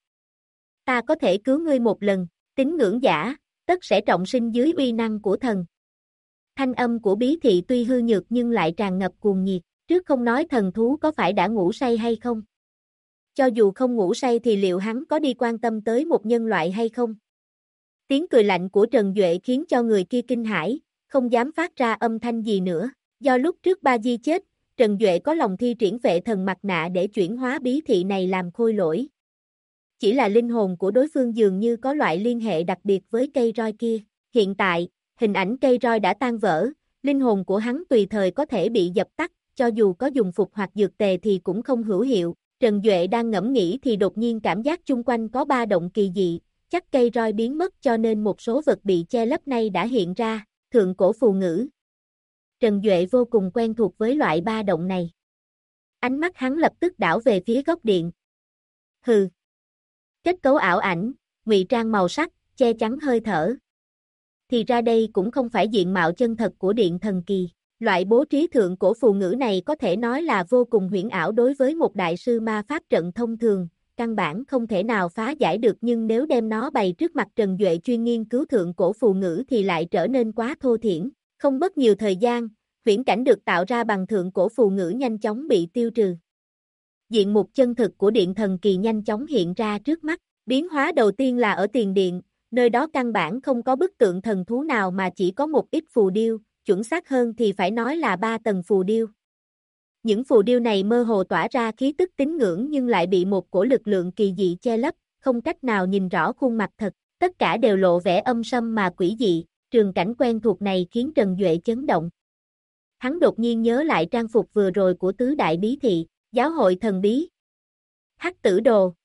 [SPEAKER 1] Ta có thể cứu ngươi một lần, tín ngưỡng giả, tất sẽ trọng sinh dưới uy năng của thần. Thanh âm của bí thị tuy hư nhược nhưng lại tràn ngập cuồng nhiệt, trước không nói thần thú có phải đã ngủ say hay không. Cho dù không ngủ say thì liệu hắn có đi quan tâm tới một nhân loại hay không? Tiếng cười lạnh của Trần Duệ khiến cho người kia kinh hãi, không dám phát ra âm thanh gì nữa. Do lúc trước Ba Di chết, Trần Duệ có lòng thi triển vệ thần mặt nạ để chuyển hóa bí thị này làm khôi lỗi. Chỉ là linh hồn của đối phương dường như có loại liên hệ đặc biệt với cây roi kia. Hiện tại, hình ảnh cây roi đã tan vỡ, linh hồn của hắn tùy thời có thể bị dập tắt, cho dù có dùng phục hoặc dược tề thì cũng không hữu hiệu. Trần Duệ đang ngẫm nghĩ thì đột nhiên cảm giác chung quanh có ba động kỳ dị, chắc cây roi biến mất cho nên một số vật bị che lấp nay đã hiện ra, thượng cổ phù ngữ. Trần Duệ vô cùng quen thuộc với loại ba động này. Ánh mắt hắn lập tức đảo về phía góc điện. Hừ. Kết cấu ảo ảnh, ngụy trang màu sắc, che chắn hơi thở. Thì ra đây cũng không phải diện mạo chân thật của điện thần kỳ. Loại bố trí thượng cổ phù ngữ này có thể nói là vô cùng huyễn ảo đối với một đại sư ma pháp trận thông thường, căn bản không thể nào phá giải được nhưng nếu đem nó bày trước mặt Trần Duệ chuyên nghiên cứu thượng cổ phù ngữ thì lại trở nên quá thô thiển. Không mất nhiều thời gian, huyễn cảnh được tạo ra bằng thượng cổ phù ngữ nhanh chóng bị tiêu trừ. Diện mục chân thực của điện thần kỳ nhanh chóng hiện ra trước mắt. Biến hóa đầu tiên là ở tiền điện, nơi đó căn bản không có bức tượng thần thú nào mà chỉ có một ít phù điêu, chuẩn xác hơn thì phải nói là 3 tầng phù điêu. Những phù điêu này mơ hồ tỏa ra khí tức tín ngưỡng nhưng lại bị một cổ lực lượng kỳ dị che lấp, không cách nào nhìn rõ khuôn mặt thật, tất cả đều lộ vẻ âm sâm mà quỷ dị, trường cảnh quen thuộc này khiến Trần Duệ chấn động. Hắn đột nhiên nhớ lại trang phục vừa rồi của tứ đại bí thị, giáo hội thần bí. Hắc tử đồ,